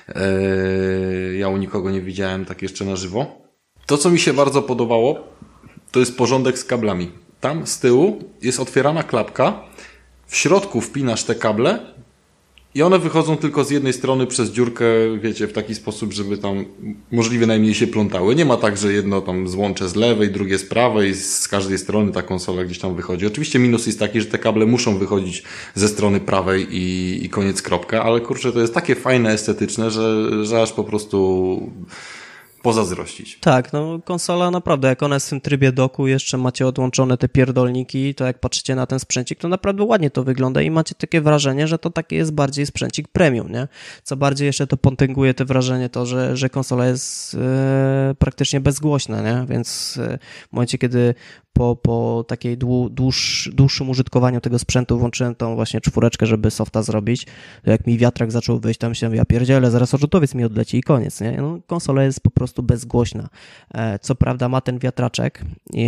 Ja u nikogo nie widziałem tak jeszcze na żywo. To, co mi się bardzo podobało, to jest porządek z kablami. Tam z tyłu jest otwierana klapka, w środku wpinasz te kable i one wychodzą tylko z jednej strony przez dziurkę, wiecie, w taki sposób, żeby tam możliwie najmniej się plątały. Nie ma tak, że jedno tam złącze z lewej, drugie z prawej, z każdej strony ta konsola gdzieś tam wychodzi. Oczywiście minus jest taki, że te kable muszą wychodzić ze strony prawej i koniec, kropka, ale kurczę, to jest takie fajne, estetyczne, że aż po prostu... pozazdrościć. Tak, no konsola naprawdę, jak ona jest w tym trybie doku, jeszcze macie odłączone te pierdolniki, to jak patrzycie na ten sprzęcik, to naprawdę ładnie to wygląda i macie takie wrażenie, że to taki jest bardziej sprzęcik premium, nie? Co bardziej jeszcze to potęguje to wrażenie to, że konsola jest praktycznie bezgłośna, nie? Więc w momencie, kiedy po takiej dłuższym użytkowaniu tego sprzętu włączyłem tą właśnie 4, żeby softa zrobić, jak mi wiatrak zaczął wyjść, tam się ja pierdzielę, zaraz odrzutowiec mi odleci i koniec, nie? No, konsola jest po prostu bezgłośna. Co prawda ma ten wiatraczek,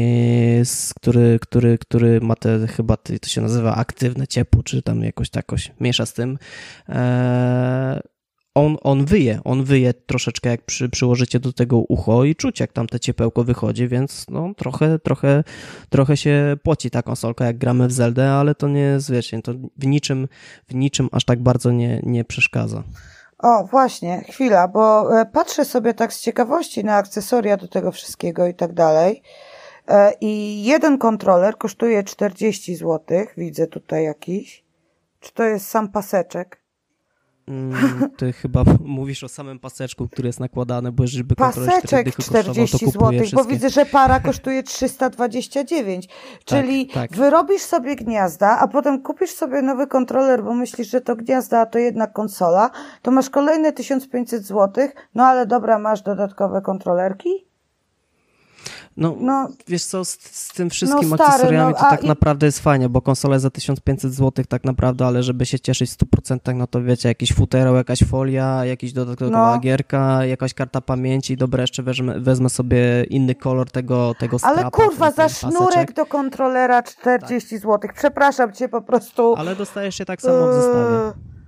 który ma te, chyba to się nazywa aktywne ciepło, czy tam jakoś miesza z tym. On wyje troszeczkę, jak przyłożycie do tego ucho i czuć, jak tam te ciepełko wychodzi, więc no trochę się poci ta konsolka, jak gramy w Zeldę, ale to nie jest, wiecie, to w niczym aż tak bardzo nie przeszkadza. O, właśnie, chwila, bo patrzę sobie tak z ciekawości na akcesoria do tego wszystkiego i tak dalej i jeden kontroler kosztuje 40 zł, widzę tutaj jakiś. Czy to jest sam paseczek? Ty chyba mówisz o samym paseczku, który jest nakładany, bo żeby paseczek 40 zł, bo widzę, że para kosztuje 329, czyli tak. Wyrobisz sobie gniazda, a potem kupisz sobie nowy kontroler, bo myślisz, że to gniazda, a to jednak konsola, to masz kolejne 1500 zł, no ale dobra, masz dodatkowe kontrolerki? No, wiesz co, z tym wszystkim akcesoriami to tak naprawdę jest fajnie, bo konsola jest za 1500 zł tak naprawdę, ale żeby się cieszyć w 100%, no to wiecie, jakiś futerał, jakaś folia, jakiś dodatkowa gierka, jakaś karta pamięci, dobra, jeszcze wezmę sobie inny kolor tego strapa. Ale kurwa, za sznurek do kontrolera 40 zł, przepraszam cię po prostu. Ale dostajesz się tak samo w zestawie.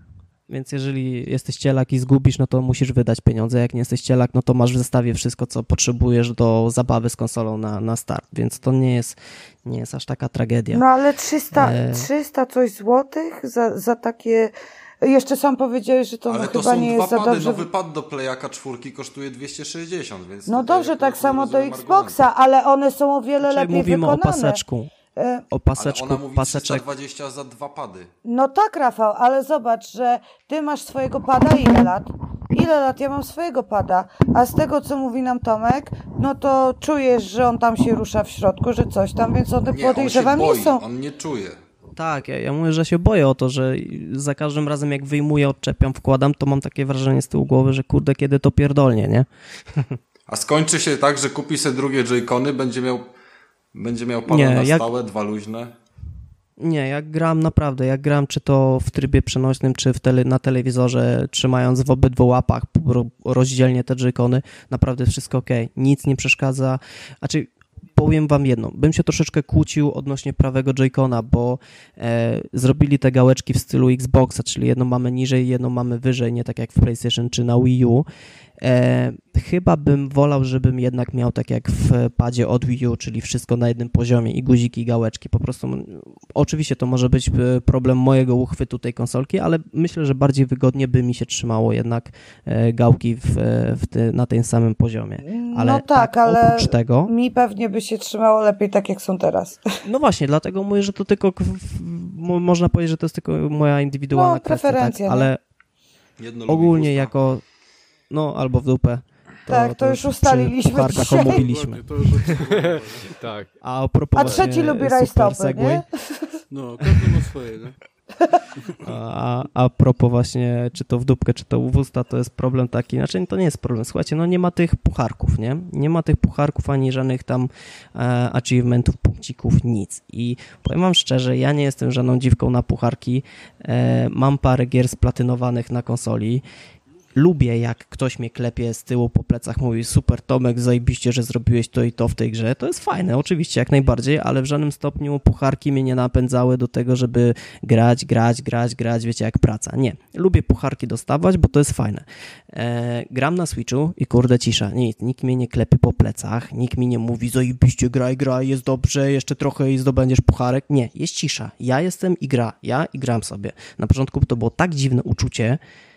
Więc jeżeli jesteś cielak i zgubisz, no to musisz wydać pieniądze. Jak nie jesteś cielak, no to masz w zestawie wszystko, co potrzebujesz do zabawy z konsolą na start. Więc to nie jest aż taka tragedia. No ale 300 coś złotych za takie... Jeszcze sam powiedziałeś, że to ale chyba nie jest za dobrze. Ale to są 2 pady, nowy pad do Playaka 4 kosztuje 260, więc... No dobrze, tak samo do Xboxa, ale one są o wiele lepiej mówimy wykonane. O paseczku. O paseczku, ale ona mówi paseczek. 320 za 2 pady. No tak, Rafał, ale zobacz, że ty masz swojego pada ile lat? Ile lat ja mam swojego pada? A z tego, co mówi nam Tomek, no to czujesz, że on tam się rusza w środku, że coś tam, więc one podejrzewam nie są. On nie czuje. Tak, ja mówię, że się boję o to, że za każdym razem jak wyjmuję, odczepiam, wkładam, to mam takie wrażenie z tyłu głowy, że kurde, kiedy to pierdolnie, nie? A skończy się tak, że kupi sobie drugie Joy-Cony, będzie miał pada na stałe, 2 luźne? Nie, jak gram czy to w trybie przenośnym, czy na telewizorze, trzymając w obydwu łapach rozdzielnie te Joy-Cony, naprawdę wszystko okej. Nic nie przeszkadza. Znaczy, powiem wam jedno, bym się troszeczkę kłócił odnośnie prawego Joy-Cona, bo zrobili te gałeczki w stylu Xboxa, czyli jedno mamy niżej, jedno mamy wyżej, nie tak jak w PlayStation czy na Wii U. Chyba bym wolał, żebym jednak miał tak jak w padzie od Wii U, czyli wszystko na jednym poziomie i guziki, i gałeczki. Po prostu, oczywiście to może być problem mojego uchwytu tej konsolki, ale myślę, że bardziej wygodnie by mi się trzymało jednak gałki na tym samym poziomie. Ale no tak, ale oprócz tego, mi pewnie by się trzymało lepiej tak, jak są teraz. No właśnie, dlatego mówię, że to tylko można powiedzieć, że to jest tylko moja indywidualna preferencja, kwestia, tak? Ale ogólnie jako albo w dupę. To już ustaliliśmy dzisiaj. Omówiliśmy. Tak. A trzeci lubi rajstopy, nie? No, każdy ma swoje, nie? A propos właśnie, czy to w dupkę, czy to w usta, to jest problem taki, znaczy to nie jest problem, słuchajcie, nie ma tych pucharków, nie? Nie ma tych pucharków, ani żadnych tam achievementów, punkcików, nic. I powiem wam szczerze, ja nie jestem żadną dziwką na pucharki, mam parę gier splatynowanych na konsoli. Lubię, jak ktoś mnie klepie z tyłu po plecach, mówi super Tomek, zajebiście, że zrobiłeś to i to w tej grze. To jest fajne, oczywiście, jak najbardziej, ale w żadnym stopniu pucharki mnie nie napędzały do tego, żeby grać, wiecie, jak praca. Nie. Lubię pucharki dostawać, bo to jest fajne. Gram na Switchu i kurde cisza. Nikt mnie nie klepie po plecach, nikt mi nie mówi zajebiście, graj, jest dobrze, jeszcze trochę i zdobędziesz pucharek. Nie, jest cisza. Ja jestem i gram sobie. Na początku to było tak dziwne uczucie,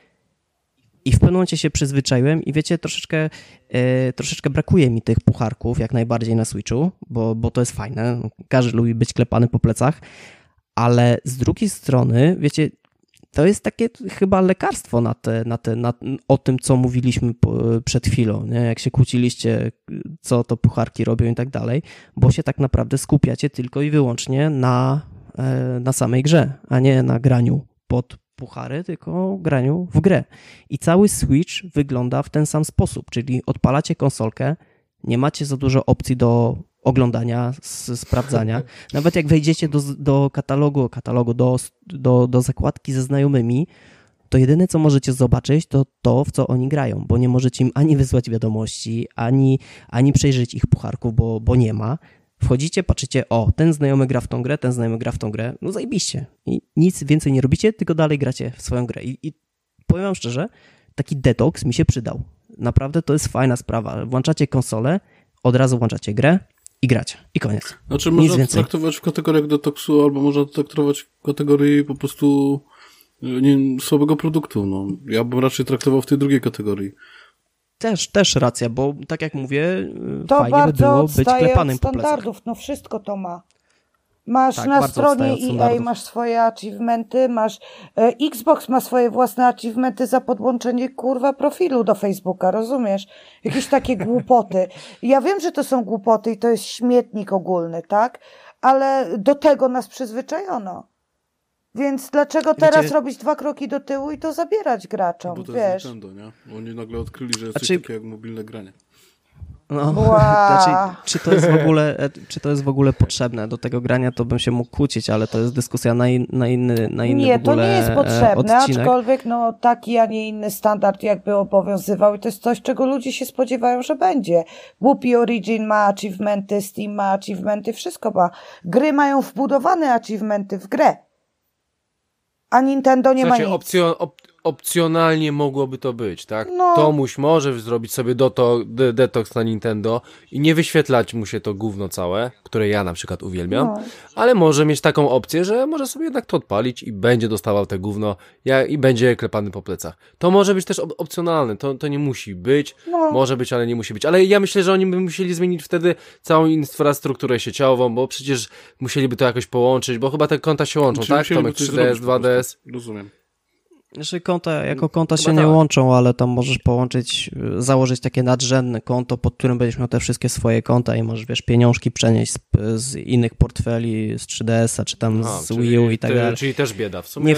i w pewnym momencie się przyzwyczaiłem i wiecie, troszeczkę brakuje mi tych pucharków, jak najbardziej na Switchu, bo to jest fajne. Każdy lubi być klepany po plecach, ale z drugiej strony, wiecie, to jest takie chyba lekarstwo o tym, co mówiliśmy przed chwilą, nie? Jak się kłóciliście, co to pucharki robią i tak dalej, bo się tak naprawdę skupiacie tylko i wyłącznie na samej grze, a nie na graniu pod puchary, tylko graniu w grę. I cały Switch wygląda w ten sam sposób, czyli odpalacie konsolkę, nie macie za dużo opcji do oglądania, sprawdzania. Nawet jak wejdziecie do katalogu, do zakładki ze znajomymi, to jedyne, co możecie zobaczyć, to w co oni grają, bo nie możecie im ani wysłać wiadomości, ani przejrzeć ich pucharków, bo nie ma. Wchodzicie, patrzycie, ten znajomy gra w tą grę, ten znajomy gra w tą grę, no zajebiście. I nic więcej nie robicie, tylko dalej gracie w swoją grę. I powiem wam szczerze, taki detoks mi się przydał. Naprawdę to jest fajna sprawa. Włączacie konsolę, od razu włączacie grę i gracie. I koniec. Znaczy można to traktować w kategoriach detoksu, albo można to traktować w kategorii po prostu słabego produktu. No. Ja bym raczej traktował w tej drugiej kategorii. Też racja, bo tak jak mówię, to fajnie by było być klepanym po standardów, no wszystko to ma. Masz na stronie EA, masz swoje achievementy, Xbox ma swoje własne achievementy za podłączenie profilu do Facebooka, rozumiesz? Jakieś takie głupoty. Ja wiem, że to są głupoty i to jest śmietnik ogólny, tak? Ale do tego nas przyzwyczajono. Więc dlaczego teraz robić 2 kroki do tyłu i to zabierać graczom, bo to wiesz? Jest Nintendo, nie? Oni nagle odkryli, że jest coś takiego jak mobilne granie. No, czy to jest w ogóle potrzebne do tego grania, to bym się mógł kłócić, ale to jest dyskusja na inny nie, w ogóle to nie jest potrzebne, odcinek. Aczkolwiek taki, a nie inny standard jakby obowiązywał i to jest coś, czego ludzie się spodziewają, że będzie. Whoopi Origin ma achievementy, Steam ma achievementy, wszystko ma. Gry mają wbudowane achievementy w grę. A Nintendo nie ma nic. opcjonalnie mogłoby to być, tak? Tomuś może zrobić sobie detoks na Nintendo i nie wyświetlać mu się to gówno całe, które ja na przykład uwielbiam, ale może mieć taką opcję, że może sobie jednak to odpalić i będzie dostawał te gówno i będzie klepany po plecach. To może być też opcjonalne, to nie musi być, może być, ale nie musi być. Ale ja myślę, że oni by musieli zmienić wtedy całą infrastrukturę sieciową, bo przecież musieliby to jakoś połączyć, bo chyba te konta się łączą, tak? Tomek 3DS, 2DS. Rozumiem. Znaczy konta się nie łączą, ale tam możesz założyć takie nadrzędne konto, pod którym będziesz miał te wszystkie swoje konta i możesz, pieniążki przenieść z innych portfeli, z 3DS-a, czy tam z Wii U i tak dalej. Czyli też bieda. W sumie,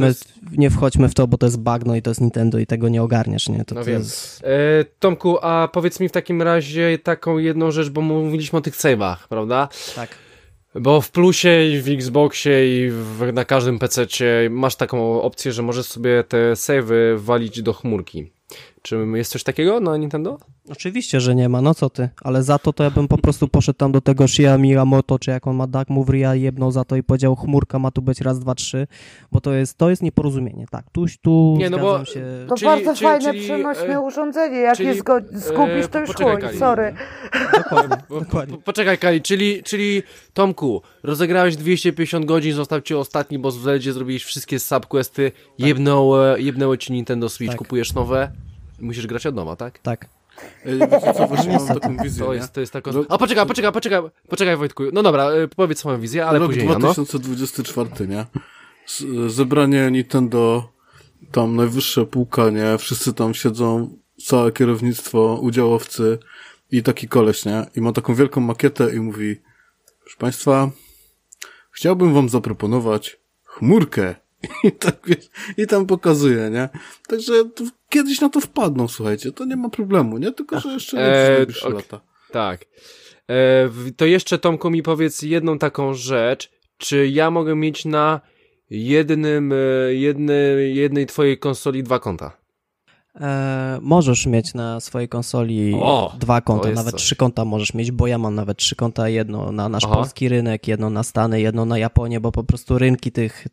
nie wchodźmy w to, bo to jest bagno i to jest Nintendo i tego nie ogarniesz, nie? To wiem. Jest... Tomku, a powiedz mi w takim razie taką jedną rzecz, bo mówiliśmy o tych save'ach, prawda? Tak. Bo w Plusie i w Xboxie i na każdym PC-cie masz taką opcję, że możesz sobie te save'y walić do chmurki. Czy jest coś takiego na Nintendo? Oczywiście, że nie ma, no co ty, ale za to ja bym po prostu poszedł tam do tego Shigeru Miyamoto, czy jak on ma Dark Move Ria, jebnął za to i powiedział, chmurka ma tu być raz, dwa, trzy, bo to jest nieporozumienie, tak, tu nie, no bo się... To bardzo fajne, przenośne urządzenie, jak je zgubisz, to już chuj, sorry. Dokładnie. Poczekaj, Kali, czyli Tomku, rozegrałeś 250 godzin, został ci ostatni boss w Zeldzie, zrobiłeś wszystkie subquesty, jebnęło ci Nintendo Switch, tak. Kupujesz nowe i musisz grać od nowa, tak? Tak. Wiecie co, właśnie mam taką wizję, to jest taka... A poczekaj Wojtku, no dobra, powiedz swoją wizję, ale rok później 2024, nie? Zebranie Nintendo, tam najwyższa półka, nie? Wszyscy tam siedzą, całe kierownictwo, udziałowcy i taki koleś, nie? I ma taką wielką makietę i mówi, proszę państwa, chciałbym wam zaproponować chmurkę. I tak, wiesz, i tam pokazuje, nie? Także kiedyś na to wpadną, słuchajcie, to nie ma problemu, nie? Tylko, że jeszcze nie najbliższe lata. Tak. To jeszcze, Tomku, mi powiedz jedną taką rzecz, czy ja mogę mieć na jednej twojej konsoli 2 konta? Możesz mieć na swojej konsoli 2 konta, nawet 3 konta możesz mieć, bo ja mam nawet 3 konta, jedno na nasz polski rynek, jedno na Stany, jedno na Japonię, bo po prostu rynki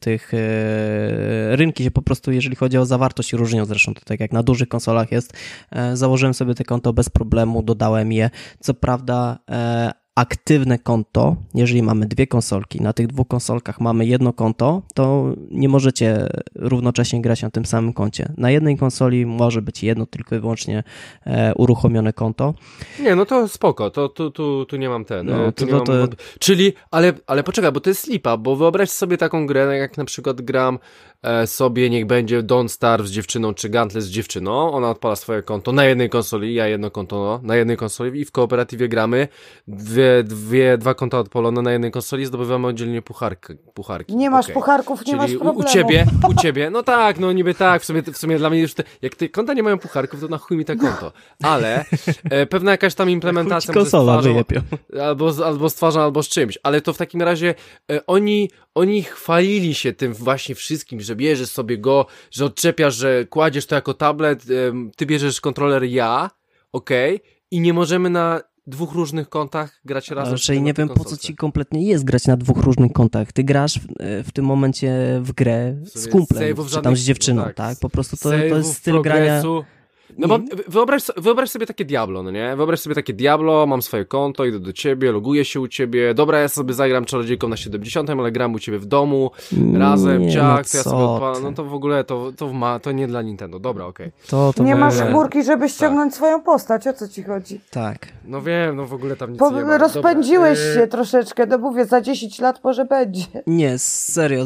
rynki się po prostu, jeżeli chodzi o zawartość, różnią zresztą, to tak jak na dużych konsolach jest. Założyłem sobie te konto bez problemu, dodałem je, co prawda aktywne konto, jeżeli mamy 2 konsolki, na tych 2 konsolkach mamy jedno konto, to nie możecie równocześnie grać na tym samym koncie. Na jednej konsoli może być jedno tylko i wyłącznie uruchomione konto. Nie, no to spoko, tu nie mam Czyli, ale poczekaj, bo to jest lipa, bo wyobraź sobie taką grę, jak na przykład gram sobie, niech będzie Don't Starve z dziewczyną, czy Gauntlet z dziewczyną, ona odpala swoje konto na jednej konsoli, ja jedno konto na jednej konsoli i w kooperatywie gramy, 2 konta odpalone na jednej konsoli, zdobywamy oddzielnie pucharki. Nie masz pucharków, nie masz problemu. U ciebie, no tak, no niby tak, w sumie dla mnie już jak te konta nie mają pucharków, to na chuj mi to konto, ale pewna jakaś tam implementacja konsola albo stwarzą, albo z czymś, ale to w takim razie oni chwalili się tym właśnie wszystkim, że bierzesz sobie go, że odczepiasz, że kładziesz to jako tablet, ty bierzesz kontroler i nie możemy na 2 różnych kontach grać razem. Raczej nie wiem, po co ci kompletnie jest grać na 2 różnych kontach. Ty grasz w tym momencie w grę z kumplem, czy tam z dziewczyną, tak? Po prostu to jest styl grania... No bo wyobraź sobie takie Diablo, no nie? Wyobraź sobie takie Diablo, mam swoje konto, idę do ciebie, loguję się u ciebie, dobra, ja sobie zagram czarodziejką na 70, ale gram u ciebie w domu, razem, ciach, to ja sobie odpalam, no to w ogóle to nie dla Nintendo, dobra, okej. Nie masz chmurki, żeby ściągnąć swoją postać, o co ci chodzi? Tak. No wiem, no w ogóle tam nic nie ma. Rozpędziłeś się troszeczkę, no mówię, za 10 lat może będzie. Nie, serio,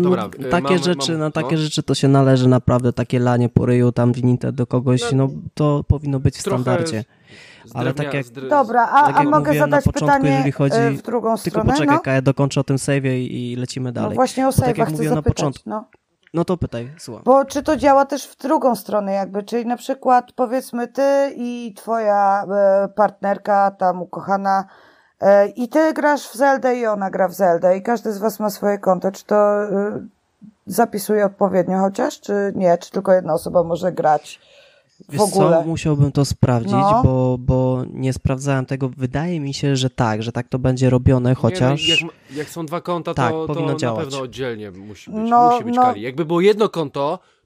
takie rzeczy to się należy naprawdę, takie lanie po ryju tam w Nintendo kogoś, no to powinno być w standardzie. Ale tak jak... Dobra, a mogę zadać pytanie jeżeli chodzi, w drugą stronę? Tylko poczekaj, ja dokończę o tym save'ie i lecimy dalej. No właśnie o save'ach chcę zapytać. Początku, no to pytaj, słucham. Bo czy to działa też w drugą stronę jakby, czyli na przykład powiedzmy ty i twoja partnerka tam ukochana i ty grasz w Zeldę i ona gra w Zeldę i każdy z was ma swoje konto, czy to zapisuje odpowiednio chociaż, czy nie, czy tylko jedna osoba może grać? Wiesz co, musiałbym to sprawdzić, bo nie sprawdzałem tego. Wydaje mi się, że tak to będzie robione, chociaż... Nie, jak są 2 konta, tak, to powinno na działać. pewno oddzielnie musi być Kali. Jakby było jedno konto,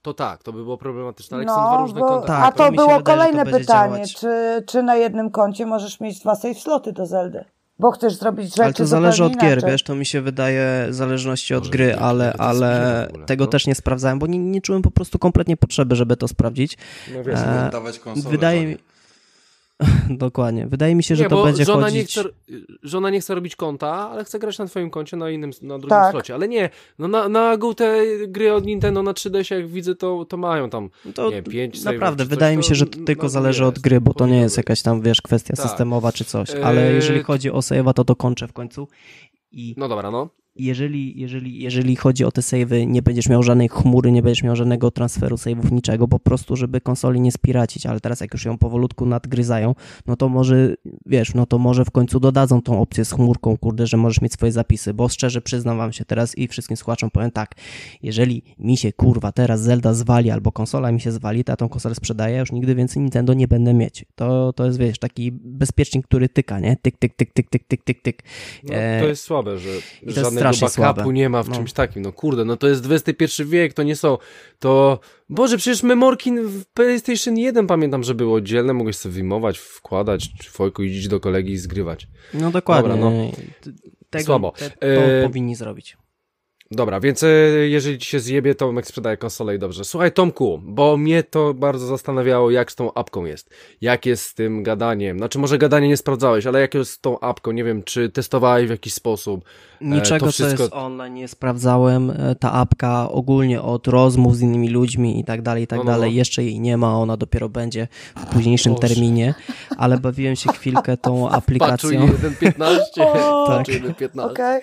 to tak, to by było problematyczne, ale są dwa różne konta. Tak, a to było kolejne pytanie, czy na jednym koncie możesz mieć 2 save sloty do Zeldy? Bo chcesz zrobić rzeczy. Ale to zależy od inaczej. gier, wiesz, to mi się wydaje w zależności od gry, ale tego też nie sprawdzałem, bo nie czułem po prostu kompletnie potrzeby, żeby to sprawdzić. No wiesz, oddawać konsolę. Wydaje mi... Dokładnie. Wydaje mi się, że to będzie chodzić... Żona nie chce robić konta, ale chce grać na twoim koncie na drugim slocie. Ale nie, no na ogół te gry od Nintendo na 3DS, jak widzę, to mają tam to nie, 5 naprawdę, wydaje mi się, że to tylko zależy od gry, bo to nie jest jakaś tam, wiesz, kwestia systemowa czy coś. Ale jeżeli chodzi o save'a, to dokończę w końcu. No dobra, no. Jeżeli chodzi o te save'y, nie będziesz miał żadnej chmury, nie będziesz miał żadnego transferu save'ów, niczego, po prostu, żeby konsoli nie spiracić, ale teraz jak już ją powolutku nadgryzają, no to może, wiesz, no to może w końcu dodadzą tą opcję z chmurką, kurde, że możesz mieć swoje zapisy, bo szczerze przyznam wam się teraz i wszystkim słuchaczom powiem tak, jeżeli mi się, kurwa, teraz Zelda zwali albo konsola mi się zwali, to ja tą konsolę sprzedaję, już nigdy więcej Nintendo nie będę mieć. To jest, wiesz, taki bezpiecznik, który tyka, nie? Tyk, tyk, tyk, tyk, tyk, tyk, tyk, tyk. No, to jest słabe, że żadnego backupu słabe. Nie ma w czymś takim. No kurde, no to jest XXI wiek, to nie są, to... Boże, przecież memorki w PlayStation 1 pamiętam, że były oddzielne, mogłeś sobie wyjmować, wkładać, czy fojku iść do kolegi i zgrywać. No dokładnie. Dobra, no. Słabo. To powinni zrobić. Dobra, więc jeżeli ci się zjebie, to Tomek sprzedaje konsolę i dobrze. Słuchaj, Tomku, bo mnie to bardzo zastanawiało, jak z tą apką jest. Jak jest z tym gadaniem? Znaczy, może gadanie nie sprawdzałeś, ale jak jest z tą apką? Nie wiem, czy testowałeś w jakiś sposób? Niczego, co jest online, nie sprawdzałem. Ta apka ogólnie od rozmów z innymi ludźmi i tak dalej, jeszcze jej nie ma, ona dopiero będzie w późniejszym terminie, ale bawiłem się chwilkę tą aplikacją. Paczuj 1.15. Tak. 1.15. Okay.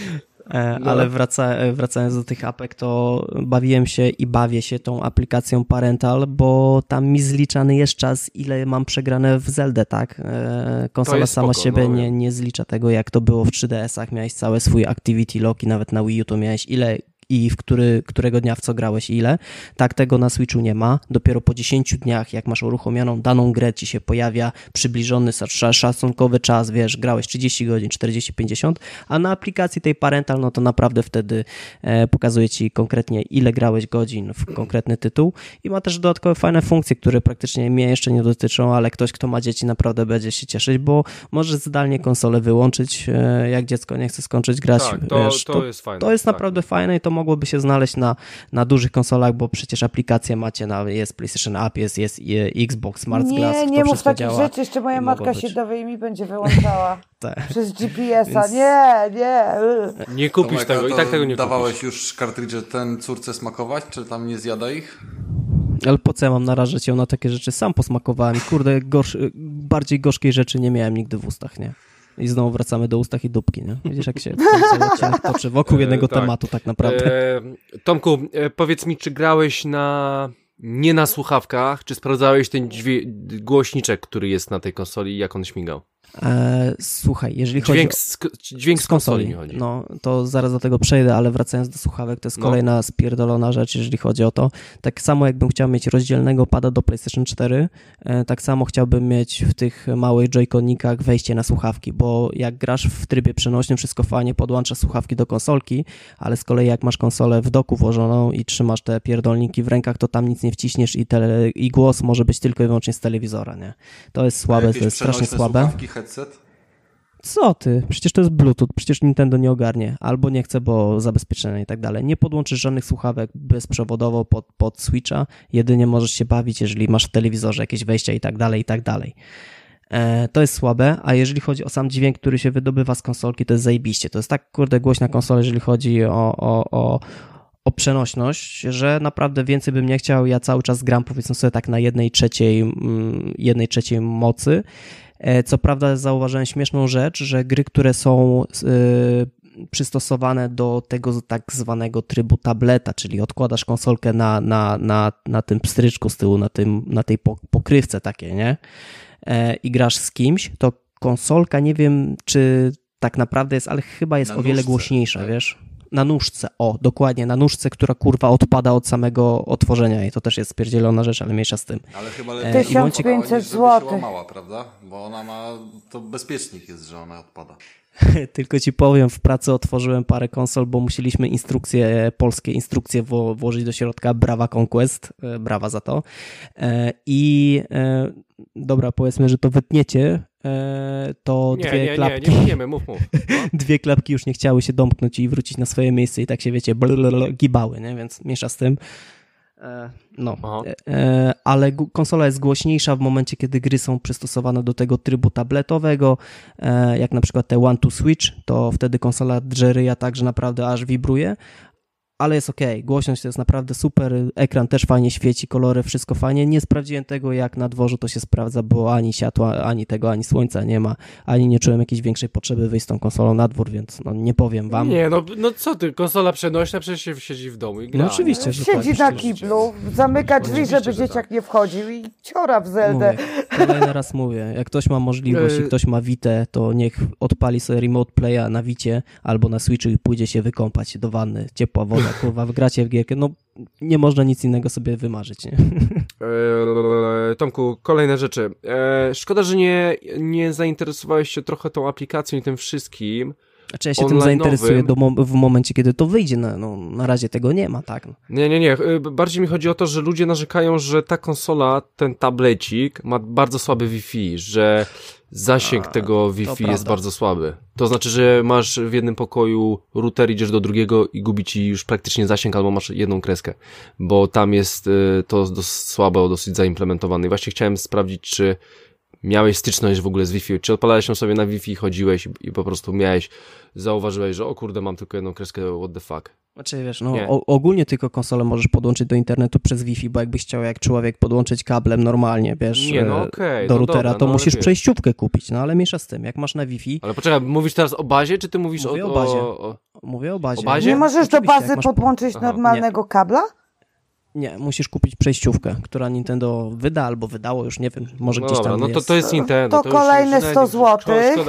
Ale wracając do tych apek, to bawiłem się i bawię się tą aplikacją Parental, bo tam mi zliczany jest czas, ile mam przegrane w Zeldę, tak? Konsola sama z siebie nie zlicza tego, jak to było w 3DS-ach, miałeś cały swój activity log i nawet na Wii U to miałeś ile i którego dnia w co grałeś i ile. Tak tego na Switchu nie ma. Dopiero po 10 dniach, jak masz uruchomioną daną grę, ci się pojawia przybliżony szacunkowy czas, wiesz, grałeś 30 godzin, 40, 50, a na aplikacji tej Parental, no to naprawdę wtedy pokazuje ci konkretnie, ile grałeś godzin w konkretny tytuł i ma też dodatkowe fajne funkcje, które praktycznie mnie jeszcze nie dotyczą, ale ktoś, kto ma dzieci, naprawdę będzie się cieszyć, bo możesz zdalnie konsolę wyłączyć, jak dziecko nie chce skończyć grać. Tak, wiesz, to jest fajne. To jest naprawdę fajne i to mogłoby się znaleźć na dużych konsolach, bo przecież aplikacje macie, jest PlayStation App, jest Xbox, Smart Glass, nie mów takich rzeczy, jeszcze moja matka się dowie i mi będzie wyłączała przez GPS-a. Więc... Nie. Nie kupisz tego, i tak tego nie kupisz. Dawałeś już kartridże ten córce smakować, czy tam nie zjada ich? Ale po co ja mam narażać ją na takie rzeczy? Sam posmakowałem i kurde, bardziej gorzkiej rzeczy nie miałem nigdy w ustach, nie? I znowu wracamy do ustach i dupki, nie? Widzisz, jak się odcinek toczy wokół jednego tematu tak naprawdę. Tomku, powiedz mi, czy grałeś nie na słuchawkach, czy sprawdzałeś ten głośniczek, który jest na tej konsoli i jak on śmigał? Słuchaj, jeżeli chodzi dźwięk z konsoli mi chodzi. No, to zaraz do tego przejdę, ale wracając do słuchawek, to jest kolejna spierdolona rzecz, jeżeli chodzi o to. Tak samo jakbym chciał mieć rozdzielnego pada do PlayStation 4, tak samo chciałbym mieć w tych małych joyconikach wejście na słuchawki, bo jak grasz w trybie przenośnym, wszystko fajnie podłącza słuchawki do konsolki, ale z kolei jak masz konsolę w doku włożoną i trzymasz te pierdolniki w rękach, to tam nic nie wciśniesz i głos może być tylko i wyłącznie z telewizora, nie? To jest słabe, to jest strasznie słabe. Headset? Co ty? Przecież to jest Bluetooth, przecież Nintendo nie ogarnie, albo nie chce, bo zabezpieczenie i tak dalej. Nie podłączysz żadnych słuchawek bezprzewodowo pod Switcha, jedynie możesz się bawić, jeżeli masz w telewizorze jakieś wejścia i tak dalej, i tak dalej. To jest słabe, a jeżeli chodzi o sam dźwięk, który się wydobywa z konsolki, to jest zajebiście. To jest tak, kurde, głośna konsola, jeżeli chodzi o przenośność, że naprawdę więcej bym nie chciał. Ja cały czas gram, powiedzmy sobie tak, na 1/3 mocy. Co prawda zauważyłem śmieszną rzecz, że gry, które są przystosowane do tego tak zwanego trybu tableta, czyli odkładasz konsolkę na tym pstryczku z tyłu, na tej pokrywce takiej, nie? I grasz z kimś, to konsolka, nie wiem czy tak naprawdę jest, ale chyba jest o wiele głośniejsza, wiesz? na nóżce, dokładnie, na nóżce, która kurwa odpada od samego otworzenia i to też jest spierdzielona rzecz, ale mniejsza z tym. Ale chyba lepiej 1500 zł. łamała, prawda? Bo ona ma, to bezpiecznik jest, że ona odpada. Tylko ci powiem, w pracy otworzyłem parę konsol, bo musieliśmy polskie instrukcje włożyć do środka. Brawa Conquest, brawa za to. Dobra, powiedzmy, że to wytniecie, to dwie klapki... Nie, mów. No. Dwie klapki już nie chciały się domknąć i wrócić na swoje miejsce i tak się, wiecie, gibały, nie? Więc mniejsza z tym. Ale konsola jest głośniejsza w momencie, kiedy gry są przystosowane do tego trybu tabletowego, jak na przykład te One to Switch, to wtedy konsola drze ryja tak, że naprawdę aż wibruje, ale jest okej. Głośność to jest naprawdę super, ekran też fajnie świeci, kolory, wszystko fajnie. Nie sprawdziłem tego, jak na dworzu to się sprawdza, bo ani światła, ani słońca nie ma, ani nie czułem jakiejś większej potrzeby wyjść z tą konsolą na dwór, więc nie powiem wam. Nie, no co ty, konsola przenośna przecież się siedzi w domu i gra. No oczywiście, że siedzi tak. na kiblu, zamyka drzwi, żeby dzieciak nie wchodził i ciora w Zeldę. Kolejny raz mówię, jak ktoś ma możliwość i ktoś ma Vitę, to niech odpali sobie remote playa na Vicie albo na Switchu i pójdzie się wykąpać do wanny, ciepła woda. Kurwa, wygracie w gierkę, nie można nic innego sobie wymarzyć, nie? Tomku, kolejne rzeczy. Szkoda, że nie zainteresowałeś się trochę tą aplikacją i tym wszystkim. Znaczy ja się tym zainteresuję w momencie, kiedy to wyjdzie, na razie tego nie ma, tak? Nie. Bardziej mi chodzi o to, że ludzie narzekają, że ta konsola, ten tablecik ma bardzo słaby Wi-Fi, że zasięg tego Wi-Fi jest bardzo słaby. To znaczy, że masz w jednym pokoju router, idziesz do drugiego i gubi ci już praktycznie zasięg, albo masz jedną kreskę, bo tam jest to słabo dosyć zaimplementowane. I właśnie chciałem sprawdzić, czy miałeś styczność w ogóle z Wi-Fi, czy odpalałeś ją sobie na Wi-Fi, chodziłeś i po prostu zauważyłeś, że o kurde, mam tylko jedną kreskę, what the fuck. Znaczy wiesz, ogólnie tylko konsolę możesz podłączyć do internetu przez Wi-Fi, bo jakbyś chciał jak człowiek podłączyć kablem normalnie, wiesz, do routera, to musisz przejściówkę kupić, ale mniejsza z tym, jak masz na Wi-Fi... Ale poczekaj, mówisz teraz o bazie, czy ty mówisz o bazie? Mówię o bazie. O bazie? Nie możesz do bazy podłączyć normalnego kabla? Nie, musisz kupić przejściówkę, która Nintendo wyda albo wydało, już nie wiem, może gdzieś tam jest. To jest Nintendo. To kolejne 100 zł.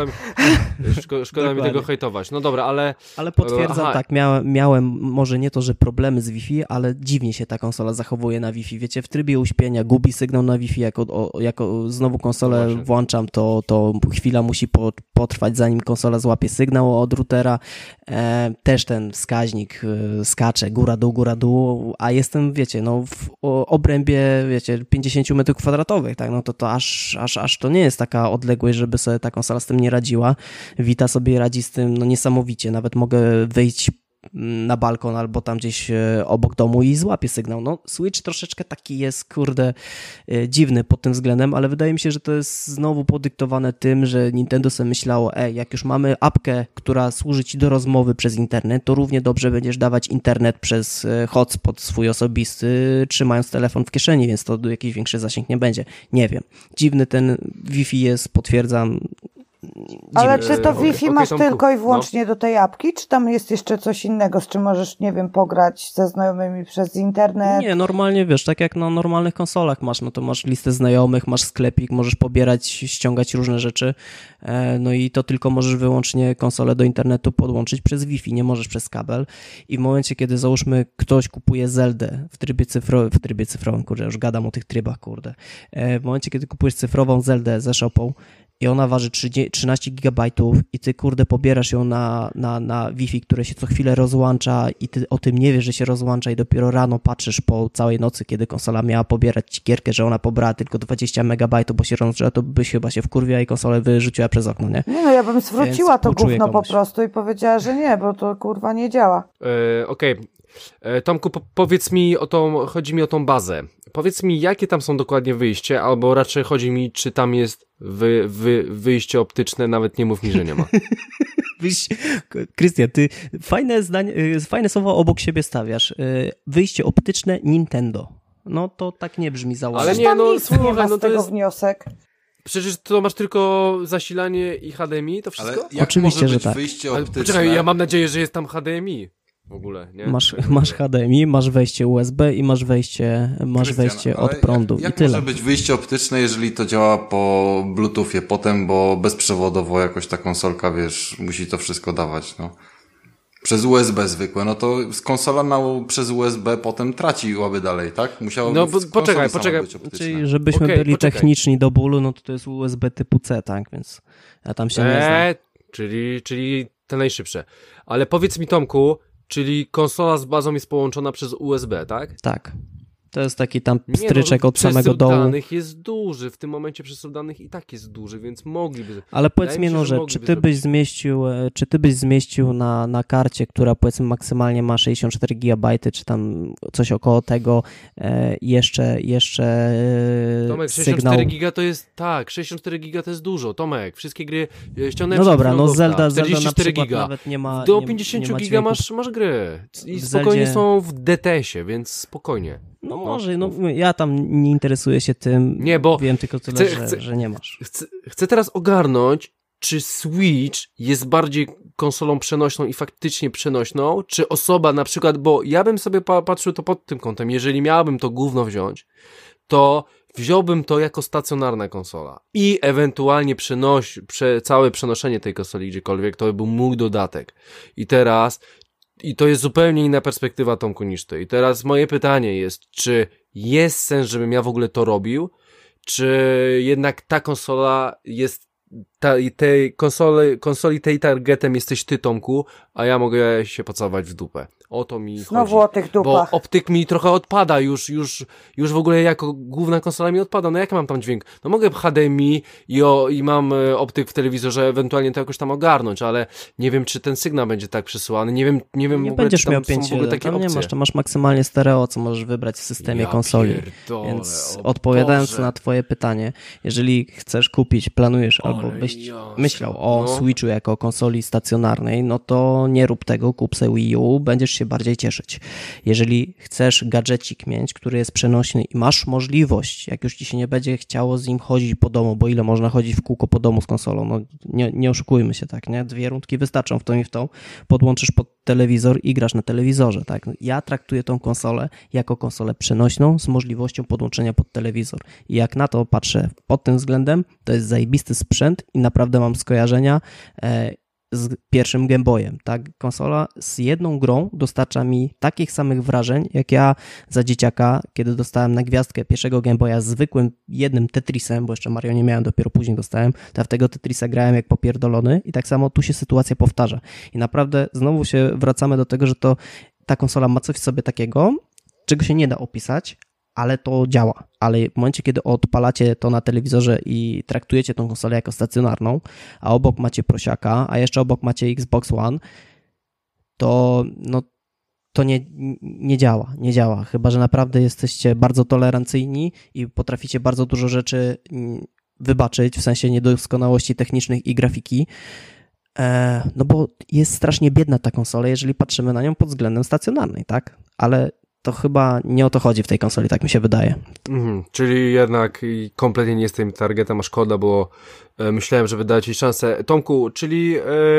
Szkoda mi tego hejtować. No dobra, ale... Ale potwierdzam, tak, miałem może nie to, że problemy z Wi-Fi, ale dziwnie się ta konsola zachowuje na Wi-Fi. Wiecie, w trybie uśpienia gubi sygnał na Wi-Fi, jako znowu konsolę włączam, to chwila musi potrwać, zanim konsola złapie sygnał od routera. Też ten wskaźnik skacze góra-dół, a jestem, wiecie, w obrębie, wiecie, 50 metrów kwadratowych, tak, to aż to nie jest taka odległość, żeby sobie ta konsola z tym nie radziła. Vita sobie radzi z tym, niesamowicie, nawet mogę wyjść na balkon albo tam gdzieś obok domu i złapię sygnał. Switch troszeczkę taki jest, dziwny pod tym względem, ale wydaje mi się, że to jest znowu podyktowane tym, że Nintendo sobie myślało, jak już mamy apkę, która służy ci do rozmowy przez internet, to równie dobrze będziesz dawać internet przez hotspot swój osobisty, trzymając telefon w kieszeni, więc to jakiś większy zasięg nie będzie. Nie wiem. Dziwny ten Wi-Fi jest, potwierdzam. Ale czy to Wi-Fi masz tylko i wyłącznie do tej apki, czy tam jest jeszcze coś innego, z czym możesz, nie wiem, pograć ze znajomymi przez internet? Nie, normalnie, wiesz, tak jak na normalnych konsolach masz, to masz listę znajomych, masz sklepik, możesz pobierać, ściągać różne rzeczy, i to tylko możesz wyłącznie konsolę do internetu podłączyć przez Wi-Fi, nie możesz przez kabel i w momencie, kiedy załóżmy ktoś kupuje Zeldę w trybie cyfrowym, już gadam o tych trybach, w momencie, kiedy kupujesz cyfrową Zeldę ze shopą, i ona waży 13 gigabajtów i ty, pobierasz ją na Wi-Fi, które się co chwilę rozłącza i ty o tym nie wiesz, że się rozłącza i dopiero rano patrzysz po całej nocy, kiedy konsola miała pobierać ci gierkę, że ona pobrała tylko 20 megabajtów, bo się rozłączyła, to byś chyba się wkurwiła i konsolę wyrzuciła przez okno, nie? Nie, ja bym zwróciła to gówno po prostu i powiedziała, że nie, bo to nie działa. Okej. Tomku, powiedz mi chodzi mi o tą bazę. Powiedz mi, jakie tam są dokładnie wyjście, albo raczej chodzi mi, czy tam jest wyjście optyczne, nawet nie mów mi, że nie ma. Krystian, ty fajne słowo obok siebie stawiasz. Wyjście optyczne Nintendo. To tak nie brzmi założenie. Ale nie, słuchaj, to jest wniosek. Przecież to masz tylko zasilanie i HDMI, to wszystko? Ale jak oczywiście, może być że tak. wyjście optyczne? Poczekaj, ja mam nadzieję, że jest tam HDMI. W ogóle, nie? Masz HDMI, masz wejście USB i masz wejście od prądu jak i tyle. Może być wyjście optyczne, jeżeli to działa po Bluetoothie potem, bo bezprzewodowo jakoś ta konsolka, wiesz, musi to wszystko dawać, Przez USB zwykłe, no to konsola przez USB potem traciłaby dalej, tak? Musiało no poczekaj. Czyli żebyśmy byli techniczni do bólu, no to jest USB typu C, tak? Więc ja tam się nie znam. Czyli te najszybsze. Ale powiedz mi, Tomku, czyli konsola z bazą jest połączona przez USB, tak? Tak. To jest taki tam pstryczek od samego dołu. Przesył danych jest duży, w tym momencie przesył danych i tak jest duży, więc mogliby... Ale powiedz mi, czy ty byś zmieścił na karcie, która powiedzmy maksymalnie ma 64 GB, czy tam coś około tego, jeszcze Tomek, 64 sygnał... giga to jest, tak, 64 giga to jest dużo, Tomek, wszystkie gry ściągnąłem... No dobra, no Zelda 44 na przykład giga. Nawet nie ma... Do 50 giga masz gry i spokojnie są w DTS-ie, więc spokojnie. No może, ja tam nie interesuję się tym, nie, bo wiem tylko tyle, że nie masz. Chcę teraz ogarnąć, czy Switch jest bardziej konsolą przenośną i faktycznie przenośną, czy osoba na przykład, bo ja bym sobie patrzył to pod tym kątem, jeżeli miałbym to gówno wziąć, to wziąłbym to jako stacjonarna konsola i ewentualnie całe przenoszenie tej konsoli gdziekolwiek, to by był mój dodatek. I to jest zupełnie inna perspektywa, Tomku, niż ty. I teraz moje pytanie jest, czy jest sens, żebym ja w ogóle to robił, czy jednak ta konsola jest, tej konsoli tej targetem jesteś ty, Tomku, a ja mogę się pocałować w dupę. O to mi Znowu chodzi. O tych dupach. Bo optyk mi trochę odpada, już w ogóle jako główna konsola mi odpada. No jak mam tam dźwięk? No mogę HDMI i mam optyk w telewizorze, ewentualnie to jakoś tam ogarnąć, ale nie wiem, czy ten sygnał będzie tak przesyłany. Nie wiem nie w ogóle, będziesz czy tam miał są w ogóle takie opcje. Masz maksymalnie stereo, co możesz wybrać w systemie konsoli. Więc odpowiadając na twoje pytanie, jeżeli chcesz kupić, planujesz albo byś myślał o Switchu jako konsoli stacjonarnej, no to nie rób tego, kup sobie Wii U, będziesz się bardziej cieszyć. Jeżeli chcesz gadżecik mieć, który jest przenośny i masz możliwość, jak już ci się nie będzie chciało z nim chodzić po domu, bo ile można chodzić w kółko po domu z konsolą, no nie oszukujmy się, tak, nie? 2 rundki wystarczą w tą i w tą, podłączysz pod telewizor i grasz na telewizorze, tak? Ja traktuję tą konsolę jako konsolę przenośną z możliwością podłączenia pod telewizor. I jak na to patrzę pod tym względem, to jest zajebisty sprzęt i naprawdę mam skojarzenia z pierwszym Game Boyem, tak? Konsola z jedną grą dostarcza mi takich samych wrażeń, jak ja za dzieciaka, kiedy dostałem na gwiazdkę pierwszego Game Boya zwykłym jednym Tetrisem, bo jeszcze Mario nie miałem, dopiero później dostałem, to ja w tego Tetrisa grałem jak popierdolony i tak samo tu się sytuacja powtarza. I naprawdę znowu się wracamy do tego, że ta konsola ma coś w sobie takiego, czego się nie da opisać, ale to działa. Ale w momencie, kiedy odpalacie to na telewizorze i traktujecie tą konsolę jako stacjonarną, a obok macie prosiaka, a jeszcze obok macie Xbox One, to nie działa. Chyba że naprawdę jesteście bardzo tolerancyjni i potraficie bardzo dużo rzeczy wybaczyć, w sensie niedoskonałości technicznych i grafiki, no bo jest strasznie biedna ta konsola, jeżeli patrzymy na nią pod względem stacjonarnej, tak? Ale to chyba nie o to chodzi w tej konsoli, tak mi się wydaje. Czyli jednak kompletnie nie jestem targetem, a szkoda, bo myślałem, że wyda ci szansę. Tomku, czyli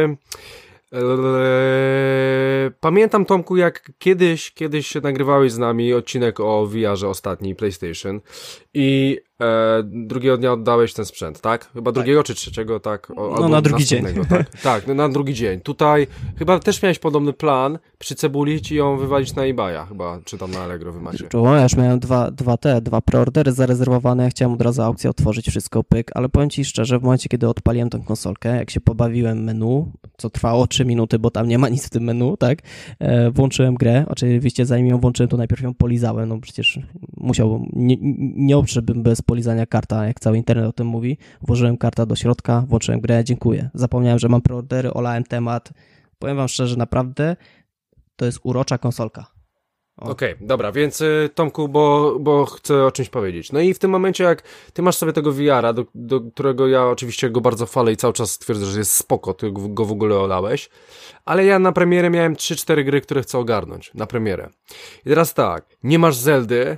pamiętam, Tomku, jak kiedyś nagrywałeś z nami odcinek o VR-ze ostatni PlayStation i drugiego dnia oddałeś ten sprzęt, tak? Chyba drugiego czy trzeciego, tak? No na drugi dzień. Tak, tak, na drugi dzień. Tutaj chyba też miałeś podobny plan, przycebulić i ją wywalić na eBaya, chyba, czy tam na Allegro wy macie. Ja już miałem dwa preordery zarezerwowane, ja chciałem od razu aukcję otworzyć, wszystko pyk, ale powiem ci szczerze, w momencie, kiedy odpaliłem tę konsolkę, jak się pobawiłem menu, co trwało 3 minuty, bo tam nie ma nic w tym menu, tak? Włączyłem grę, oczywiście zanim ją włączyłem, to najpierw ją polizałem, no przecież musiałbym, nie obszedłbym bez polizania karta, jak cały internet o tym mówi. Włożyłem kartę do środka, włączyłem grę, dziękuję. Zapomniałem, że mam preordery, olałem temat. Powiem wam szczerze, naprawdę to jest urocza konsolka. Okej, dobra, więc Tomku, bo chcę o czymś powiedzieć. No i w tym momencie, jak ty masz sobie tego VR-a, do którego ja oczywiście go bardzo chwalę i cały czas twierdzę, że jest spoko, ty go w ogóle olałeś, ale ja na premierę miałem 3-4 gry, które chcę ogarnąć, na premierę. I teraz tak, nie masz Zeldy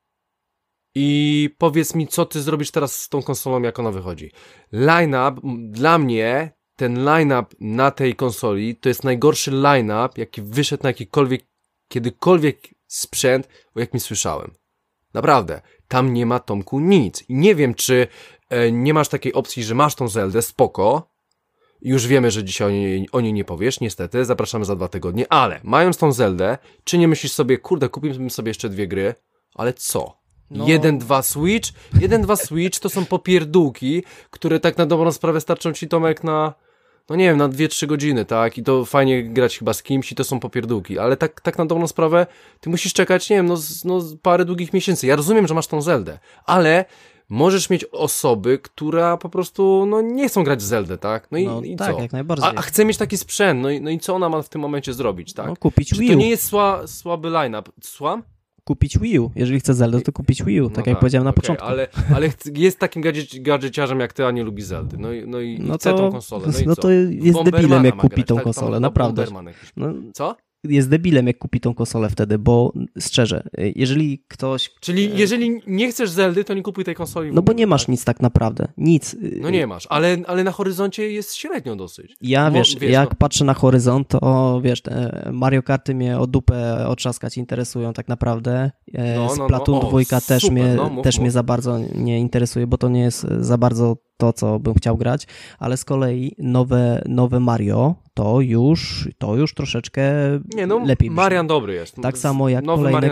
i powiedz mi, co ty zrobisz teraz z tą konsolą, jak ona wychodzi. Line-up, dla mnie, ten line-up na tej konsoli, to jest najgorszy line-up, jaki wyszedł na kiedykolwiek sprzęt, o jakim słyszałem. Naprawdę. Tam nie ma, Tomku, nic. I nie wiem, czy nie masz takiej opcji, że masz tą Zeldę, spoko, Już wiemy, że dzisiaj o niej nie powiesz, niestety, zapraszamy za 2 tygodnie, ale mając tą Zeldę, czy nie myślisz sobie, kurde, kupimy sobie jeszcze 2 gry, ale co? 1-2 Switch to są popierdółki, które tak na dobrą sprawę starczą ci, Tomek, na, no nie wiem, na 2-3 godziny, tak? I to fajnie grać chyba z kimś i to są popierdółki, ale tak na dobrą sprawę ty musisz czekać, nie wiem, parę długich miesięcy. Ja rozumiem, że masz tą Zeldę, ale możesz mieć osoby, która po prostu, nie chcą grać w Zeldę, tak? I tak, co? Jak najbardziej. A chce mieć taki sprzęt, no i co ona ma w tym momencie zrobić, tak? Kupić Wii U. To nie jest słaby line-up. Słucham? Kupić Wii U. Jeżeli chce Zeldę, to kupić Wii U, tak jak powiedziałem na początku. Ale jest takim gadżeciarzem jak ty, a nie lubi Zeldy. I chce tą konsolę. To jest debilem, jak kupi tą konsolę, naprawdę. Co? Jest debilem, jak kupi tą konsolę wtedy, bo szczerze, jeżeli ktoś... Czyli jeżeli nie chcesz Zeldy, to nie kupuj tej konsoli. Bo nie masz nic tak naprawdę, nic. No nie masz, ale na horyzoncie jest średnio dosyć. Jak patrzę na horyzont, to Mario Karty mnie o dupę otrzaskać interesują tak naprawdę. Splatoon 2 też mnie za bardzo nie interesuje, bo to nie jest za bardzo to, co bym chciał grać, ale z kolei nowe Mario to już troszeczkę lepiej. Marian dobry jest. Tak samo jak kolejne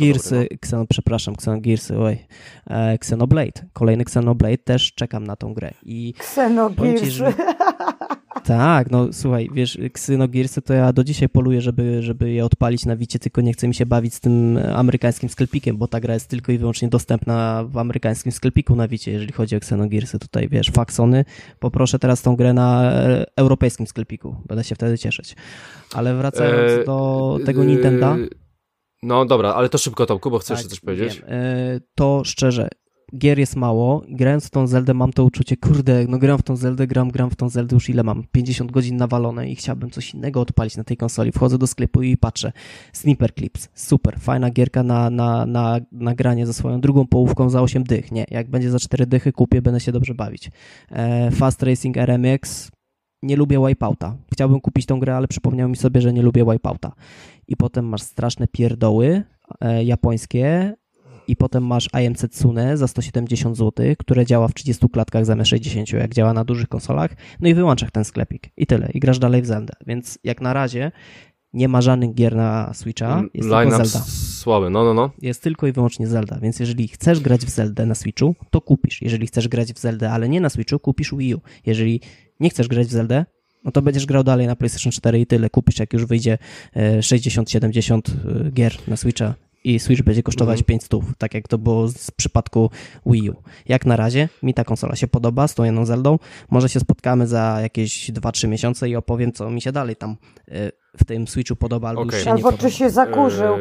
Xenoblade. Kolejny Xenoblade też czekam na tą grę. Xenogearsy. Tak, słuchaj, wiesz, Xenogearsy to ja do dzisiaj poluję, żeby je odpalić na Wicie, tylko nie chcę mi się bawić z tym amerykańskim sklepikiem, bo ta gra jest tylko i wyłącznie dostępna w amerykańskim sklepiku na Wicie, jeżeli chodzi o Xenogearsy. Tutaj, wiesz, Faxony, poproszę teraz tą grę na europejskim sklepiku. Będę się wtedy cieszyć. Ale wracając do tego Nintendo... No dobra, ale to szybko, Tomku, bo chcesz coś powiedzieć. To szczerze, gier jest mało, grając w tą Zeldę mam to uczucie, kurde, gram w tą Zeldę, gram w tą Zeldę, już ile mam? 50 godzin nawalone i chciałbym coś innego odpalić na tej konsoli. Wchodzę do sklepu i patrzę. Sniper Clips, super, fajna gierka na granie ze swoją drugą połówką za 8 dych. Nie, jak będzie za 4 dychy kupię, będę się dobrze bawić. Fast Racing RMX, nie lubię Wipeouta. Chciałbym kupić tą grę, ale przypomniało mi sobie, że nie lubię Wipeouta. I potem masz straszne pierdoły japońskie, i potem masz IM Setsune za 170 zł, które działa w 30 klatkach zamiast 60, jak działa na dużych konsolach, i wyłączasz ten sklepik. I tyle. I grasz dalej w Zeldę. Więc jak na razie nie ma żadnych gier na Switcha, jest tylko Zelda. Słaby, no. Jest tylko i wyłącznie Zelda, więc jeżeli chcesz grać w Zeldę na Switchu, to kupisz. Jeżeli chcesz grać w Zeldę, ale nie na Switchu, kupisz Wii U. Jeżeli nie chcesz grać w Zeldę, no to będziesz grał dalej na PlayStation 4 i tyle. Kupisz, jak już wyjdzie 60-70 gier na Switcha. I Switch będzie kosztować 500, tak jak to było w przypadku Wii U. Jak na razie mi ta konsola się podoba z tą jedną Zeldą. Może się spotkamy za jakieś 2-3 miesiące i opowiem, co mi się dalej tam w tym Switchu podoba, albo już się nie podoba. Czy się zakurzył.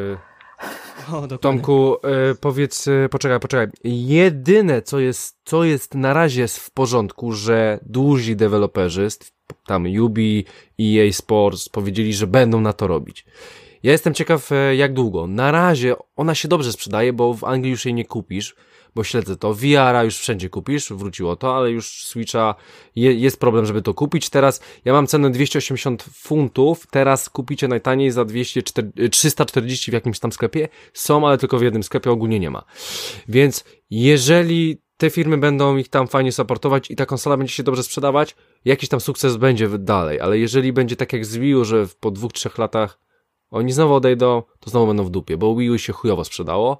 Tomku, powiedz, poczekaj. Jedyne, co jest na razie w porządku, że duzi deweloperzy, tam Ubi i EA Sports, powiedzieli, że będą na to robić. Ja jestem ciekaw, jak długo. Na razie ona się dobrze sprzedaje, bo w Anglii już jej nie kupisz, bo śledzę to. VR-a już wszędzie kupisz, wróciło to, ale już Switcha jest problem, żeby to kupić. Teraz ja mam cenę 280 funtów, teraz kupicie najtaniej za 340 w jakimś tam sklepie. Są, ale tylko w jednym sklepie, ogólnie nie ma. Więc jeżeli te firmy będą ich tam fajnie supportować i ta konsola będzie się dobrze sprzedawać, jakiś tam sukces będzie dalej, ale jeżeli będzie tak jak z Wii U, że po 2-3 latach oni znowu odejdą, to znowu będą w dupie, bo Wii U się chujowo sprzedało,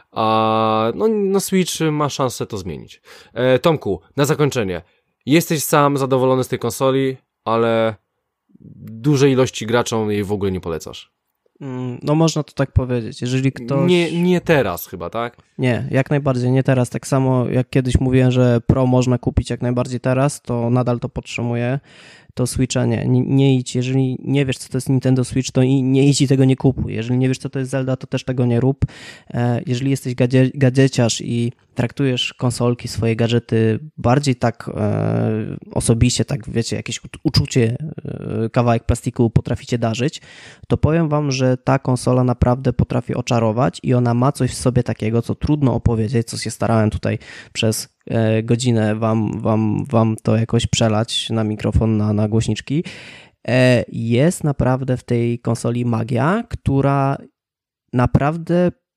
a Switch ma szansę to zmienić. Tomku, na zakończenie, jesteś sam zadowolony z tej konsoli, ale dużej ilości graczom jej w ogóle nie polecasz. No można to tak powiedzieć, jeżeli ktoś... Nie teraz chyba, tak? Nie, jak najbardziej nie teraz, tak samo jak kiedyś mówiłem, że Pro można kupić jak najbardziej teraz, to nadal to podtrzymuję. To Switcha nie idź, jeżeli nie wiesz, co to jest Nintendo Switch, to nie idź i tego nie kupuj. Jeżeli nie wiesz, co to jest Zelda, to też tego nie rób. Jeżeli jesteś gadżeciarz i traktujesz konsolki, swoje gadżety bardziej tak osobiście, tak wiecie, jakieś uczucie, kawałek plastiku potraficie darzyć, to powiem wam, że ta konsola naprawdę potrafi oczarować i ona ma coś w sobie takiego, co trudno opowiedzieć, co się starałem tutaj przez godzinę wam to jakoś przelać na mikrofon, na głośniczki. Jest naprawdę w tej konsoli magia, która naprawdę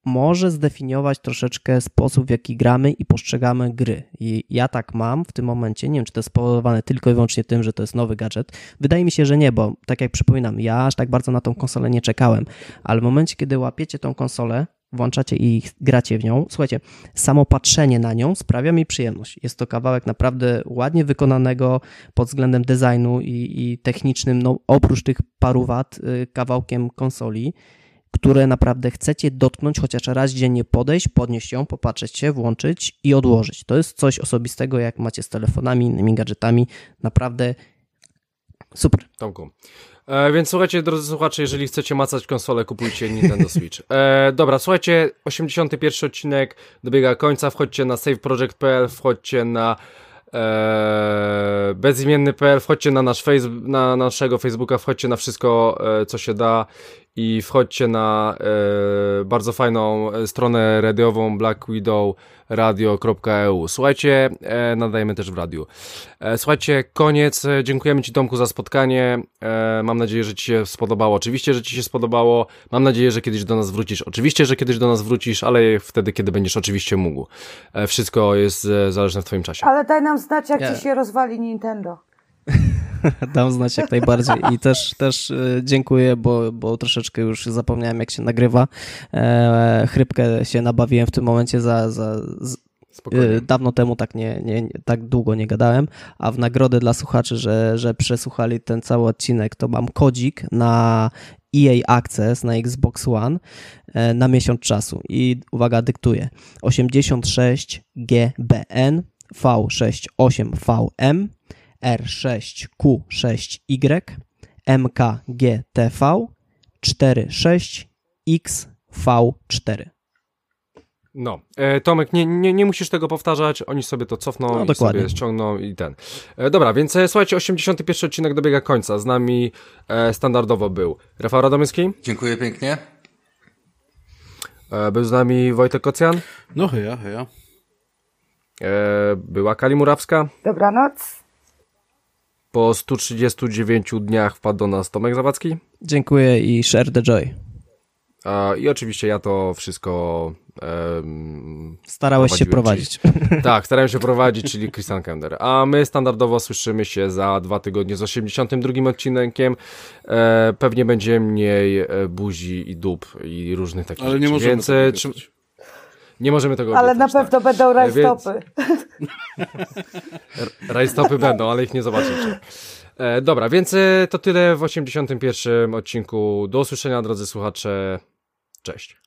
może zdefiniować troszeczkę sposób, w jaki gramy i postrzegamy gry. I ja tak mam w tym momencie, nie wiem, czy to jest spowodowane tylko i wyłącznie tym, że to jest nowy gadżet. Wydaje mi się, że nie, bo tak jak przypominam, ja aż tak bardzo na tą konsolę nie czekałem, ale w momencie, kiedy łapiecie tą konsolę, włączacie i gracie w nią, słuchajcie, samo patrzenie na nią sprawia mi przyjemność. Jest to kawałek naprawdę ładnie wykonanego pod względem designu i technicznym, no oprócz tych paru wad, kawałkiem konsoli, które naprawdę chcecie dotknąć, chociaż raz dziennie podejść, podnieść ją, popatrzeć się, włączyć i odłożyć. To jest coś osobistego, jak macie z telefonami, innymi gadżetami. Naprawdę super. Tomku. Więc słuchajcie, drodzy słuchacze, jeżeli chcecie macać konsolę, kupujcie Nintendo Switch. Dobra, słuchajcie, 81 odcinek dobiega końca, wchodźcie na saveproject.pl, wchodźcie na bezimienny.pl, wchodźcie na na naszego Facebooka, wchodźcie na wszystko, co się da i wchodźcie na bardzo fajną stronę radiową Black Widow radio.eu. Słuchajcie, nadajemy też w radiu. Słuchajcie, koniec. Dziękujemy Ci, Tomku, za spotkanie. Mam nadzieję, że Ci się spodobało. Oczywiście, że Ci się spodobało. Mam nadzieję, że kiedyś do nas wrócisz. Oczywiście, że kiedyś do nas wrócisz, ale wtedy, kiedy będziesz oczywiście mógł. Wszystko jest zależne w Twoim czasie. Ale daj nam znać, jak Ci się rozwali Nintendo. Dam znać jak najbardziej i też dziękuję, bo troszeczkę już zapomniałem, jak się nagrywa. Chrypkę się nabawiłem w tym momencie dawno temu, tak długo nie gadałem, a w nagrodę dla słuchaczy, że przesłuchali ten cały odcinek, to mam kodzik na EA Access na Xbox One na miesiąc czasu i uwaga, dyktuję 86GBN V68VM R6Q6Y MKGTV 46XV4. No, Tomek, nie musisz tego powtarzać, oni sobie to cofną i sobie ściągną i ten. Dobra, więc słuchajcie, 81 odcinek dobiega końca. Z nami standardowo był Rafał Radomyski. Dziękuję pięknie. Był z nami Wojtek Kocjan. No heja. Była Kali Murawska. Dobranoc. Po 139 dniach wpadł do nas Tomek Zawadzki. Dziękuję i share the joy. I oczywiście ja to wszystko starałeś się prowadzić. Tak, starałem się prowadzić, czyli Christian Kender. A my standardowo słyszymy się za 2 tygodnie z 82 odcinkiem. Pewnie będzie mniej buzi i dup i różnych takich rzeczy. Ale nie możemy nie możemy tego ale obiecać, na pewno będą rajstopy. Rajstopy będą, ale ich nie zobaczycie. Dobra, więc to tyle w 81 odcinku. Do usłyszenia, drodzy słuchacze. Cześć.